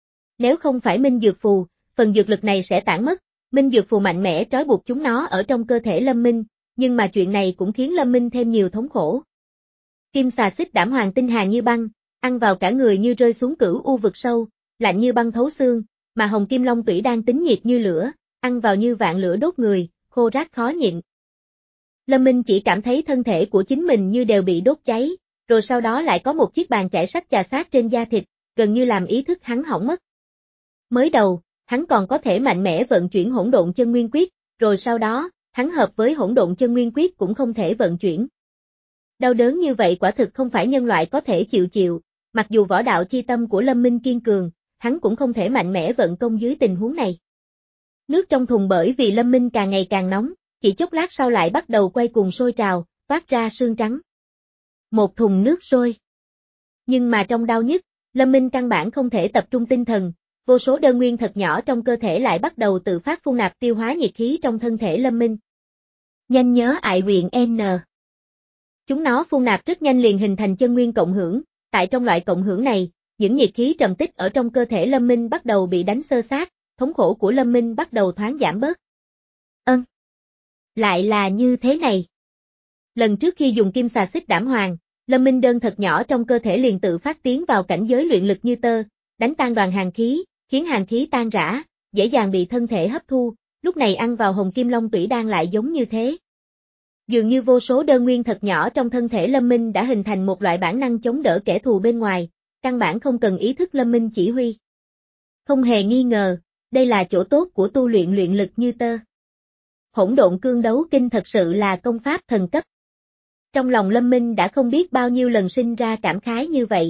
Nếu không phải Minh Dược Phù, phần dược lực này sẽ tản mất, Minh Dược Phù mạnh mẽ trói buộc chúng nó ở trong cơ thể Lâm Minh, nhưng mà chuyện này cũng khiến Lâm Minh thêm nhiều thống khổ. Kim xà xích đảm hoàng tinh hàn như băng, ăn vào cả người như rơi xuống cửu u vực sâu, lạnh như băng thấu xương, mà Hồng Kim Long Tủy Đan tính nhiệt như lửa, ăn vào như vạn lửa đốt người, khô rát khó nhịn. Lâm Minh chỉ cảm thấy thân thể của chính mình như đều bị đốt cháy, rồi sau đó lại có một chiếc bàn chải sắt chà sát trên da thịt, gần như làm ý thức hắn hỏng mất. Mới đầu, hắn còn có thể mạnh mẽ vận chuyển Hỗn Độn Chân Nguyên quyết, rồi sau đó, hắn hợp với Hỗn Độn Chân Nguyên quyết cũng không thể vận chuyển. Đau đớn như vậy quả thực không phải nhân loại có thể chịu chịu, mặc dù võ đạo chi tâm của Lâm Minh kiên cường, hắn cũng không thể mạnh mẽ vận công dưới tình huống này. Nước trong thùng bởi vì Lâm Minh càng ngày càng nóng, chỉ chốc lát sau lại bắt đầu quay cuồng sôi trào, toát ra sương trắng. Một thùng nước sôi. Nhưng mà trong đau nhức, Lâm Minh căn bản không thể tập trung tinh thần, vô số đơn nguyên thật nhỏ trong cơ thể lại bắt đầu tự phát phun nạp tiêu hóa nhiệt khí trong thân thể Lâm Minh. Nhanh nhớ ại nguyện N. Chúng nó phun nạp rất nhanh liền hình thành chân nguyên cộng hưởng, tại trong loại cộng hưởng này, những nhiệt khí trầm tích ở trong cơ thể Lâm Minh bắt đầu bị đánh xơ xát, thống khổ của Lâm Minh bắt đầu thoáng giảm bớt. Ân. Lại là như thế này. Lần trước khi dùng kim xà xích đảm hoàng, Lâm Minh đơn thật nhỏ trong cơ thể liền tự phát tiến vào cảnh giới luyện lực như tơ, đánh tan đoàn hàn khí, khiến hàn khí tan rã, dễ dàng bị thân thể hấp thu, lúc này ăn vào Hồng Kim Long Tủy Đan lại giống như thế. Dường như vô số đơn nguyên thật nhỏ trong thân thể Lâm Minh đã hình thành một loại bản năng chống đỡ kẻ thù bên ngoài, căn bản không cần ý thức Lâm Minh chỉ huy. Không hề nghi ngờ, đây là chỗ tốt của tu luyện luyện lực như tơ. Hỗn Độn Cương Đấu Kinh thật sự là công pháp thần cấp. Trong lòng Lâm Minh đã không biết bao nhiêu lần sinh ra cảm khái như vậy.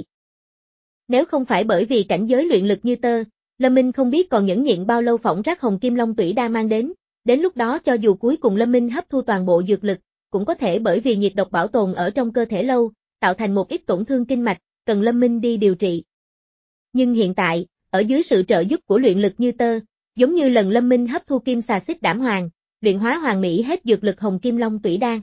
Nếu không phải bởi vì cảnh giới luyện lực như tơ, Lâm Minh không biết còn nhẫn nhịn bao lâu phỏng rác Hồng Kim Long Tủy Đan mang đến, đến lúc đó cho dù cuối cùng Lâm Minh hấp thu toàn bộ dược lực, cũng có thể bởi vì nhiệt độc bảo tồn ở trong cơ thể lâu, tạo thành một ít tổn thương kinh mạch, cần Lâm Minh đi điều trị. Nhưng hiện tại, ở dưới sự trợ giúp của luyện lực như tơ, giống như lần Lâm Minh hấp thu kim xà xích đảm hoàng, luyện hóa hoàn mỹ hết dược lực Hồng Kim Long Tủy Đan.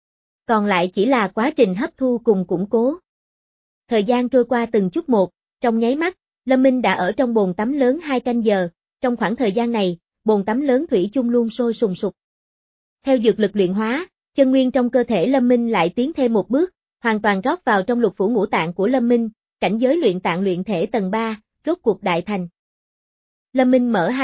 Còn lại chỉ là quá trình hấp thu cùng củng cố. Thời gian trôi qua từng chút một, trong nháy mắt, Lâm Minh đã ở trong bồn tắm lớn hai canh giờ, trong khoảng thời gian này, bồn tắm lớn thủy chung luôn sôi sùng sục. Theo dược lực luyện hóa, chân nguyên trong cơ thể Lâm Minh lại tiến thêm một bước, hoàn toàn rót vào trong lục phủ ngũ tạng của Lâm Minh, cảnh giới luyện tạng luyện thể tầng ba, rốt cuộc đại thành. Lâm Minh mở hai mắt,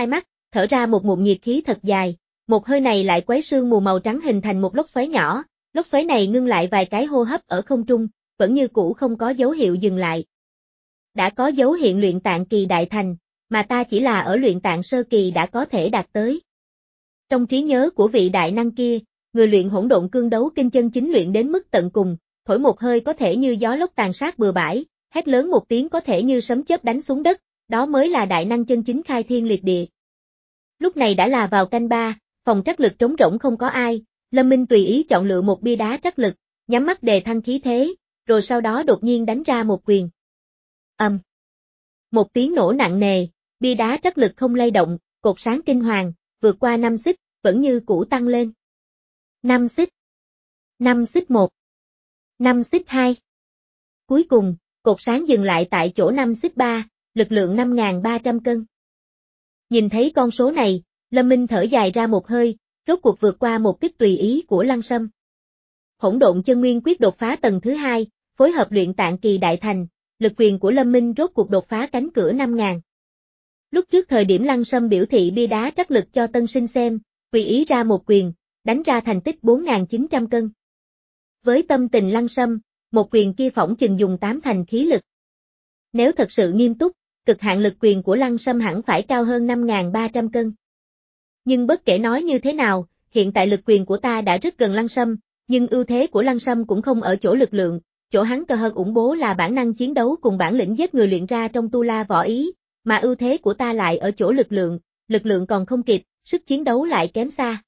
thở ra một ngụm nhiệt khí thật dài, một hơi này lại quấy sương mù màu trắng hình thành một lốc xoáy nhỏ, lốc xoáy này ngưng lại vài cái hô hấp ở không trung, vẫn như cũ không có dấu hiệu dừng lại. Đã có dấu hiện luyện tạng kỳ đại thành, mà ta chỉ là ở luyện tạng sơ kỳ đã có thể đạt tới. Trong trí nhớ của vị đại năng kia, người luyện hỗn độn cương đấu kinh chân chính luyện đến mức tận cùng, thổi một hơi có thể như gió lốc tàn sát bừa bãi, hét lớn một tiếng có thể như sấm chớp đánh xuống đất, đó mới là đại năng chân chính khai thiên liệt địa. Lúc này đã là vào canh ba, phòng trắc lực trống rỗng không có ai, Lâm Minh tùy ý chọn lựa một bia đá trắc lực, nhắm mắt đề thăng khí thế, rồi sau đó đột nhiên đánh ra một quyền. Ầm. Um. Một tiếng nổ nặng nề, bia đá trắc lực không lay động, cột sáng kinh hoàng, vượt qua năm xích, vẫn như cũ tăng lên. năm xích. năm xích một. năm xích hai. Cuối cùng, cột sáng dừng lại tại chỗ năm xích ba, lực lượng năm nghìn ba trăm cân. Nhìn thấy con số này, Lâm Minh thở dài ra một hơi, rốt cuộc vượt qua một kích tùy ý của Lăng Sâm. Hỗn độn chân nguyên quyết đột phá tầng thứ hai, phối hợp luyện tạng kỳ đại thành, lực quyền của Lâm Minh rốt cuộc đột phá cánh cửa năm nghìn. Lúc trước thời điểm Lăng Sâm biểu thị bia đá trắc lực cho tân sinh xem, tùy ý ra một quyền, đánh ra thành tích bốn nghìn chín trăm cân. Với tâm tình Lăng Sâm, một quyền kia phỏng chừng dùng tám thành khí lực. Nếu thật sự nghiêm túc, cực hạn lực quyền của Lăng Sâm hẳn phải cao hơn năm nghìn ba trăm cân. Nhưng bất kể nói như thế nào, hiện tại lực quyền của ta đã rất gần Lăng Sâm, nhưng ưu thế của Lăng Sâm cũng không ở chỗ lực lượng, chỗ hắn cơ hơn ủng bố là bản năng chiến đấu cùng bản lĩnh giết người luyện ra trong tu la võ ý, mà ưu thế của ta lại ở chỗ lực lượng, lực lượng còn không kịp, sức chiến đấu lại kém xa.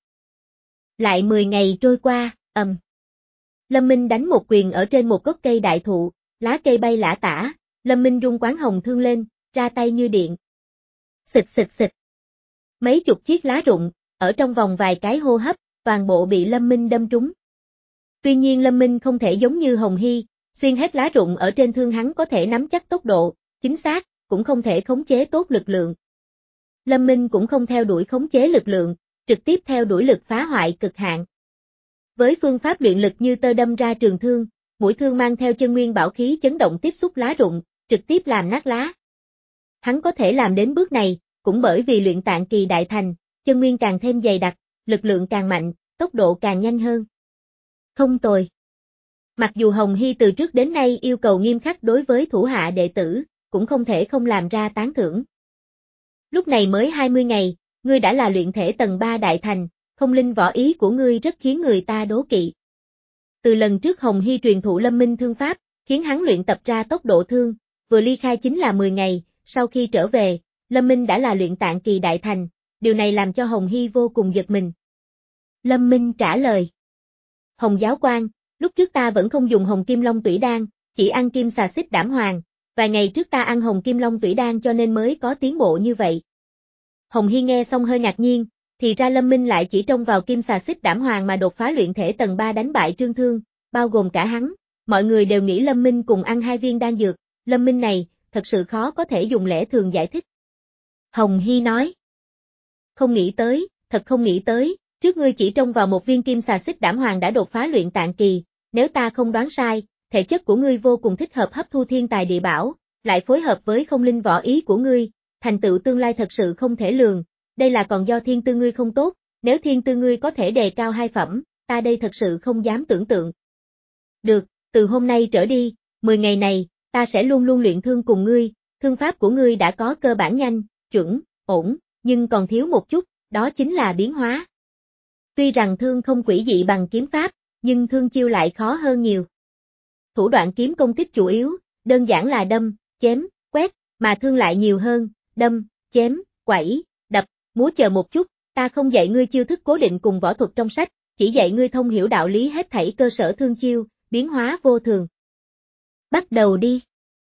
Lại mười ngày trôi qua, ầm. Um. Lâm Minh đánh một quyền ở trên một gốc cây đại thụ, lá cây bay lả tả, Lâm Minh rung quán hồng thương lên, ra tay như điện. Xịt xịt xịt. Mấy chục chiếc lá rụng, ở trong vòng vài cái hô hấp, toàn bộ bị Lâm Minh đâm trúng. Tuy nhiên Lâm Minh không thể giống như Hồng Hy, xuyên hết lá rụng ở trên thương hắn có thể nắm chắc tốc độ, chính xác, cũng không thể khống chế tốt lực lượng. Lâm Minh cũng không theo đuổi khống chế lực lượng, trực tiếp theo đuổi lực phá hoại cực hạn. Với phương pháp luyện lực như tơ đâm ra trường thương, mũi thương mang theo chân nguyên bảo khí chấn động tiếp xúc lá rụng, trực tiếp làm nát lá. Hắn có thể làm đến bước này, cũng bởi vì luyện tạng kỳ đại thành, chân nguyên càng thêm dày đặc, lực lượng càng mạnh, tốc độ càng nhanh hơn. Không tồi. Mặc dù Hồng Hy từ trước đến nay yêu cầu nghiêm khắc đối với thủ hạ đệ tử, cũng không thể không làm ra tán thưởng. Lúc này mới hai mươi ngày, ngươi đã là luyện thể tầng ba đại thành, không linh võ ý của ngươi rất khiến người ta đố kỵ. Từ lần trước Hồng Hy truyền thụ Lâm Minh thương pháp, khiến hắn luyện tập ra tốc độ thương, vừa ly khai chính là mười ngày, sau khi trở về, Lâm Minh đã là luyện tạng kỳ đại thành, điều này làm cho Hồng Hy vô cùng giật mình. Lâm Minh trả lời. Hồng giáo quan, lúc trước ta vẫn không dùng Hồng Kim Long Tủy Đan, chỉ ăn kim xà xích đảm hoàng, vài ngày trước ta ăn Hồng Kim Long Tủy Đan cho nên mới có tiến bộ như vậy. Hồng Hy nghe xong hơi ngạc nhiên, thì ra Lâm Minh lại chỉ trông vào kim xà xích đảm hoàng mà đột phá luyện thể tầng ba đánh bại Trương Thương, bao gồm cả hắn, mọi người đều nghĩ Lâm Minh cùng ăn hai viên đan dược, Lâm Minh này, thật sự khó có thể dùng lẽ thường giải thích. Hồng Hy nói. Không nghĩ tới, thật không nghĩ tới, trước ngươi chỉ trông vào một viên kim xà xích đảm hoàng đã đột phá luyện tạng kỳ, nếu ta không đoán sai, thể chất của ngươi vô cùng thích hợp hấp thu thiên tài địa bảo, lại phối hợp với không linh võ ý của ngươi, thành tựu tương lai thật sự không thể lường, đây là còn do thiên tư ngươi không tốt, nếu thiên tư ngươi có thể đề cao hai phẩm, ta đây thật sự không dám tưởng tượng. Được, từ hôm nay trở đi, mười ngày này, ta sẽ luôn luôn luyện thương cùng ngươi, thương pháp của ngươi đã có cơ bản nhanh, chuẩn, ổn, nhưng còn thiếu một chút, đó chính là biến hóa. Tuy rằng thương không quỷ dị bằng kiếm pháp, nhưng thương chiêu lại khó hơn nhiều. Thủ đoạn kiếm công kích chủ yếu, đơn giản là đâm, chém, quét, mà thương lại nhiều hơn, đâm, chém, quẩy, đập, múa chờ một chút, ta không dạy ngươi chiêu thức cố định cùng võ thuật trong sách, chỉ dạy ngươi thông hiểu đạo lý hết thảy cơ sở thương chiêu, biến hóa vô thường. Bắt đầu đi.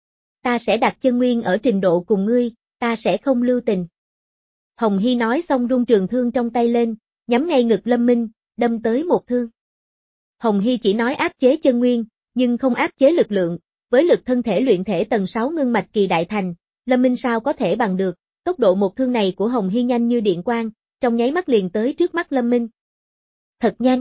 Ta sẽ đặt chân nguyên ở trình độ cùng ngươi, ta sẽ không lưu tình. Hồng Hy nói xong rung trường thương trong tay lên, nhắm ngay ngực Lâm Minh, đâm tới một thương. Hồng Hy chỉ nói áp chế chân nguyên, nhưng không áp chế lực lượng, với lực thân thể luyện thể tầng sáu ngưng mạch kỳ đại thành, Lâm Minh sao có thể bằng được, tốc độ một thương này của Hồng Hy nhanh như điện quang, trong nháy mắt liền tới trước mắt Lâm Minh. Thật nhanh.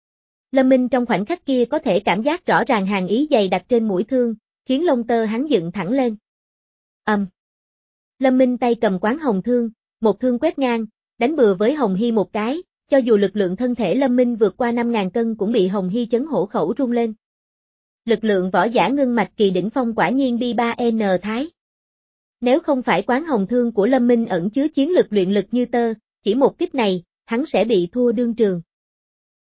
Lâm Minh trong khoảnh khắc kia có thể cảm giác rõ ràng hàn ý dày đặc trên mũi thương, khiến lông tơ hắn dựng thẳng lên. Ầm. Um. Lâm Minh tay cầm quán hồng thương, một thương quét ngang, đánh bừa với Hồng Hy một cái, cho dù lực lượng thân thể Lâm Minh vượt qua năm ngàn cân cũng bị Hồng Hy chấn hổ khẩu rung lên. Lực lượng võ giả ngưng mạch kỳ đỉnh phong quả nhiên bi ba N Thái. Nếu không phải quán hồng thương của Lâm Minh ẩn chứa chiến lực luyện lực như tơ, chỉ một kích này, hắn sẽ bị thua đương trường.